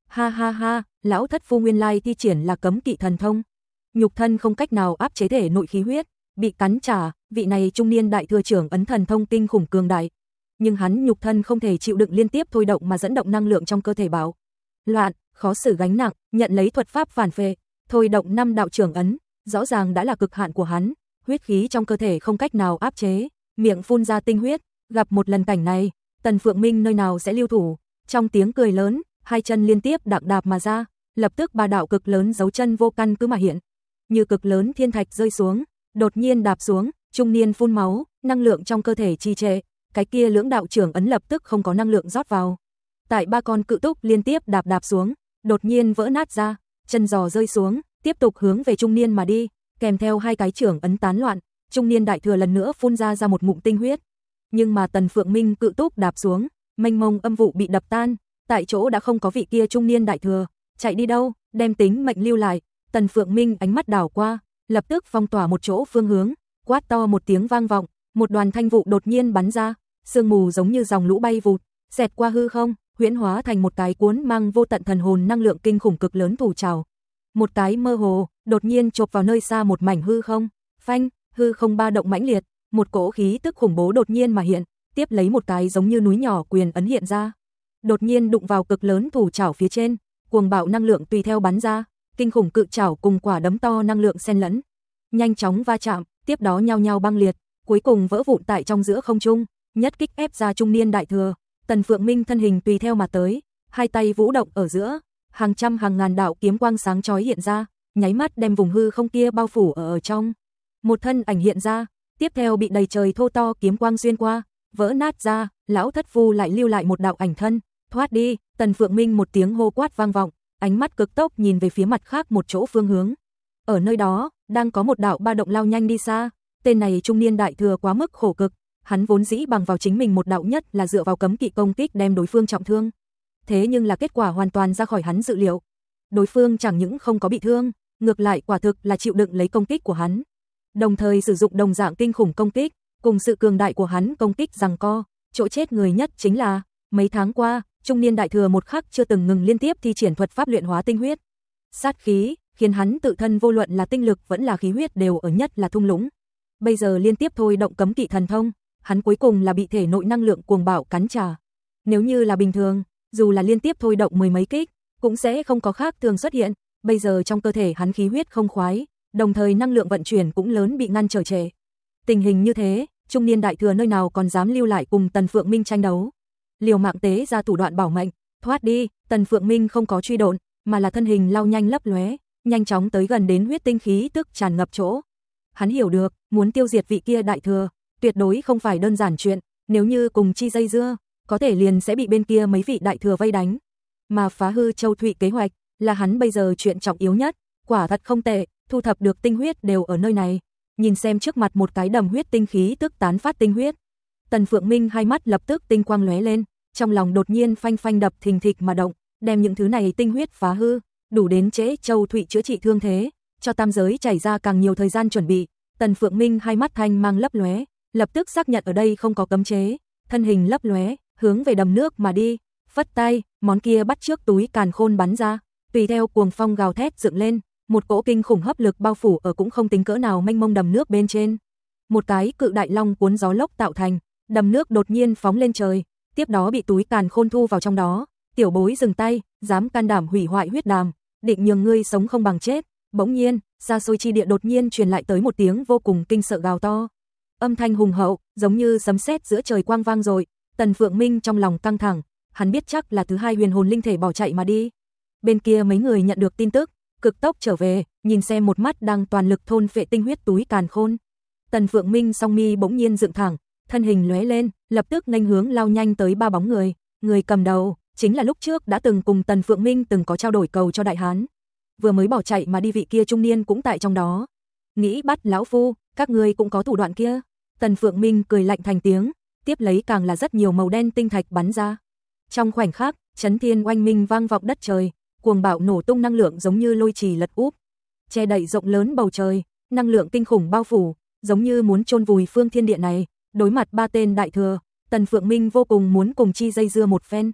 Ha ha ha, lão thất phu nguyên lai thi triển là cấm kỵ thần thông. Nhục thân không cách nào áp chế thể nội khí huyết, bị cắn trả, vị này trung niên đại thừa trưởng ấn thần thông kinh khủng cường đại. Nhưng hắn nhục thân không thể chịu đựng liên tiếp thôi động mà dẫn động năng lượng trong cơ thể bạo loạn, khó xử gánh nặng, nhận lấy thuật pháp phản phệ, thôi động năm đạo trưởng ấn, rõ ràng đã là cực hạn của hắn, huyết khí trong cơ thể không cách nào áp chế, miệng phun ra tinh huyết, gặp một lần cảnh này, Tần Phượng Minh nơi nào sẽ lưu thủ, trong tiếng cười lớn, hai chân liên tiếp đạp đạp mà ra, lập tức ba đạo cực lớn dấu chân vô căn cứ mà hiện, như cực lớn thiên thạch rơi xuống, đột nhiên đạp xuống, trung niên phun máu, năng lượng trong cơ thể trì trệ, cái kia lưỡng đạo trưởng ấn lập tức không có năng lượng rót vào. Tại ba con cự túc liên tiếp đạp đạp xuống, đột nhiên vỡ nát ra, chân giò rơi xuống, tiếp tục hướng về trung niên mà đi, kèm theo hai cái trưởng ấn tán loạn, trung niên đại thừa lần nữa phun ra ra một ngụm tinh huyết. Nhưng mà Tần Phượng Minh cự túc đạp xuống, mênh mông âm vụ bị đập tan, tại chỗ đã không có vị kia trung niên đại thừa, chạy đi đâu, đem tính mệnh lưu lại. Tần Phượng Minh ánh mắt đảo qua, lập tức phong tỏa một chỗ phương hướng, quát to một tiếng vang vọng, một đoàn thanh vụ đột nhiên bắn ra, sương mù giống như dòng lũ bay vụt, xẹt qua hư không, huyễn hóa thành một cái cuốn mang vô tận thần hồn năng lượng kinh khủng cực lớn thủ trào. Một cái mơ hồ, đột nhiên chộp vào nơi xa một mảnh hư không, phanh, hư không ba động mãnh liệt, một cỗ khí tức khủng bố đột nhiên mà hiện, tiếp lấy một cái giống như núi nhỏ quyền ấn hiện ra. Đột nhiên đụng vào cực lớn thủ trảo phía trên, cuồng bạo năng lượng tùy theo bắn ra, kinh khủng cự trảo cùng quả đấm to năng lượng xen lẫn, nhanh chóng va chạm, tiếp đó nhao nhao băng liệt, cuối cùng vỡ vụn tại trong giữa không trung, nhất kích ép ra trung niên đại thừa. Tần Phượng Minh thân hình tùy theo mà tới, hai tay vũ động ở giữa, hàng trăm hàng ngàn đạo kiếm quang sáng chói hiện ra, nháy mắt đem vùng hư không kia bao phủ ở, ở trong. Một thân ảnh hiện ra, tiếp theo bị đầy trời thô to kiếm quang xuyên qua, vỡ nát ra, lão thất phu lại lưu lại một đạo ảnh thân, thoát đi. Tần Phượng Minh một tiếng hô quát vang vọng, ánh mắt cực tốc nhìn về phía mặt khác một chỗ phương hướng. Ở nơi đó, đang có một đạo ba động lao nhanh đi xa, tên này trung niên đại thừa quá mức khổ cực, hắn vốn dĩ bằng vào chính mình một đạo nhất là dựa vào cấm kỵ công kích đem đối phương trọng thương. Thế nhưng là kết quả hoàn toàn ra khỏi hắn dự liệu. Đối phương chẳng những không có bị thương, ngược lại quả thực là chịu đựng lấy công kích của hắn. Đồng thời sử dụng đồng dạng kinh khủng công kích, cùng sự cường đại của hắn công kích giằng co, chỗ chết người nhất chính là, mấy tháng qua, trung niên đại thừa một khắc chưa từng ngừng liên tiếp thi triển thuật pháp luyện hóa tinh huyết. Sát khí, khiến hắn tự thân vô luận là tinh lực vẫn là khí huyết đều ở nhất là thung lũng. Bây giờ liên tiếp thôi động cấm kỵ thần thông, hắn cuối cùng là bị thể nội năng lượng cuồng bạo cắn trả. Nếu như là bình thường, dù là liên tiếp thôi động mười mấy kích, cũng sẽ không có khác thường xuất hiện, bây giờ trong cơ thể hắn khí huyết không khoái, đồng thời năng lượng vận chuyển cũng lớn bị ngăn trở trệ. Tình hình như thế, trung niên đại thừa nơi nào còn dám lưu lại cùng Tần Phượng Minh tranh đấu. Liều mạng tế ra thủ đoạn bảo mệnh, thoát đi. Tần Phượng Minh không có truy độn, mà là thân hình lao nhanh lấp lóe, nhanh chóng tới gần đến huyết tinh khí tức tràn ngập chỗ. Hắn hiểu được, muốn tiêu diệt vị kia đại thừa, tuyệt đối không phải đơn giản chuyện, nếu như cùng chi dây dưa, có thể liền sẽ bị bên kia mấy vị đại thừa vây đánh. Mà phá hư Châu Thụy kế hoạch, là hắn bây giờ chuyện trọng yếu nhất, quả thật không tệ, thu thập được tinh huyết đều ở nơi này. Nhìn xem trước mặt một cái đầm huyết tinh khí tức tán phát tinh huyết. Tần Phượng Minh hai mắt lập tức tinh quang lóe lên, trong lòng đột nhiên phanh phanh đập thình thịch mà động, đem những thứ này tinh huyết phá hư, đủ đến chế Châu Thụy chữa trị thương thế, cho tam giới chảy ra càng nhiều thời gian chuẩn bị. Tần Phượng Minh hai mắt thanh mang lấp lóe, lập tức xác nhận ở đây không có cấm chế, thân hình lấp lóe, hướng về đầm nước mà đi, phất tay, món kia bắt trước túi càn khôn bắn ra, tùy theo cuồng phong gào thét dựng lên, một cỗ kinh khủng hấp lực bao phủ ở cũng không tính cỡ nào mênh mông đầm nước bên trên. Một cái cự đại long cuốn gió lốc tạo thành, đầm nước đột nhiên phóng lên trời, tiếp đó bị túi càn khôn thu vào trong đó. Tiểu bối dừng tay, dám can đảm hủy hoại huyết đàm, định nhường ngươi sống không bằng chết. Bỗng nhiên, xa xôi chi địa đột nhiên truyền lại tới một tiếng vô cùng kinh sợ gào to. Âm thanh hùng hậu, giống như sấm sét giữa trời quang vang rồi. Tần Phượng Minh trong lòng căng thẳng, hắn biết chắc là thứ hai huyền hồn linh thể bỏ chạy mà đi. Bên kia mấy người nhận được tin tức, cực tốc trở về, nhìn xem một mắt đang toàn lực thôn phệ tinh huyết túi càn khôn. Tần Phượng Minh song mi bỗng nhiên dựng thẳng, thân hình lóe lên, lập tức nghênh hướng lao nhanh tới ba bóng người, người cầm đầu chính là lúc trước đã từng cùng Tần Phượng Minh từng có trao đổi cầu cho đại hán. Vừa mới bỏ chạy mà đi vị kia trung niên cũng tại trong đó. Nghĩ bắt lão phu, các ngươi cũng có thủ đoạn kia. Tần Phượng Minh cười lạnh thành tiếng, tiếp lấy càng là rất nhiều màu đen tinh thạch bắn ra. Trong khoảnh khắc, chấn thiên oanh minh vang vọng đất trời, cuồng bạo nổ tung năng lượng giống như lôi trì lật úp, che đậy rộng lớn bầu trời, năng lượng kinh khủng bao phủ, giống như muốn chôn vùi phương thiên địa này. Đối mặt ba tên đại thừa, Tần Phượng Minh vô cùng muốn cùng chi dây dưa một phen.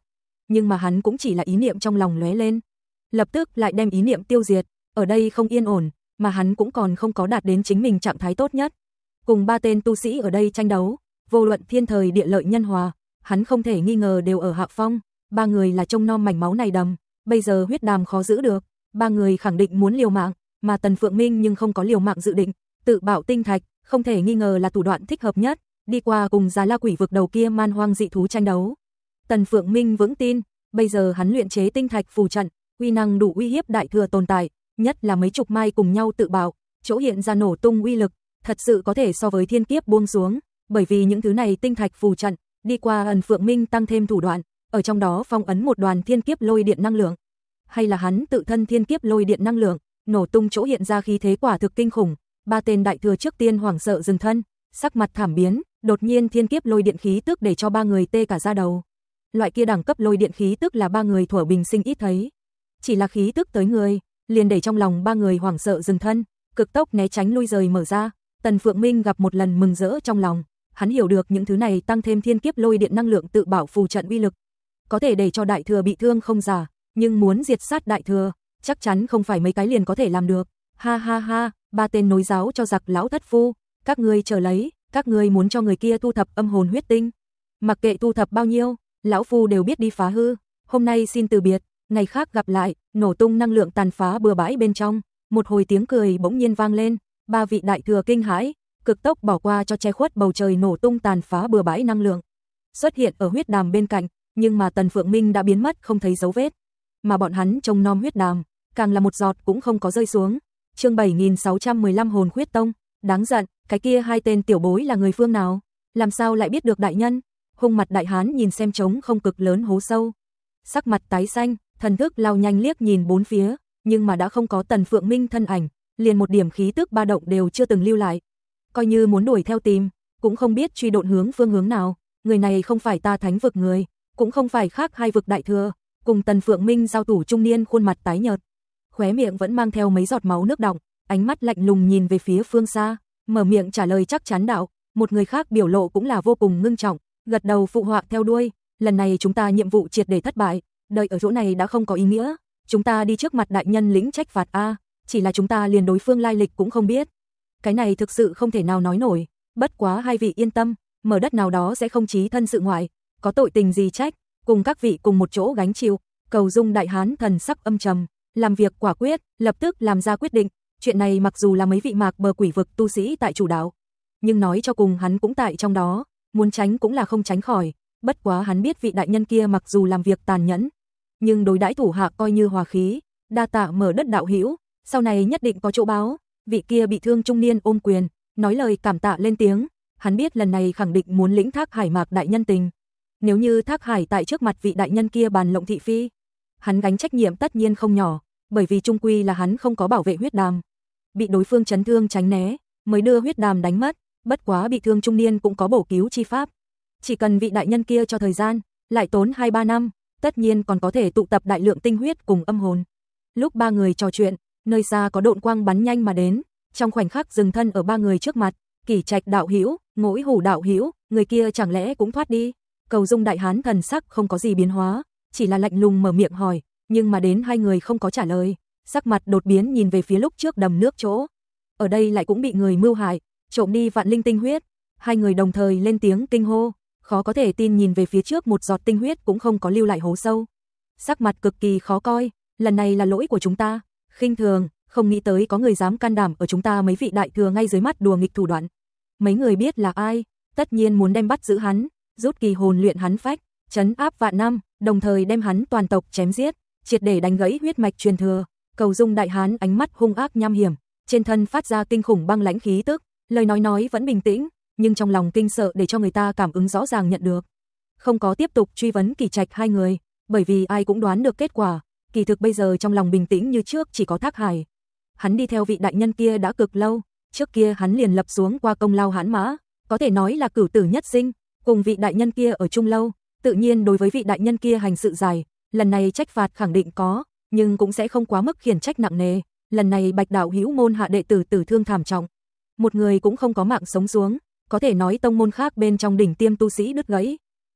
nhưng mà hắn cũng chỉ là ý niệm trong lòng lóe lên, lập tức lại đem ý niệm tiêu diệt, ở đây không yên ổn, mà hắn cũng còn không có đạt đến chính mình trạng thái tốt nhất. Cùng ba tên tu sĩ ở đây tranh đấu, vô luận thiên thời địa lợi nhân hòa, hắn không thể nghi ngờ đều ở hạ phong, ba người là trông nom mảnh máu này đầm, bây giờ huyết đàm khó giữ được, ba người khẳng định muốn liều mạng, mà Tần Phượng Minh nhưng không có liều mạng dự định, tự bạo tinh thạch, không thể nghi ngờ là thủ đoạn thích hợp nhất, đi qua cùng Già La Quỷ vực đầu kia man hoang dị thú tranh đấu. Tần Phượng Minh vững tin, bây giờ hắn luyện chế tinh thạch phù trận, uy năng đủ uy hiếp đại thừa tồn tại, nhất là mấy chục mai cùng nhau tự bạo, chỗ hiện ra nổ tung uy lực, thật sự có thể so với thiên kiếp buông xuống, bởi vì những thứ này tinh thạch phù trận, đi qua ẩn Phượng Minh tăng thêm thủ đoạn, ở trong đó phong ấn một đoàn thiên kiếp lôi điện năng lượng, hay là hắn tự thân thiên kiếp lôi điện năng lượng, nổ tung chỗ hiện ra khí thế quả thực kinh khủng, ba tên đại thừa trước tiên hoảng sợ dừng thân, sắc mặt thảm biến, đột nhiên thiên kiếp lôi điện khí tức để cho ba người tê cả da đầu. Loại kia đẳng cấp lôi điện khí tức là ba người thuở bình sinh ít thấy, chỉ là khí tức tới người, liền để trong lòng ba người hoảng sợ dừng thân, cực tốc né tránh lui rời mở ra. Tần Phượng Minh gặp một lần mừng rỡ trong lòng, hắn hiểu được những thứ này tăng thêm thiên kiếp lôi điện năng lượng tự bảo phù trận uy lực, có thể để cho đại thừa bị thương không giả, nhưng muốn diệt sát đại thừa, chắc chắn không phải mấy cái liền có thể làm được. Ha ha ha, ba tên nối giáo cho giặc lão thất phu, các ngươi chờ lấy, các ngươi muốn cho người kia thu thập âm hồn huyết tinh, mặc kệ thu thập bao nhiêu, lão phu đều biết đi phá hư, hôm nay xin từ biệt, ngày khác gặp lại. Nổ tung năng lượng tàn phá bừa bãi bên trong, một hồi tiếng cười bỗng nhiên vang lên, ba vị đại thừa kinh hãi, cực tốc bỏ qua cho che khuất bầu trời nổ tung tàn phá bừa bãi năng lượng, xuất hiện ở huyết đàm bên cạnh, nhưng mà Tần Phượng Minh đã biến mất không thấy dấu vết, mà bọn hắn trông nom huyết đàm, càng là một giọt cũng không có rơi xuống. Chương bảy nghìn sáu trăm mười lăm Hồn Huyết Tông, đáng giận, cái kia hai tên tiểu bối là người phương nào, làm sao lại biết được đại nhân? Hung mặt đại hán nhìn xem trống không cực lớn hố sâu, sắc mặt tái xanh, thần thức lao nhanh liếc nhìn bốn phía, nhưng mà đã không có Tần Phượng Minh thân ảnh, liền một điểm khí tức ba động đều chưa từng lưu lại. Coi như muốn đuổi theo tìm, cũng không biết truy độn hướng phương hướng nào, người này không phải ta thánh vực người, cũng không phải khác hai vực đại thừa, cùng Tần Phượng Minh giao thủ trung niên khuôn mặt tái nhợt, khóe miệng vẫn mang theo mấy giọt máu nước đọng, ánh mắt lạnh lùng nhìn về phía phương xa, mở miệng trả lời chắc chắn đạo, một người khác biểu lộ cũng là vô cùng ngưng trọng, gật đầu phụ họa theo đuôi, lần này chúng ta nhiệm vụ triệt để thất bại, đợi ở chỗ này đã không có ý nghĩa, chúng ta đi trước mặt đại nhân lĩnh trách phạt a, chỉ là chúng ta liền đối phương lai lịch cũng không biết. Cái này thực sự không thể nào nói nổi, bất quá hai vị yên tâm, mở đất nào đó sẽ không chí thân sự ngoại, có tội tình gì trách, cùng các vị cùng một chỗ gánh chịu. Cầu Dung đại hán thần sắc âm trầm, làm việc quả quyết, lập tức làm ra quyết định, chuyện này mặc dù là mấy vị mạc bờ quỷ vực tu sĩ tại chủ đạo, nhưng nói cho cùng hắn cũng tại trong đó, muốn tránh cũng là không tránh khỏi, bất quá hắn biết vị đại nhân kia mặc dù làm việc tàn nhẫn, nhưng đối đãi thủ hạ coi như hòa khí, đa tạ mở đất đạo hữu, sau này nhất định có chỗ báo. Vị kia bị thương trung niên ôm quyền, nói lời cảm tạ lên tiếng, hắn biết lần này khẳng định muốn lĩnh Thác Hải Mạc đại nhân tình. Nếu như Thác Hải tại trước mặt vị đại nhân kia bàn lộng thị phi, hắn gánh trách nhiệm tất nhiên không nhỏ, bởi vì trung quy là hắn không có bảo vệ huyết đàm, bị đối phương chấn thương tránh né, mới đưa huyết đàm đánh mất, bất quá bị thương trung niên cũng có bổ cứu chi pháp. Chỉ cần vị đại nhân kia cho thời gian, lại tốn hai ba năm, tất nhiên còn có thể tụ tập đại lượng tinh huyết cùng âm hồn. Lúc ba người trò chuyện, nơi xa có độn quang bắn nhanh mà đến, trong khoảnh khắc dừng thân ở ba người trước mặt, Kỷ Trạch đạo hữu, Ngỗi Hủ đạo hữu, người kia chẳng lẽ cũng thoát đi? Cầu Dung đại hán thần sắc không có gì biến hóa, chỉ là lạnh lùng mở miệng hỏi, nhưng mà đến hai người không có trả lời, sắc mặt đột biến nhìn về phía lúc trước đầm nước chỗ. Ở đây lại cũng bị người mưu hại, trộm đi vạn linh tinh huyết. Hai người đồng thời lên tiếng kinh hô, khó có thể tin nhìn về phía trước một giọt tinh huyết cũng không có lưu lại hố sâu. Sắc mặt cực kỳ khó coi, lần này là lỗi của chúng ta, khinh thường, không nghĩ tới có người dám can đảm ở chúng ta mấy vị đại thừa ngay dưới mắt đùa nghịch thủ đoạn. Mấy người biết là ai, tất nhiên muốn đem bắt giữ hắn, rút kỳ hồn luyện hắn phách, trấn áp vạn năm, đồng thời đem hắn toàn tộc chém giết, triệt để đánh gãy huyết mạch truyền thừa. Cầu Dung đại hán ánh mắt hung ác nham hiểm, trên thân phát ra kinh khủng băng lãnh khí tức, lời nói nói vẫn bình tĩnh, nhưng trong lòng kinh sợ để cho người ta cảm ứng rõ ràng nhận được. Không có tiếp tục truy vấn Kỷ Trạch hai người, bởi vì ai cũng đoán được kết quả, kỳ thực bây giờ trong lòng bình tĩnh như trước chỉ có Thác Hải. Hắn đi theo vị đại nhân kia đã cực lâu, trước kia hắn liền lập xuống qua công lao hãn mã, có thể nói là cửu tử nhất sinh, cùng vị đại nhân kia ở chung lâu, tự nhiên đối với vị đại nhân kia hành sự dài, lần này trách phạt khẳng định có, nhưng cũng sẽ không quá mức khiển trách nặng nề, lần này Bạch đạo hữu môn hạ đệ tử tử thương thảm trọng, một người cũng không có mạng sống xuống, có thể nói tông môn khác bên trong đỉnh tiêm tu sĩ đứt gãy.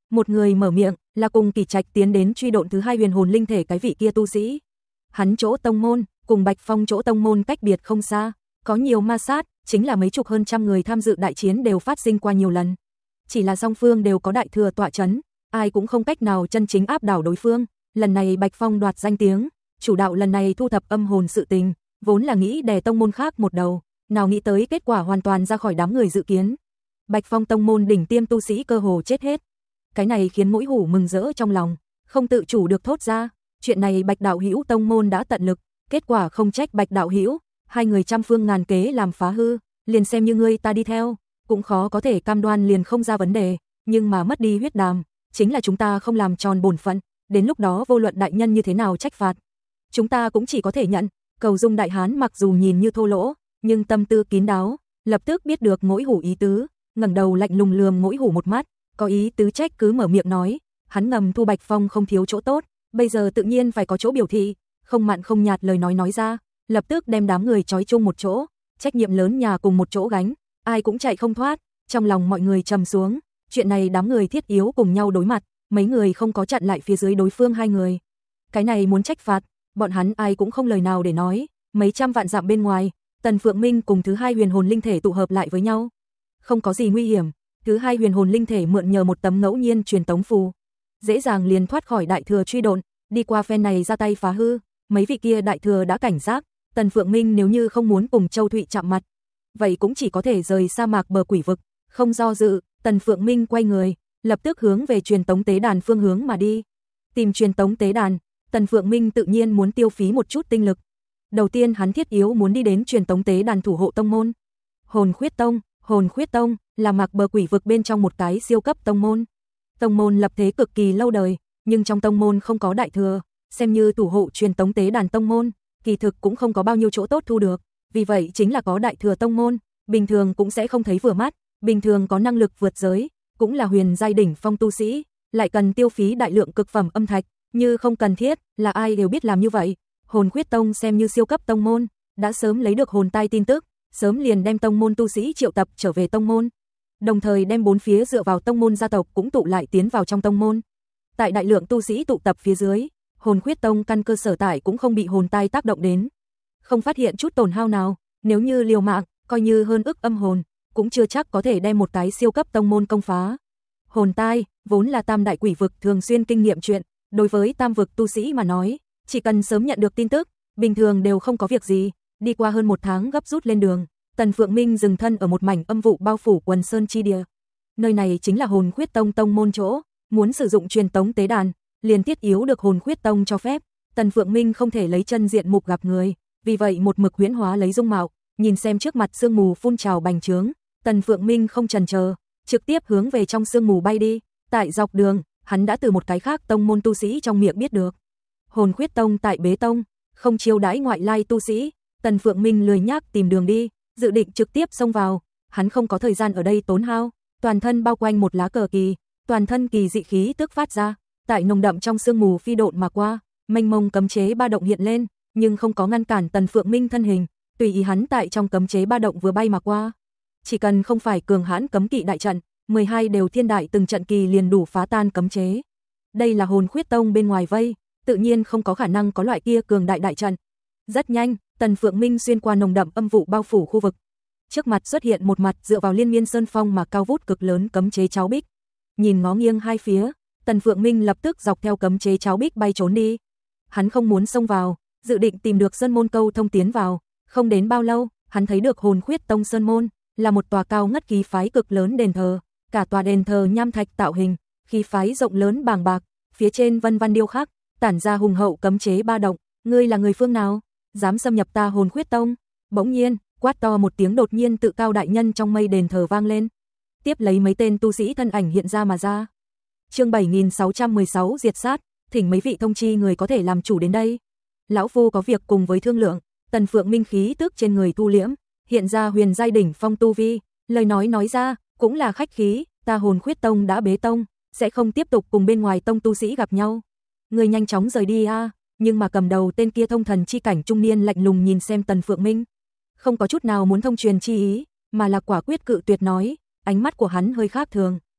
Một người mở miệng, là cùng Kỳ Trạch tiến đến truy độn thứ hai huyền hồn linh thể cái vị kia tu sĩ. Hắn chỗ tông môn, cùng Bạch Phong chỗ tông môn cách biệt không xa, có nhiều ma sát, chính là mấy chục hơn trăm người tham dự đại chiến đều phát sinh qua nhiều lần. Chỉ là song phương đều có đại thừa tọa chấn, ai cũng không cách nào chân chính áp đảo đối phương. Lần này Bạch Phong đoạt danh tiếng, chủ đạo lần này thu thập âm hồn sự tình, vốn là nghĩ đè tông môn khác một đầu, nào nghĩ tới kết quả hoàn toàn ra khỏi đám người dự kiến. Bạch Phong tông môn đỉnh tiêm tu sĩ cơ hồ chết hết. Cái này khiến mỗi hủ mừng rỡ trong lòng, không tự chủ được thốt ra, chuyện này Bạch đạo hữu tông môn đã tận lực, kết quả không trách Bạch đạo hữu, hai người trăm phương ngàn kế làm phá hư, liền xem như ngươi ta đi theo, cũng khó có thể cam đoan liền không ra vấn đề, nhưng mà mất đi huyết đàm, chính là chúng ta không làm tròn bổn phận, đến lúc đó vô luận đại nhân như thế nào trách phạt, chúng ta cũng chỉ có thể nhận. Cầu Dung đại hán mặc dù nhìn như thô lỗ, nhưng tâm tư kín đáo, lập tức biết được mỗi hủ ý tứ, ngẩng đầu lạnh lùng lườm mỗi hủ một mắt, có ý tứ trách cứ mở miệng nói, hắn ngầm thu Bạch Phong không thiếu chỗ tốt, bây giờ tự nhiên phải có chỗ biểu thị, không mặn không nhạt lời nói nói ra, lập tức đem đám người trói chung một chỗ, trách nhiệm lớn nhà cùng một chỗ gánh, ai cũng chạy không thoát. Trong lòng mọi người trầm xuống, chuyện này đám người thiết yếu cùng nhau đối mặt, mấy người không có chặn lại phía dưới đối phương hai người. Cái này muốn trách phạt, bọn hắn ai cũng không lời nào để nói, mấy trăm vạn dặm bên ngoài, Tần Phượng Minh cùng thứ hai huyền hồn linh thể tụ hợp lại với nhau. Không có gì nguy hiểm, thứ hai huyền hồn linh thể mượn nhờ một tấm ngẫu nhiên truyền tống phù, dễ dàng liền thoát khỏi đại thừa truy độn, đi qua phen này ra tay phá hư, mấy vị kia đại thừa đã cảnh giác, Tần Phượng Minh nếu như không muốn cùng Châu Thụy chạm mặt, vậy cũng chỉ có thể rời sa mạc bờ quỷ vực, không do dự, Tần Phượng Minh quay người, lập tức hướng về truyền tống tế đàn phương hướng mà đi. Tìm truyền tống tế đàn, Tần Phượng Minh tự nhiên muốn tiêu phí một chút tinh lực. Đầu tiên hắn thiết yếu muốn đi đến truyền tống tế đàn thủ hộ tông môn. Hồn Khuyết Tông, Hồn Khuyết Tông là mạc bờ quỷ vực bên trong một cái siêu cấp tông môn. Tông môn lập thế cực kỳ lâu đời, nhưng trong tông môn không có đại thừa, xem như thủ hộ truyền tống tế đàn tông môn, kỳ thực cũng không có bao nhiêu chỗ tốt thu được, vì vậy chính là có đại thừa tông môn, bình thường cũng sẽ không thấy vừa mắt, bình thường có năng lực vượt giới, cũng là huyền giai đỉnh phong tu sĩ, lại cần tiêu phí đại lượng cực phẩm âm thạch, như không cần thiết, là ai đều biết làm như vậy. Hồn Khuyết Tông xem như siêu cấp tông môn, đã sớm lấy được hồn tai tin tức, sớm liền đem tông môn tu sĩ triệu tập trở về tông môn, đồng thời đem bốn phía dựa vào tông môn gia tộc cũng tụ lại tiến vào trong tông môn. Tại đại lượng tu sĩ tụ tập phía dưới, Hồn Khuyết Tông căn cơ sở tại cũng không bị hồn tai tác động đến, không phát hiện chút tổn hao nào, nếu như liều mạng, coi như hơn ức âm hồn, cũng chưa chắc có thể đem một cái siêu cấp tông môn công phá. Hồn tai vốn là tam đại quỷ vực thường xuyên kinh nghiệm chuyện, đối với tam vực tu sĩ mà nói, chỉ cần sớm nhận được tin tức, bình thường đều không có việc gì. Đi qua hơn một tháng gấp rút lên đường, Tần Phượng Minh dừng thân ở một mảnh âm vụ bao phủ quần sơn chi địa. Nơi này chính là Hồn Khuyết Tông tông môn chỗ, muốn sử dụng truyền tống tế đàn, liền thiết yếu được Hồn Khuyết Tông cho phép. Tần Phượng Minh không thể lấy chân diện mục gặp người, vì vậy một mực huyễn hóa lấy dung mạo, nhìn xem trước mặt sương mù phun trào bành trướng, Tần Phượng Minh không chần chờ, trực tiếp hướng về trong sương mù bay đi. Tại dọc đường, hắn đã từ một cái khác tông môn tu sĩ trong miệng biết được, Hồn Khuyết Tông tại Bế Tông không chiêu đãi ngoại lai tu sĩ. Tần Phượng Minh lười nhác tìm đường đi, dự định trực tiếp xông vào, hắn không có thời gian ở đây tốn hao, toàn thân bao quanh một lá cờ kỳ, toàn thân kỳ dị khí tức phát ra, tại nồng đậm trong sương mù phi độn mà qua, mênh mông cấm chế ba động hiện lên, nhưng không có ngăn cản Tần Phượng Minh thân hình, tùy ý hắn tại trong cấm chế ba động vừa bay mà qua. Chỉ cần không phải cường hãn cấm kỵ đại trận, mười hai đều thiên đại từng trận kỳ liền đủ phá tan cấm chế. Đây là Hồn Khuyết Tông bên ngoài vây, tự nhiên không có khả năng có loại kia cường đại đại trận. Rất nhanh, Tần Phượng Minh xuyên qua nồng đậm âm vụ bao phủ khu vực. Trước mặt xuất hiện một mặt dựa vào liên miên sơn phong mà cao vút cực lớn cấm chế cháo bích. Nhìn ngó nghiêng hai phía, Tần Phượng Minh lập tức dọc theo cấm chế cháo bích bay trốn đi. Hắn không muốn xông vào, dự định tìm được sơn môn câu thông tiến vào. Không đến bao lâu, hắn thấy được Hồn Khuyết Tông sơn môn, là một tòa cao ngất khí phái cực lớn đền thờ, cả tòa đền thờ nham thạch tạo hình, khí phái rộng lớn bàng bạc, phía trên vân vân điêu khắc, tản ra hùng hậu cấm chế ba động. Ngươi là người phương nào? Dám xâm nhập ta Hồn Khuyết Tông? Bỗng nhiên, quát to một tiếng đột nhiên tự cao đại nhân trong mây đền thờ vang lên. Tiếp lấy mấy tên tu sĩ thân ảnh hiện ra mà ra. Chương bảy nghìn sáu trăm mười sáu diệt sát, thỉnh mấy vị thông chi người có thể làm chủ đến đây. Lão phu có việc cùng với thương lượng. Tần Phượng Minh khí tức trên người thu liễm, hiện ra huyền giai đỉnh phong tu vi, lời nói nói ra cũng là khách khí, ta Hồn Khuyết Tông đã bế tông, sẽ không tiếp tục cùng bên ngoài tông tu sĩ gặp nhau. Người nhanh chóng rời đi a. À. Nhưng mà cầm đầu tên kia thông thần chi cảnh trung niên lạnh lùng nhìn xem Tần Phượng Minh, không có chút nào muốn thông truyền chi ý, mà là quả quyết cự tuyệt nói, ánh mắt của hắn hơi khác thường,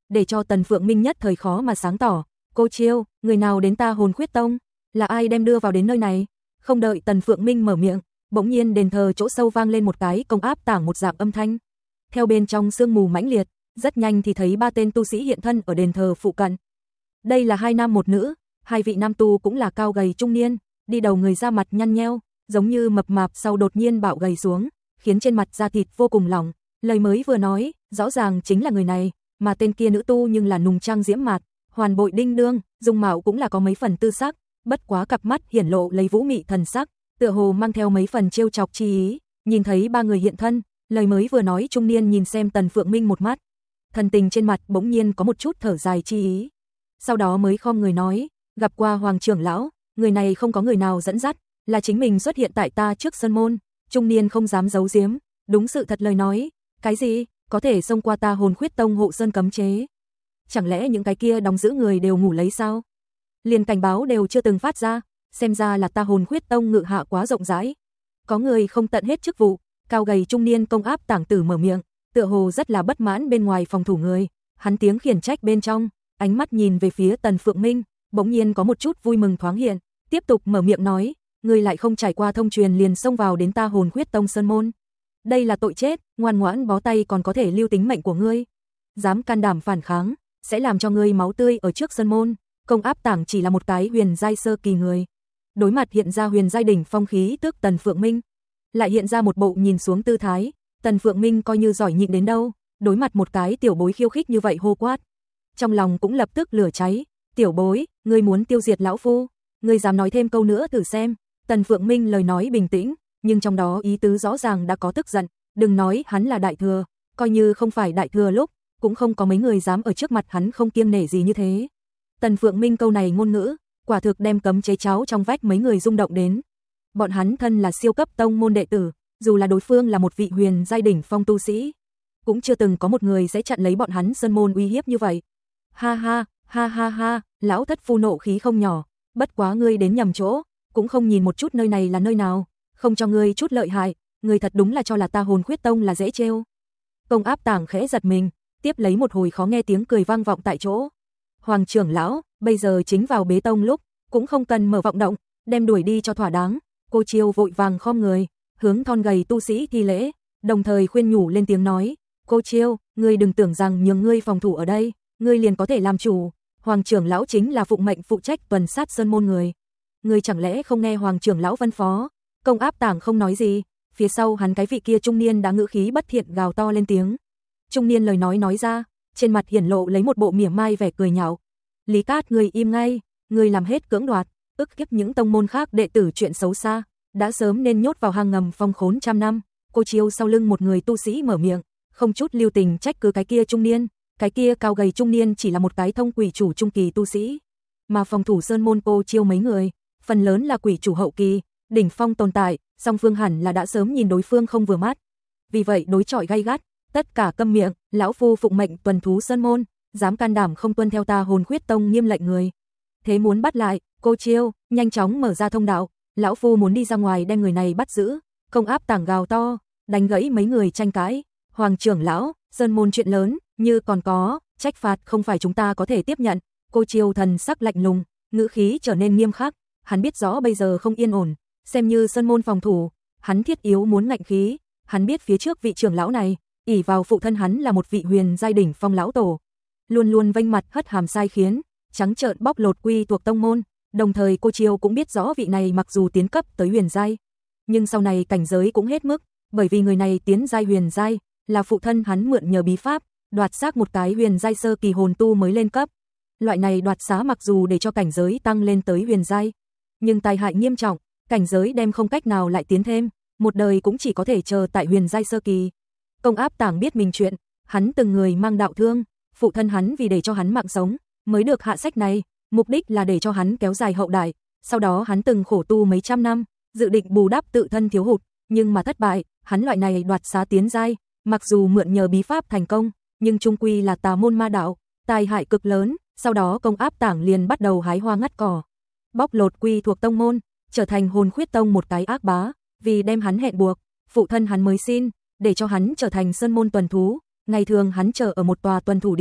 để cho Tần Phượng Minh nhất thời khó mà sáng tỏ. Cô Chiêu, người nào đến ta Hồn Khuyết Tông? Là ai đem đưa vào đến nơi này? Không đợi Tần Phượng Minh mở miệng, bỗng nhiên đền thờ chỗ sâu vang lên một cái công áp tảng một dạng âm thanh. Theo bên trong sương mù mãnh liệt, rất nhanh thì thấy ba tên tu sĩ hiện thân ở đền thờ phụ cận. Đây là hai nam một nữ, hai vị nam tu cũng là cao gầy trung niên, đi đầu người da mặt nhăn nheo, giống như mập mạp sau đột nhiên bạo gầy xuống, khiến trên mặt da thịt vô cùng lỏng. Lời mới vừa nói, rõ ràng chính là người này, mà tên kia nữ tu nhưng là nùng trang diễm mạt, hoàn bội đinh đương, dung mạo cũng là có mấy phần tư sắc, bất quá cặp mắt hiển lộ lấy vũ mị thần sắc, tựa hồ mang theo mấy phần trêu chọc chi ý. Nhìn thấy ba người hiện thân, lời mới vừa nói trung niên nhìn xem Tần Phượng Minh một mắt, thần tình trên mặt bỗng nhiên có một chút thở dài chi ý. Sau đó mới khom người nói, gặp qua Hoàng trưởng lão, người này không có người nào dẫn dắt, là chính mình xuất hiện tại ta trước sân môn. Trung niên không dám giấu giếm, đúng sự thật lời nói, cái gì, có thể xông qua ta Hồn Khuyết Tông hộ sơn cấm chế? Chẳng lẽ những cái kia đóng giữ người đều ngủ lấy sao? Liền cảnh báo đều chưa từng phát ra, xem ra là ta Hồn Khuyết Tông ngự hạ quá rộng rãi. Có người không tận hết chức vụ, cao gầy trung niên công áp tảng tử mở miệng, tựa hồ rất là bất mãn bên ngoài phòng thủ người, hắn tiếng khiển trách bên trong, ánh mắt nhìn về phía Tần Phượng Minh, bỗng nhiên có một chút vui mừng thoáng hiện, tiếp tục mở miệng nói, ngươi lại không trải qua thông truyền liền xông vào đến ta Hồn Khuyết Tông sơn môn. Đây là tội chết, ngoan ngoãn bó tay còn có thể lưu tính mệnh của ngươi. Dám can đảm phản kháng, sẽ làm cho ngươi máu tươi ở trước sơn môn. Công áp tảng chỉ là một cái huyền giai sơ kỳ người. Đối mặt hiện ra huyền giai đỉnh phong khí tức Tần Phượng Minh, lại hiện ra một bộ nhìn xuống tư thái, Tần Phượng Minh coi như giỏi nhịn đến đâu, đối mặt một cái tiểu bối khiêu khích như vậy hô quát, trong lòng cũng lập tức lửa cháy, tiểu bối, ngươi muốn tiêu diệt lão phu, ngươi dám nói thêm câu nữa thử xem. Tần Phượng Minh lời nói bình tĩnh, nhưng trong đó ý tứ rõ ràng đã có tức giận, đừng nói hắn là đại thừa, coi như không phải đại thừa lúc, cũng không có mấy người dám ở trước mặt hắn không kiêng nể gì như thế. Tần Phượng Minh câu này ngôn ngữ, quả thực đem cấm chế cháo trong vách mấy người rung động đến. Bọn hắn thân là siêu cấp tông môn đệ tử, dù là đối phương là một vị huyền giai đỉnh phong tu sĩ, cũng chưa từng có một người sẽ chặn lấy bọn hắn sơn môn uy hiếp như vậy. Ha ha, ha ha ha, lão thất phu nộ khí không nhỏ, bất quá ngươi đến nhầm chỗ, cũng không nhìn một chút nơi này là nơi nào, không cho ngươi chút lợi hại, ngươi thật đúng là cho là ta Hồn Khuyết Tông là dễ trêu. Công áp tảng khẽ giật mình, tiếp lấy một hồi khó nghe tiếng cười vang vọng tại chỗ. Hoàng trưởng lão, bây giờ chính vào bế tông lúc, cũng không cần mở vọng động, đem đuổi đi cho thỏa đáng. Cô Chiêu vội vàng khom người, hướng thon gầy tu sĩ thi lễ, đồng thời khuyên nhủ lên tiếng nói, cô Chiêu, ngươi đừng tưởng rằng nhường ngươi phòng thủ ở đây, ngươi liền có thể làm chủ. Hoàng trưởng lão chính là phụng mệnh phụ trách tuần sát sơn môn người. Ngươi chẳng lẽ không nghe Hoàng trưởng lão phân phó? Công áp tảng không nói gì, phía sau hắn cái vị kia trung niên đã ngữ khí bất thiện gào to lên tiếng. Trung niên lời nói nói ra, trên mặt hiển lộ lấy một bộ mỉa mai vẻ cười nhạo. Lý Cát, ngươi im ngay, ngươi làm hết cưỡng đoạt, ức hiếp những tông môn khác đệ tử chuyện xấu xa, đã sớm nên nhốt vào hang ngầm phong khốn trăm năm. Cô Chiêu sau lưng một người tu sĩ mở miệng, không chút lưu tình trách cứ cái kia trung niên, cái kia cao gầy trung niên chỉ là một cái thông quỷ chủ trung kỳ tu sĩ, mà phòng thủ sơn môn cô Chiêu mấy người, phần lớn là quỷ chủ hậu kỳ, đỉnh phong tồn tại, song phương hẳn là đã sớm nhìn đối phương không vừa mắt. Vì vậy đối chọi gay gắt, tất cả câm miệng, lão phu phụng mệnh tuần thú sơn môn, dám can đảm không tuân theo ta Hồn Khuyết Tông nghiêm lệnh người. Thế muốn bắt lại, cô Chiêu, nhanh chóng mở ra thông đạo, lão phu muốn đi ra ngoài đem người này bắt giữ. Công áp tảng gào to, đánh gãy mấy người tranh cãi. Hoàng trưởng lão, sơn môn chuyện lớn, như còn có, trách phạt không phải chúng ta có thể tiếp nhận. Cô Chiêu thần sắc lạnh lùng, ngữ khí trở nên nghiêm khắc, hắn biết rõ bây giờ không yên ổn, xem như sơn môn phòng thủ, hắn thiết yếu muốn ngạnh khí, hắn biết phía trước vị trưởng lão này, ỷ vào phụ thân hắn là một vị huyền giai đỉnh phong lão tổ, luôn luôn vênh mặt hất hàm sai khiến, trắng trợn bóc lột quy thuộc tông môn, đồng thời cô Chiêu cũng biết rõ vị này mặc dù tiến cấp tới huyền giai, nhưng sau này cảnh giới cũng hết mức, bởi vì người này tiến giai huyền giai, là phụ thân hắn mượn nhờ bí pháp, đoạt xác một cái huyền giai sơ kỳ hồn tu mới lên cấp. Loại này đoạt xá mặc dù để cho cảnh giới tăng lên tới huyền giai, nhưng tai hại nghiêm trọng, cảnh giới đem không cách nào lại tiến thêm, một đời cũng chỉ có thể chờ tại huyền giai sơ kỳ. Công áp tảng biết mình chuyện, hắn từng người mang đạo thương, phụ thân hắn vì để cho hắn mạng sống, mới được hạ sách này, mục đích là để cho hắn kéo dài hậu đại, sau đó hắn từng khổ tu mấy trăm năm, dự định bù đắp tự thân thiếu hụt, nhưng mà thất bại, hắn loại này đoạt xá tiến giai, mặc dù mượn nhờ bí pháp thành công, nhưng chung quy là tà môn ma đạo, tai hại cực lớn, sau đó công áp tảng liền bắt đầu hái hoa ngắt cỏ, bóc lột quy thuộc tông môn, trở thành Hồn Khuyết Tông một cái ác bá, vì đem hắn hẹn buộc, phụ thân hắn mới xin, để cho hắn trở thành sơn môn tuần thú, ngày thường hắn chờ ở một tòa tuần thủ điện,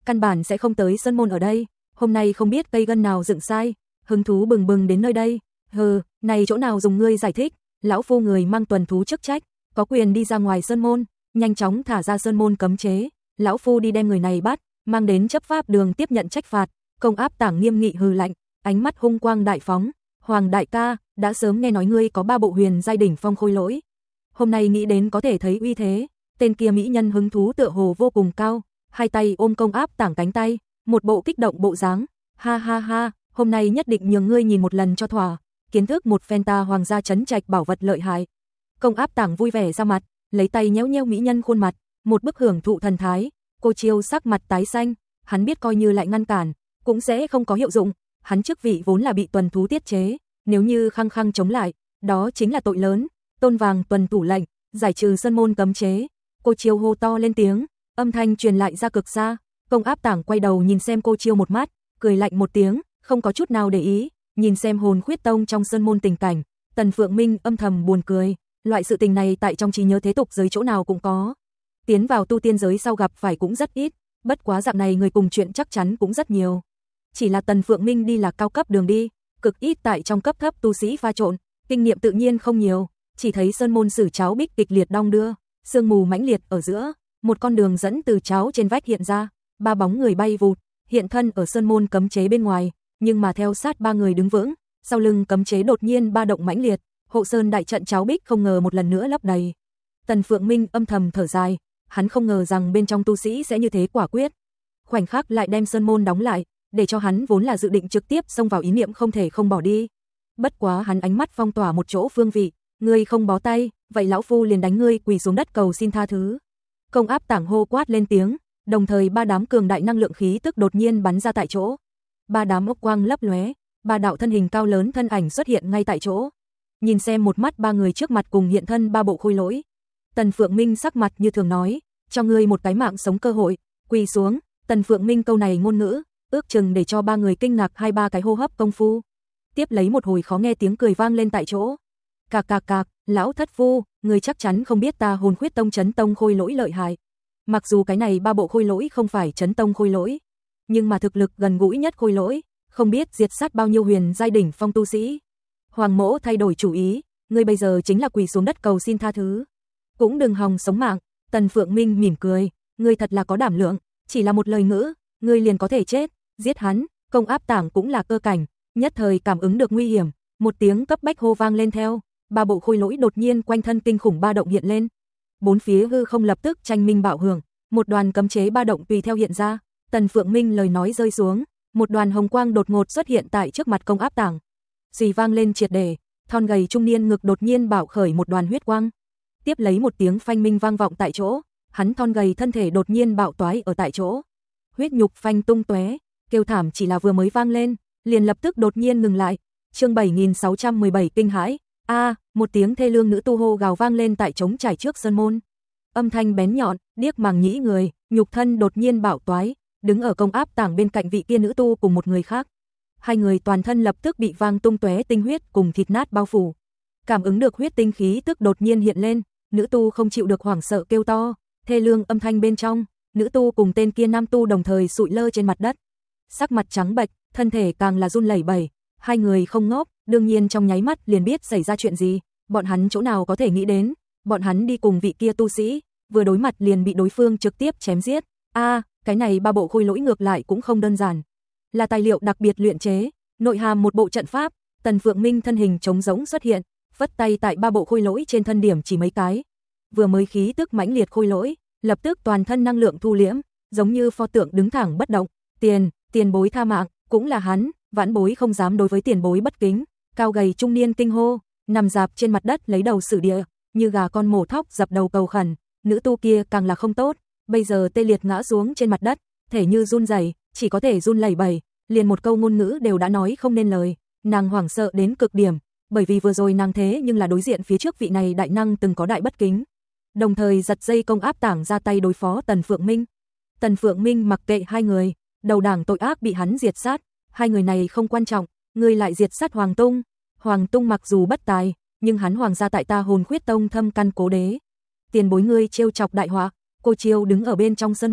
căn bản sẽ không tới sơn môn ở đây, hôm nay không biết cây gân nào dựng sai, hứng thú bừng bừng đến nơi đây. Hừ, này chỗ nào dùng ngươi giải thích, lão phu người mang tuần thú chức trách, có quyền đi ra ngoài sơn môn, nhanh chóng thả ra sơn môn cấm chế, lão phu đi đem người này bắt, mang đến chấp pháp đường tiếp nhận trách phạt. Công Áp Tảng nghiêm nghị hừ lạnh, ánh mắt hung quang đại phóng, Hoàng đại ca, đã sớm nghe nói ngươi có ba bộ huyền giai đỉnh phong khôi lỗi, hôm nay nghĩ đến có thể thấy uy thế. Tên kia mỹ nhân hứng thú tựa hồ vô cùng cao, hai tay ôm Công Áp Tảng cánh tay, một bộ kích động bộ dáng, ha ha ha, hôm nay nhất định nhường ngươi nhìn một lần cho thỏa, kiến thức một phen ta hoàng gia trấn trạch bảo vật lợi hại. Công Áp Tảng vui vẻ ra mặt, lấy tay nhéo nhéo mỹ nhân khuôn mặt, một bức hưởng thụ thần thái. Cô Chiêu sắc mặt tái xanh, hắn biết coi như lại ngăn cản cũng sẽ không có hiệu dụng, hắn chức vị vốn là bị tuần thú tiết chế, nếu như khăng khăng chống lại, đó chính là tội lớn. Tôn Vàng tuần thủ lệnh, giải trừ sơn môn cấm chế. Cô Chiêu hô to lên tiếng, âm thanh truyền lại ra cực xa. Công Áp Tảng quay đầu nhìn xem Cô Chiêu một mắt, cười lạnh một tiếng, không có chút nào để ý, nhìn xem Hồn Khuyết Tông trong sơn môn tình cảnh. Tần Phượng Minh âm thầm buồn cười, loại sự tình này tại trong trí nhớ thế tục giới chỗ nào cũng có, tiến vào tu tiên giới sau gặp phải cũng rất ít, bất quá dạng này người cùng chuyện chắc chắn cũng rất nhiều. Chỉ là Tần Phượng Minh đi là cao cấp đường đi, cực ít tại trong cấp thấp tu sĩ pha trộn, kinh nghiệm tự nhiên không nhiều, chỉ thấy sơn môn sử cháo bích kịch liệt đong đưa, sương mù mãnh liệt ở giữa, một con đường dẫn từ cháo trên vách hiện ra, ba bóng người bay vụt, hiện thân ở sơn môn cấm chế bên ngoài, nhưng mà theo sát ba người đứng vững, sau lưng cấm chế đột nhiên ba động mãnh liệt, hộ sơn đại trận cháo bích không ngờ một lần nữa lấp đầy. Tần Phượng Minh âm thầm thở dài, hắn không ngờ rằng bên trong tu sĩ sẽ như thế quả quyết, khoảnh khắc lại đem sơn môn đóng lại, để cho hắn vốn là dự định trực tiếp xông vào ý niệm không thể không bỏ đi. Bất quá hắn ánh mắt phong tỏa một chỗ phương vị, ngươi không bó tay, vậy lão phu liền đánh ngươi quỳ xuống đất cầu xin tha thứ. Công Áp Tảng hô quát lên tiếng, đồng thời ba đám cường đại năng lượng khí tức đột nhiên bắn ra tại chỗ. Ba đám ốc quang lấp lóe, ba đạo thân hình cao lớn thân ảnh xuất hiện ngay tại chỗ. Nhìn xem một mắt ba người trước mặt cùng hiện thân ba bộ khôi lỗi, Tần Phượng Minh sắc mặt như thường nói, cho ngươi một cái mạng sống cơ hội, quỳ xuống. Tần Phượng Minh câu này ngôn ngữ, ước chừng để cho ba người kinh ngạc hai ba cái hô hấp công phu. Tiếp lấy một hồi khó nghe tiếng cười vang lên tại chỗ. Cạc cạc cạc, lão thất phu, người chắc chắn không biết ta Hồn Khuyết Tông Chấn Tông khôi lỗi lợi hại. Mặc dù cái này ba bộ khôi lỗi không phải Chấn Tông khôi lỗi, nhưng mà thực lực gần gũi nhất khôi lỗi, không biết diệt sát bao nhiêu huyền giai đỉnh phong tu sĩ. Hoàng mỗ thay đổi chủ ý, ngươi bây giờ chính là quỳ xuống đất cầu xin tha thứ, cũng đừng hòng sống mạng. Tần Phượng Minh mỉm cười, ngươi thật là có đảm lượng, chỉ là một lời ngữ, ngươi liền có thể chết, giết hắn. Công Áp Tảng cũng là cơ cảnh, nhất thời cảm ứng được nguy hiểm, một tiếng cấp bách hô vang lên theo, ba bộ khôi lỗi đột nhiên quanh thân kinh khủng ba động hiện lên. Bốn phía hư không lập tức tranh minh bạo hưởng, một đoàn cấm chế ba động tùy theo hiện ra. Tần Phượng Minh lời nói rơi xuống, một đoàn hồng quang đột ngột xuất hiện tại trước mặt Công Áp Tảng. Xì vang lên triệt để, thon gầy trung niên ngực đột nhiên bạo khởi một đoàn huyết quang. Tiếp lấy một tiếng phanh minh vang vọng tại chỗ, hắn thon gầy thân thể đột nhiên bạo toái ở tại chỗ. Huyết nhục phanh tung tóe, kêu thảm chỉ là vừa mới vang lên, liền lập tức đột nhiên ngừng lại. Chương bảy nghìn sáu trăm mười bảy kinh hãi. A, à, một tiếng thê lương nữ tu hô gào vang lên tại trống trải trước sơn môn. Âm thanh bén nhọn, điếc màng nhĩ người, nhục thân đột nhiên bạo toái, đứng ở Công Áp Tảng bên cạnh vị kia nữ tu cùng một người khác. Hai người toàn thân lập tức bị vang tung tóe tinh huyết cùng thịt nát bao phủ. Cảm ứng được huyết tinh khí tức đột nhiên hiện lên, nữ tu không chịu được hoảng sợ kêu to, thê lương âm thanh bên trong, nữ tu cùng tên kia nam tu đồng thời sụi lơ trên mặt đất. Sắc mặt trắng bệch, thân thể càng là run lẩy bẩy, hai người không ngốc, đương nhiên trong nháy mắt liền biết xảy ra chuyện gì, bọn hắn chỗ nào có thể nghĩ đến, bọn hắn đi cùng vị kia tu sĩ, vừa đối mặt liền bị đối phương trực tiếp chém giết. A, à, cái này ba bộ khôi lỗi ngược lại cũng không đơn giản, là tài liệu đặc biệt luyện chế, nội hàm một bộ trận pháp. Tần Phượng Minh thân hình trống rỗng xuất hiện, vất tay tại ba bộ khôi lỗi trên thân điểm chỉ mấy cái. Vừa mới khí tức mãnh liệt khôi lỗi, lập tức toàn thân năng lượng thu liễm, giống như pho tượng đứng thẳng bất động. Tiền, tiền bối tha mạng, cũng là hắn, vãn bối không dám đối với tiền bối bất kính. Cao gầy trung niên kinh hô, nằm dạp trên mặt đất lấy đầu xử địa, như gà con mổ thóc dập đầu cầu khẩn. Nữ tu kia càng là không tốt, bây giờ tê liệt ngã xuống trên mặt đất, thể như run rẩy, chỉ có thể run lẩy bẩy, liền một câu ngôn ngữ đều đã nói không nên lời. Nàng hoảng sợ đến cực điểm, bởi vì vừa rồi nàng thế nhưng là đối diện phía trước vị này đại năng từng có đại bất kính, đồng thời giật dây Công Áp Tảng ra tay đối phó Tần Phượng Minh. Tần Phượng Minh mặc kệ hai người, đầu đảng tội ác bị hắn diệt sát, hai người này không quan trọng, ngươi lại diệt sát Hoàng Tung. Hoàng Tung mặc dù bất tài, nhưng hắn hoàng gia tại ta Hồn Khuyết Tông thâm căn cố đế. Tiền bối ngươi trêu chọc đại họa. Cô Chiêu đứng ở bên trong sân môn,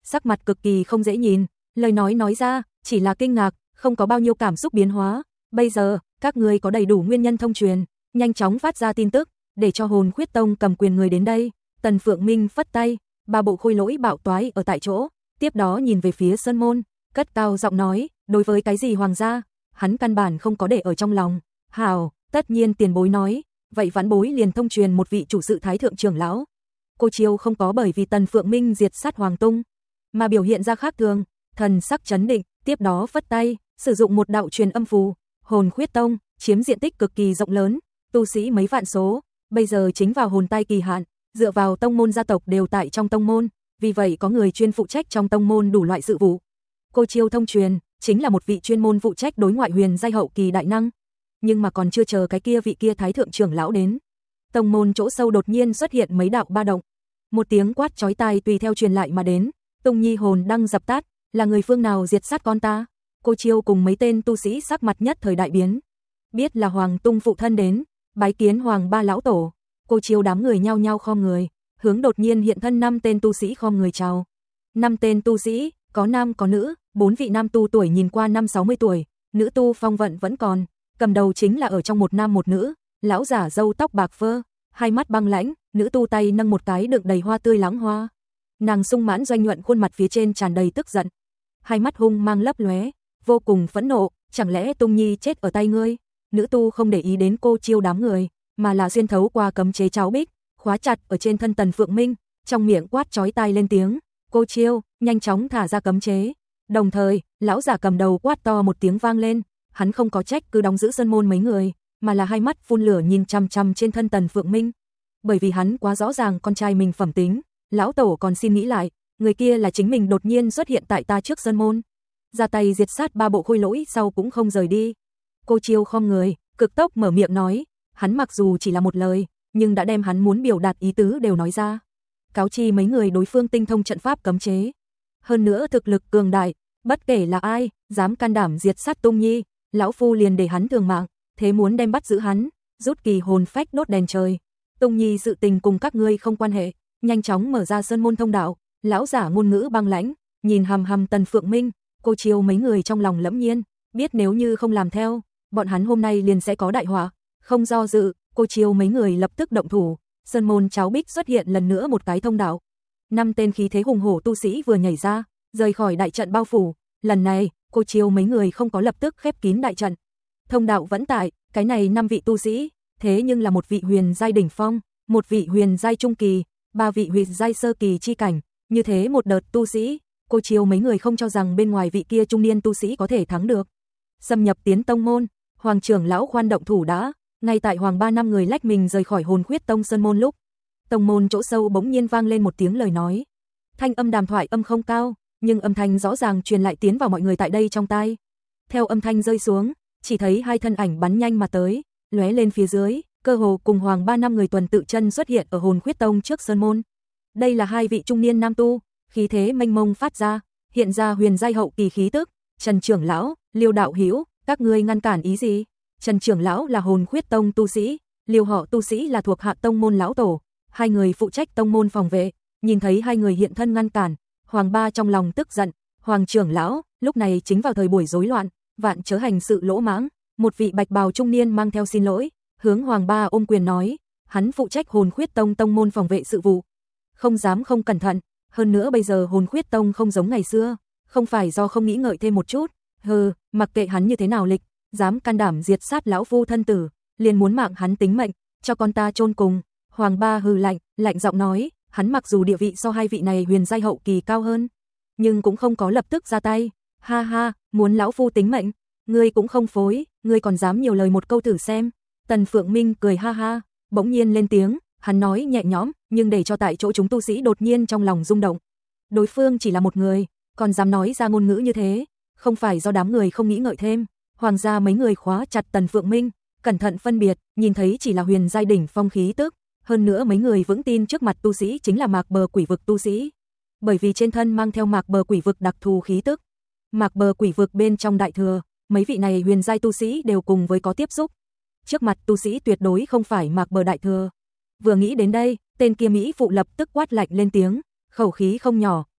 sắc mặt cực kỳ không dễ nhìn, lời nói nói ra, chỉ là kinh ngạc, không có bao nhiêu cảm xúc biến hóa. Bây giờ, các ngươi có đầy đủ nguyên nhân thông truyền, nhanh chóng phát ra tin tức, để cho Hồn Khuyết Tông cầm quyền người đến đây. Tần Phượng Minh phất tay, ba bộ khôi lỗi bạo toái ở tại chỗ, tiếp đó nhìn về phía Sơn Môn, cất cao giọng nói, đối với cái gì hoàng gia, hắn căn bản không có để ở trong lòng. Hảo, tất nhiên tiền bối nói, vậy vãn bối liền thông truyền một vị chủ sự thái thượng trưởng lão. Cô Chiêu không có bởi vì Tần Phượng Minh diệt sát Hoàng Tung mà biểu hiện ra khác thường, thần sắc chấn định, tiếp đó phất tay, sử dụng một đạo truyền âm phù. Hồn Khuyết Tông chiếm diện tích cực kỳ rộng lớn, tu sĩ mấy vạn số, bây giờ chính vào hồn tai kỳ hạn, dựa vào tông môn gia tộc đều tại trong tông môn, vì vậy có người chuyên phụ trách trong tông môn đủ loại sự vụ. Cô Chiêu thông truyền chính là một vị chuyên môn phụ trách đối ngoại huyền giai hậu kỳ đại năng, nhưng mà còn chưa chờ cái kia vị kia thái thượng trưởng lão đến, tông môn chỗ sâu đột nhiên xuất hiện mấy đạo ba động. Một tiếng quát chói tai tùy theo truyền lại mà đến, Tung Nhi hồn đang dập tắt, là người phương nào diệt sát con ta? Cô Chiêu cùng mấy tên tu sĩ sắc mặt nhất thời đại biến, biết là Hoàng Tung phụ thân đến, bái kiến Hoàng ba lão tổ. Cô Chiêu đám người nhao nhao khom người, hướng đột nhiên hiện thân năm tên tu sĩ khom người chào. Năm tên tu sĩ, có nam có nữ, bốn vị nam tu tuổi nhìn qua năm sáu mươi tuổi, nữ tu phong vận vẫn còn, cầm đầu chính là ở trong một nam một nữ, lão giả râu tóc bạc phơ, hai mắt băng lãnh, nữ tu tay nâng một cái đựng đầy hoa tươi lắng hoa. Nàng sung mãn doanh nhuận khuôn mặt phía trên tràn đầy tức giận, hai mắt hung mang lấp lóe, vô cùng phẫn nộ, chẳng lẽ Tung Nhi chết ở tay ngươi? Nữ tu không để ý đến Cô Chiêu đám người, mà là xuyên thấu qua cấm chế cháo bích, khóa chặt ở trên thân Tần Phượng Minh, trong miệng quát chói tai lên tiếng, Cô Chiêu, nhanh chóng thả ra cấm chế. Đồng thời, lão giả cầm đầu quát to một tiếng vang lên, hắn không có trách cứ đóng giữ sơn môn mấy người, mà là hai mắt phun lửa nhìn chằm chằm trên thân Tần Phượng Minh, bởi vì hắn quá rõ ràng con trai mình phẩm tính. Lão tổ còn xin nghĩ lại, người kia là chính mình đột nhiên xuất hiện tại ta trước sơn môn, ra tay diệt sát ba bộ khôi lỗi sau cũng không rời đi. Cô Chiêu khom người, cực tốc mở miệng nói, hắn mặc dù chỉ là một lời, nhưng đã đem hắn muốn biểu đạt ý tứ đều nói ra. Cáo chi mấy người đối phương tinh thông trận pháp cấm chế, hơn nữa thực lực cường đại, bất kể là ai, dám can đảm diệt sát Tung Nhi, lão phu liền để hắn thường mạng, thế muốn đem bắt giữ hắn, rút kỳ hồn phách đốt đèn trời. Tung Nhi sự tình cùng các ngươi không quan hệ, nhanh chóng mở ra sơn môn thông đạo. Lão giả ngôn ngữ băng lãnh, nhìn hằm hằm Tần Phượng Minh. Cô Chiêu mấy người trong lòng lẫm nhiên, biết nếu như không làm theo, bọn hắn hôm nay liền sẽ có đại họa. Không do dự, Cô Chiêu mấy người lập tức động thủ, sơn môn cháo bích xuất hiện lần nữa một cái thông đạo. Năm tên khí thế hùng hổ tu sĩ vừa nhảy ra, rời khỏi đại trận bao phủ. Lần này, Cô Chiêu mấy người không có lập tức khép kín đại trận, thông đạo vẫn tại. Cái này năm vị tu sĩ, thế nhưng là một vị huyền giai đỉnh phong, một vị huyền giai trung kỳ, ba vị huyền giai sơ kỳ chi cảnh. Như thế một đợt tu sĩ, Cô Chiêu mấy người không cho rằng bên ngoài vị kia trung niên tu sĩ có thể thắng được. Xâm nhập tiến tông môn, Hoàng trưởng lão khoan động thủ đã, ngay tại Hoàng ba năm người lách mình rời khỏi Hồn Khuyết Tông sơn môn lúc, tông môn chỗ sâu bỗng nhiên vang lên một tiếng lời nói. Thanh âm đàm thoại âm không cao, nhưng âm thanh rõ ràng truyền lại tiến vào mọi người tại đây trong tai. Theo âm thanh rơi xuống, chỉ thấy hai thân ảnh bắn nhanh mà tới, lóe lên phía dưới, cơ hồ cùng Hoàng ba năm người tuần tự chân xuất hiện ở Hồn Khuyết Tông trước sơn môn. Đây là hai vị trung niên nam tu, khí thế mênh mông phát ra, hiện ra huyền giai hậu kỳ khí tức. Trần trưởng lão, Liêu đạo hữu, các ngươi ngăn cản ý gì? Trần trưởng lão là Hồn Khuyết Tông tu sĩ, Liêu họ tu sĩ là thuộc hạ tông môn lão tổ, hai người phụ trách tông môn phòng vệ. Nhìn thấy hai người hiện thân ngăn cản, Hoàng ba trong lòng tức giận. Hoàng trưởng lão, lúc này chính vào thời buổi rối loạn, vạn chớ hành sự lỗ mãng. Một vị bạch bào trung niên mang theo xin lỗi, hướng Hoàng ba ôm quyền nói, hắn phụ trách Hồn Khuyết Tông tông môn phòng vệ sự vụ, không dám không cẩn thận. Hơn nữa bây giờ Hồn Khuyết Tông không giống ngày xưa, không phải do không nghĩ ngợi thêm một chút. Hừ, mặc kệ hắn như thế nào lịch, dám can đảm diệt sát lão phu thân tử, liền muốn mạng hắn tính mệnh, cho con ta chôn cùng. Hoàng ba hừ lạnh, lạnh giọng nói, hắn mặc dù địa vị so hai vị này huyền giai hậu kỳ cao hơn, nhưng cũng không có lập tức ra tay. Ha ha, muốn lão phu tính mệnh, ngươi cũng không phối, ngươi còn dám nhiều lời một câu thử xem. Tần Phượng Minh cười ha ha, bỗng nhiên lên tiếng, hắn nói nhẹ nhõm, nhưng để cho tại chỗ chúng tu sĩ đột nhiên trong lòng rung động. Đối phương chỉ là một người, còn dám nói ra ngôn ngữ như thế, không phải do đám người không nghĩ ngợi thêm. Hoàng gia mấy người khóa chặt Tần Phượng Minh, cẩn thận phân biệt, nhìn thấy chỉ là huyền giai đỉnh phong khí tức, hơn nữa mấy người vững tin trước mặt tu sĩ chính là Mạc Bờ Quỷ Vực tu sĩ, bởi vì trên thân mang theo Mạc Bờ Quỷ Vực đặc thù khí tức. Mạc Bờ Quỷ Vực bên trong đại thừa, mấy vị này huyền giai tu sĩ đều cùng với có tiếp xúc. Trước mặt tu sĩ tuyệt đối không phải Mạc Bờ đại thừa. Vừa nghĩ đến đây, tên kia mỹ phụ lập tức quát lạnh lên tiếng, khẩu khí không nhỏ,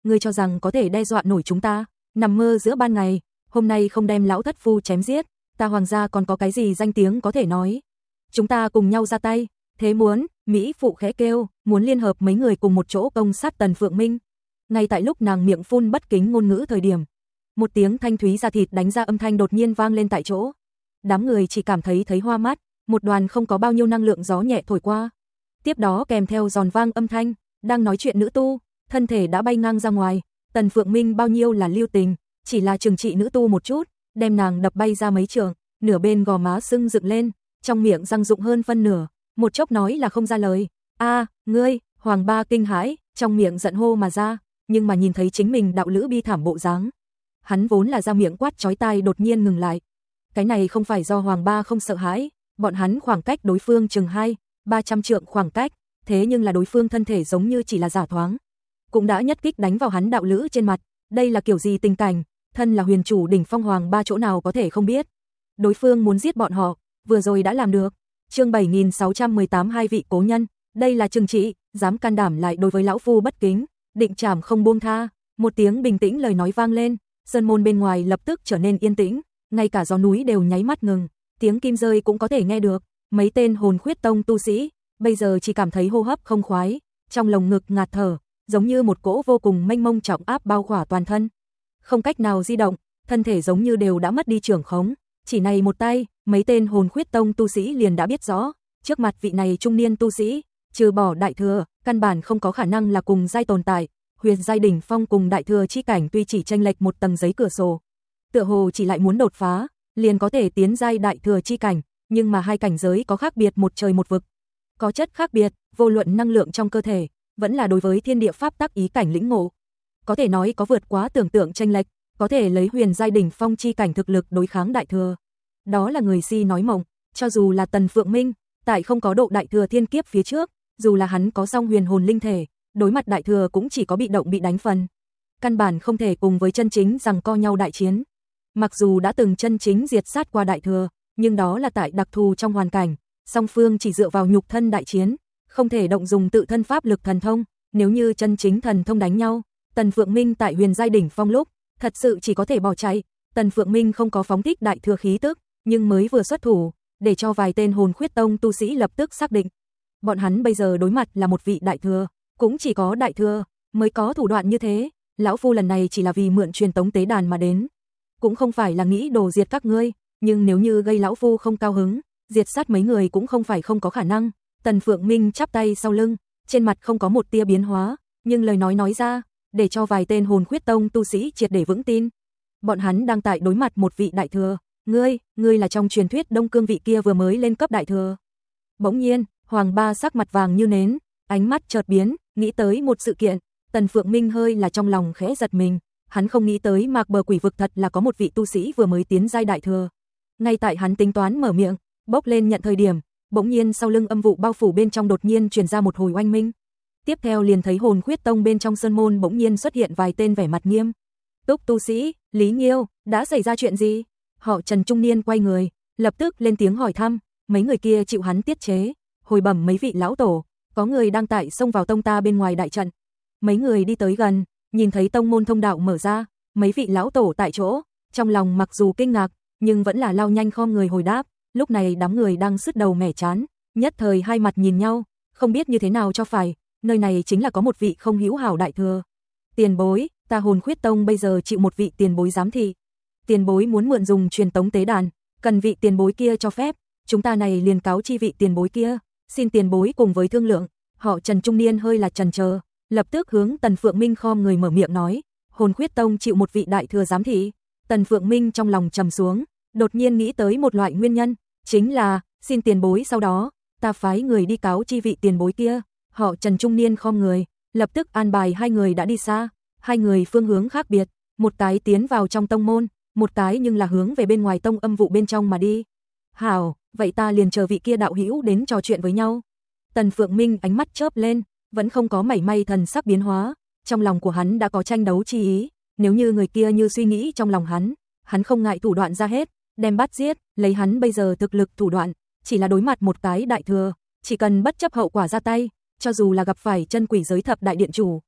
ngươi cho rằng có thể đe dọa nổi chúng ta, nằm mơ giữa ban ngày, hôm nay không đem lão thất phu chém giết, ta Hoàng gia còn có cái gì danh tiếng có thể nói. Chúng ta cùng nhau ra tay, thế muốn, Mỹ phụ khẽ kêu, muốn liên hợp mấy người cùng một chỗ công sát Tần Phượng Minh. Ngay tại lúc nàng miệng phun bất kính ngôn ngữ thời điểm, một tiếng thanh thúy da thịt đánh ra âm thanh đột nhiên vang lên tại chỗ. Đám người chỉ cảm thấy thấy hoa mắt, một đoàn không có bao nhiêu năng lượng gió nhẹ thổi qua. Tiếp đó kèm theo giòn vang âm thanh, đang nói chuyện nữ tu, thân thể đã bay ngang ra ngoài, Tần Phượng Minh bao nhiêu là lưu tình, chỉ là trừng trị nữ tu một chút, đem nàng đập bay ra mấy trường, nửa bên gò má sưng dựng lên, trong miệng răng rụng hơn phân nửa, một chốc nói là không ra lời. A, ngươi, Hoàng Ba kinh hãi, trong miệng giận hô mà ra, nhưng mà nhìn thấy chính mình đạo lữ bi thảm bộ dáng, hắn vốn là ra miệng quát chói tai đột nhiên ngừng lại. Cái này không phải do Hoàng Ba không sợ hãi, bọn hắn khoảng cách đối phương chừng hai, ba trăm trượng khoảng cách, thế nhưng là đối phương thân thể giống như chỉ là giả thoáng, cũng đã nhất kích đánh vào hắn đạo lữ trên mặt, đây là kiểu gì tình cảnh, thân là huyền chủ đỉnh phong Hoàng Ba chỗ nào có thể không biết. Đối phương muốn giết bọn họ, vừa rồi đã làm được. Chương bảy nghìn sáu trăm mười tám hai vị cố nhân, đây là trừng trị, dám can đảm lại đối với lão phu bất kính, định trảm không buông tha. Một tiếng bình tĩnh lời nói vang lên, sơn môn bên ngoài lập tức trở nên yên tĩnh, ngay cả gió núi đều nháy mắt ngừng, tiếng kim rơi cũng có thể nghe được. Mấy tên hồn khuyết tông tu sĩ bây giờ chỉ cảm thấy hô hấp không khoái, trong lồng ngực ngạt thở, giống như một cỗ vô cùng mênh mông trọng áp bao khỏa toàn thân, không cách nào di động, thân thể giống như đều đã mất đi trưởng khống. Chỉ này một tay, mấy tên hồn khuyết tông tu sĩ liền đã biết rõ, trước mặt vị này trung niên tu sĩ, trừ bỏ đại thừa, căn bản không có khả năng là cùng giai tồn tại. Huyền giai đỉnh phong cùng đại thừa chi cảnh tuy chỉ chênh lệch một tầng giấy cửa sổ, tựa hồ chỉ lại muốn đột phá, liền có thể tiến giai đại thừa chi cảnh, nhưng mà hai cảnh giới có khác biệt một trời một vực. Có chất khác biệt, vô luận năng lượng trong cơ thể, vẫn là đối với thiên địa pháp tắc ý cảnh lĩnh ngộ, có thể nói có vượt quá tưởng tượng chênh lệch, có thể lấy huyền giai đỉnh phong chi cảnh thực lực đối kháng đại thừa. Đó là người si nói mộng, cho dù là Tần Phượng Minh, tại không có độ đại thừa thiên kiếp phía trước, dù là hắn có song huyền hồn linh thể, đối mặt đại thừa cũng chỉ có bị động bị đánh phần. Căn bản không thể cùng với chân chính rằng co nhau đại chiến. Mặc dù đã từng chân chính diệt sát qua đại thừa, nhưng đó là tại đặc thù trong hoàn cảnh, song phương chỉ dựa vào nhục thân đại chiến, không thể động dùng tự thân pháp lực thần thông, nếu như chân chính thần thông đánh nhau, Tần Phượng Minh tại huyền giai đỉnh phong lúc, thật sự chỉ có thể bỏ chạy. Tần Phượng Minh không có phóng thích đại thừa khí tức, nhưng mới vừa xuất thủ, để cho vài tên hồn khuyết tông tu sĩ lập tức xác định, bọn hắn bây giờ đối mặt là một vị đại thừa, cũng chỉ có đại thừa mới có thủ đoạn như thế. Lão phu lần này chỉ là vì mượn truyền tống tế đàn mà đến, cũng không phải là nghĩ đồ diệt các ngươi, nhưng nếu như gây lão phu không cao hứng, diệt sát mấy người cũng không phải không có khả năng. Tần Phượng Minh chắp tay sau lưng, trên mặt không có một tia biến hóa, nhưng lời nói nói ra, để cho vài tên hồn khuyết tông tu sĩ triệt để vững tin. Bọn hắn đang tại đối mặt một vị đại thừa, ngươi, ngươi là trong truyền thuyết Đông Cương vị kia vừa mới lên cấp đại thừa. Bỗng nhiên, Hoàng Ba sắc mặt vàng như nến, ánh mắt chợt biến, nghĩ tới một sự kiện. Tần Phượng Minh hơi là trong lòng khẽ giật mình, hắn không nghĩ tới Mạc Bờ Quỷ Vực thật là có một vị tu sĩ vừa mới tiến giai đại thừa. Ngay tại hắn tính toán mở miệng, bốc lên nhận thời điểm, bỗng nhiên sau lưng âm vụ bao phủ bên trong đột nhiên truyền ra một hồi oanh minh. Tiếp theo liền thấy hồn khuyết tông bên trong sơn môn bỗng nhiên xuất hiện vài tên vẻ mặt nghiêm túc tu sĩ. Lý Nghiêu, đã xảy ra chuyện gì? Họ Trần trung niên quay người, lập tức lên tiếng hỏi thăm. Mấy người kia chịu hắn tiết chế, hồi bẩm mấy vị lão tổ, có người đang tại xông vào tông ta bên ngoài đại trận. Mấy người đi tới gần, nhìn thấy tông môn thông đạo mở ra, mấy vị lão tổ tại chỗ, trong lòng mặc dù kinh ngạc, nhưng vẫn là lao nhanh khom người hồi đáp. Lúc này đám người đang sứt đầu mẻ chán, nhất thời hai mặt nhìn nhau, không biết như thế nào cho phải. Nơi này chính là có một vị không hữu hảo đại thừa. Tiền bối, ta hồn khuyết tông bây giờ chịu một vị tiền bối giám thị. Tiền bối muốn mượn dùng truyền tống tế đàn, cần vị tiền bối kia cho phép, chúng ta này liền cáo chi vị tiền bối kia, xin tiền bối cùng với thương lượng. Họ Trần trung niên hơi là chần chờ, lập tức hướng Tần Phượng Minh khom người mở miệng nói, hồn khuyết tông chịu một vị đại thừa giám thị. Tần Phượng Minh trong lòng trầm xuống, đột nhiên nghĩ tới một loại nguyên nhân, chính là xin tiền bối sau đó, ta phái người đi cáo chi vị tiền bối kia. Họ Trần trung niên khom người, lập tức an bài hai người đã đi xa, hai người phương hướng khác biệt, một cái tiến vào trong tông môn, một cái nhưng là hướng về bên ngoài tông âm vụ bên trong mà đi. Hảo, vậy ta liền chờ vị kia đạo hữu đến trò chuyện với nhau. Tần Phượng Minh ánh mắt chớp lên, vẫn không có mảy may thần sắc biến hóa, trong lòng của hắn đã có tranh đấu chi ý, nếu như người kia như suy nghĩ trong lòng hắn, hắn không ngại thủ đoạn ra hết, đem bắt giết, lấy hắn bây giờ thực lực thủ đoạn, chỉ là đối mặt một cái đại thừa, chỉ cần bất chấp hậu quả ra tay, cho dù là gặp phải chân quỷ giới thập đại điện chủ,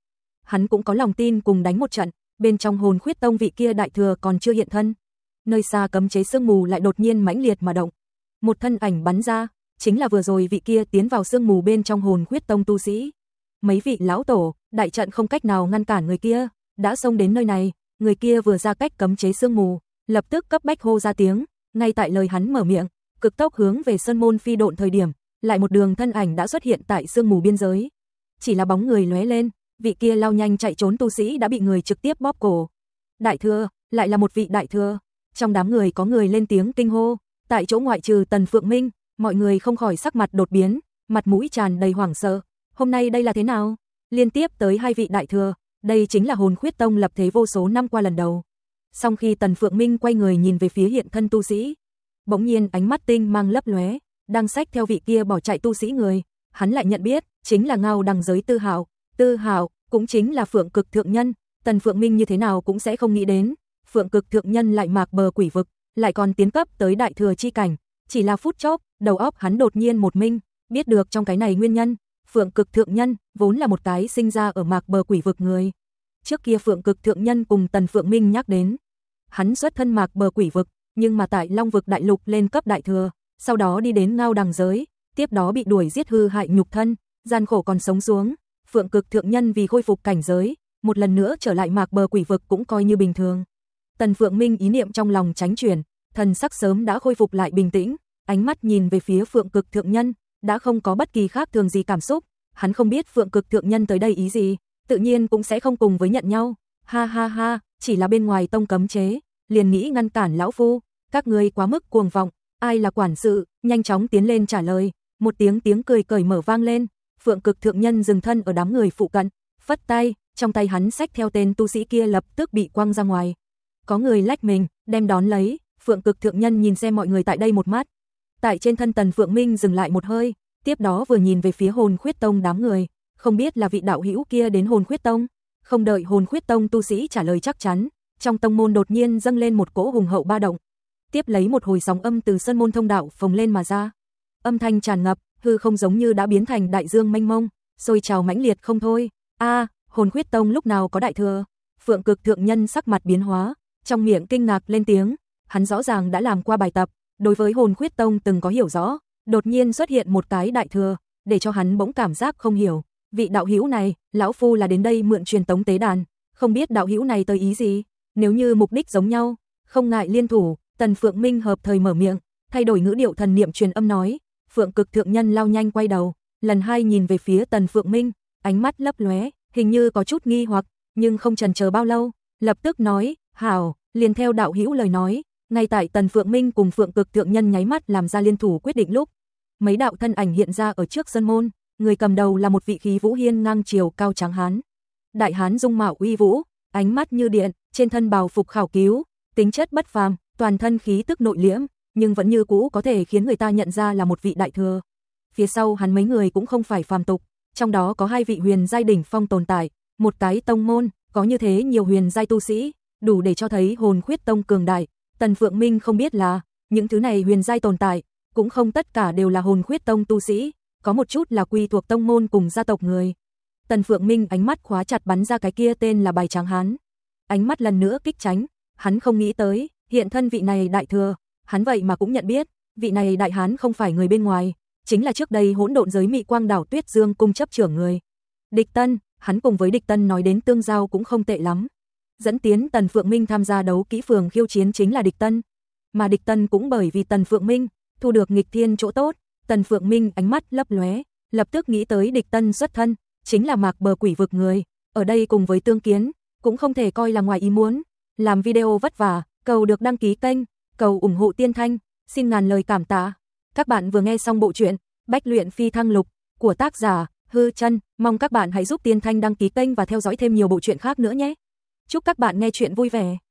hắn cũng có lòng tin cùng đánh một trận, bên trong Hồn Khuyết Tông vị kia đại thừa còn chưa hiện thân. Nơi xa cấm chế sương mù lại đột nhiên mãnh liệt mà động. Một thân ảnh bắn ra, chính là vừa rồi vị kia tiến vào sương mù bên trong Hồn Khuyết Tông tu sĩ. Mấy vị lão tổ, đại trận không cách nào ngăn cản người kia, đã xông đến nơi này, người kia vừa ra cách cấm chế sương mù, lập tức cấp bách hô ra tiếng, ngay tại lời hắn mở miệng, cực tốc hướng về sơn môn phi độn thời điểm, lại một đường thân ảnh đã xuất hiện tại sương mù biên giới. Chỉ là bóng người lóe lên, vị kia lao nhanh chạy trốn tu sĩ đã bị người trực tiếp bóp cổ. Đại thừa, lại là một vị đại thừa. Trong đám người có người lên tiếng kinh hô, tại chỗ ngoại trừ Tần Phượng Minh, mọi người không khỏi sắc mặt đột biến, mặt mũi tràn đầy hoảng sợ. Hôm nay đây là thế nào? Liên tiếp tới hai vị đại thừa, đây chính là Hồn Khuyết Tông lập thế vô số năm qua lần đầu. Sau khi Tần Phượng Minh quay người nhìn về phía hiện thân tu sĩ, bỗng nhiên ánh mắt tinh mang lấp lóe, đang xách theo vị kia bỏ chạy tu sĩ người, hắn lại nhận biết, chính là Ngao Đằng giới Tư Hạo, Tư Hạo cũng chính là Phượng Cực Thượng Nhân, Tần Phượng Minh như thế nào cũng sẽ không nghĩ đến, Phượng Cực Thượng Nhân lại mạc bờ quỷ vực, lại còn tiến cấp tới đại thừa chi cảnh, chỉ là phút chốc, đầu óc hắn đột nhiên một minh, biết được trong cái này nguyên nhân, Phượng Cực Thượng Nhân vốn là một cái sinh ra ở mạc bờ quỷ vực người. Trước kia Phượng Cực Thượng Nhân cùng Tần Phượng Minh nhắc đến, hắn xuất thân mạc bờ quỷ vực, nhưng mà tại Long vực đại lục lên cấp đại thừa, sau đó đi đến Ngao Đằng giới, tiếp đó bị đuổi giết hư hại nhục thân, gian khổ còn sống xuống, Phượng Cực Thượng Nhân vì khôi phục cảnh giới, một lần nữa trở lại mạc bờ quỷ vực cũng coi như bình thường. Tần Phượng Minh ý niệm trong lòng tránh chuyển, thần sắc sớm đã khôi phục lại bình tĩnh, ánh mắt nhìn về phía Phượng Cực Thượng Nhân, đã không có bất kỳ khác thường gì cảm xúc, hắn không biết Phượng Cực Thượng Nhân tới đây ý gì, tự nhiên cũng sẽ không cùng với nhận nhau. Ha ha ha, chỉ là bên ngoài tông cấm chế, liền nghĩ ngăn cản lão phu, các ngươi quá mức cuồng vọng, ai là quản sự, nhanh chóng tiến lên trả lời, một tiếng tiếng cười cởi mở vang lên, Phượng Cực Thượng Nhân dừng thân ở đám người phụ cận, phất tay, trong tay hắn xách theo tên tu sĩ kia lập tức bị quăng ra ngoài. Có người lách mình, đem đón lấy, Phượng Cực Thượng Nhân nhìn xem mọi người tại đây một mắt. Tại trên thân Tần Phượng Minh dừng lại một hơi, tiếp đó vừa nhìn về phía Hồn Khuyết Tông đám người, không biết là vị đạo hữu kia đến Hồn Khuyết Tông. Không đợi Hồn Khuyết Tông tu sĩ trả lời chắc chắn, trong tông môn đột nhiên dâng lên một cỗ hùng hậu ba động. Tiếp lấy một hồi sóng âm từ sơn môn thông đạo phồng lên mà ra. Âm thanh tràn ngập, hư không giống như đã biến thành đại dương mênh mông, sôi trào mãnh liệt không thôi. A, Hồn Khuyết Tông lúc nào có đại thừa? Phượng Cực Thượng Nhân sắc mặt biến hóa, trong miệng kinh ngạc lên tiếng, hắn rõ ràng đã làm qua bài tập, đối với Hồn Khuyết Tông từng có hiểu rõ, đột nhiên xuất hiện một cái đại thừa, để cho hắn bỗng cảm giác không hiểu, vị đạo hữu này, lão phu là đến đây mượn truyền tống tế đàn, không biết đạo hữu này tới ý gì, nếu như mục đích giống nhau, không ngại liên thủ. Tần Phượng Minh hợp thời mở miệng, thay đổi ngữ điệu thần niệm truyền âm nói, Phượng Cực Thượng Nhân lao nhanh quay đầu, lần hai nhìn về phía Tần Phượng Minh, ánh mắt lấp lóe, hình như có chút nghi hoặc, nhưng không chần chờ bao lâu, lập tức nói, hảo, liền theo đạo hữu lời nói. Ngay tại Tần Phượng Minh cùng Phượng Cực Thượng Nhân nháy mắt làm ra liên thủ quyết định lúc, mấy đạo thân ảnh hiện ra ở trước sân môn, người cầm đầu là một vị khí vũ hiên ngang chiều cao tráng hán. Đại hán dung mạo uy vũ, ánh mắt như điện, trên thân bào phục khảo cứu, tính chất bất phàm, toàn thân khí tức nội liễm, nhưng vẫn như cũ có thể khiến người ta nhận ra là một vị đại thừa. Phía sau hắn mấy người cũng không phải phàm tục, trong đó có hai vị huyền giai đỉnh phong tồn tại, một cái tông môn, có như thế nhiều huyền giai tu sĩ, đủ để cho thấy Hồn Khuyết Tông cường đại. Tần Phượng Minh không biết là, những thứ này huyền giai tồn tại, cũng không tất cả đều là Hồn Khuyết Tông tu sĩ, có một chút là quy thuộc tông môn cùng gia tộc người. Tần Phượng Minh ánh mắt khóa chặt bắn ra cái kia tên là Bài Tráng Hán. Ánh mắt lần nữa kích tránh, hắn không nghĩ tới, hiện thân vị này đại thừa, hắn vậy mà cũng nhận biết, vị này đại hán không phải người bên ngoài, chính là trước đây hỗn độn giới Mị Quang Đảo Tuyết Dương cung chấp trưởng người. Địch Tân, hắn cùng với Địch Tân nói đến tương giao cũng không tệ lắm. Dẫn tiến Tần Phượng Minh tham gia đấu kỹ phường khiêu chiến chính là Địch Tân, mà Địch Tân cũng bởi vì Tần Phượng Minh thu được nghịch thiên chỗ tốt. Tần Phượng Minh ánh mắt lấp lóe, lập tức nghĩ tới Địch Tân xuất thân chính là mạc bờ quỷ vực người, ở đây cùng với tương kiến, cũng không thể coi là ngoài ý muốn. Làm video vất vả, cầu được đăng ký kênh, cầu ủng hộ Tiên Thanh, xin ngàn lời cảm tạ. Các bạn vừa nghe xong bộ truyện Bách Luyện Phi Thăng Lục của tác giả Hư Chân, mong các bạn hãy giúp Tiên Thanh đăng ký kênh và theo dõi thêm nhiều bộ truyện khác nữa nhé. Chúc các bạn nghe truyện vui vẻ.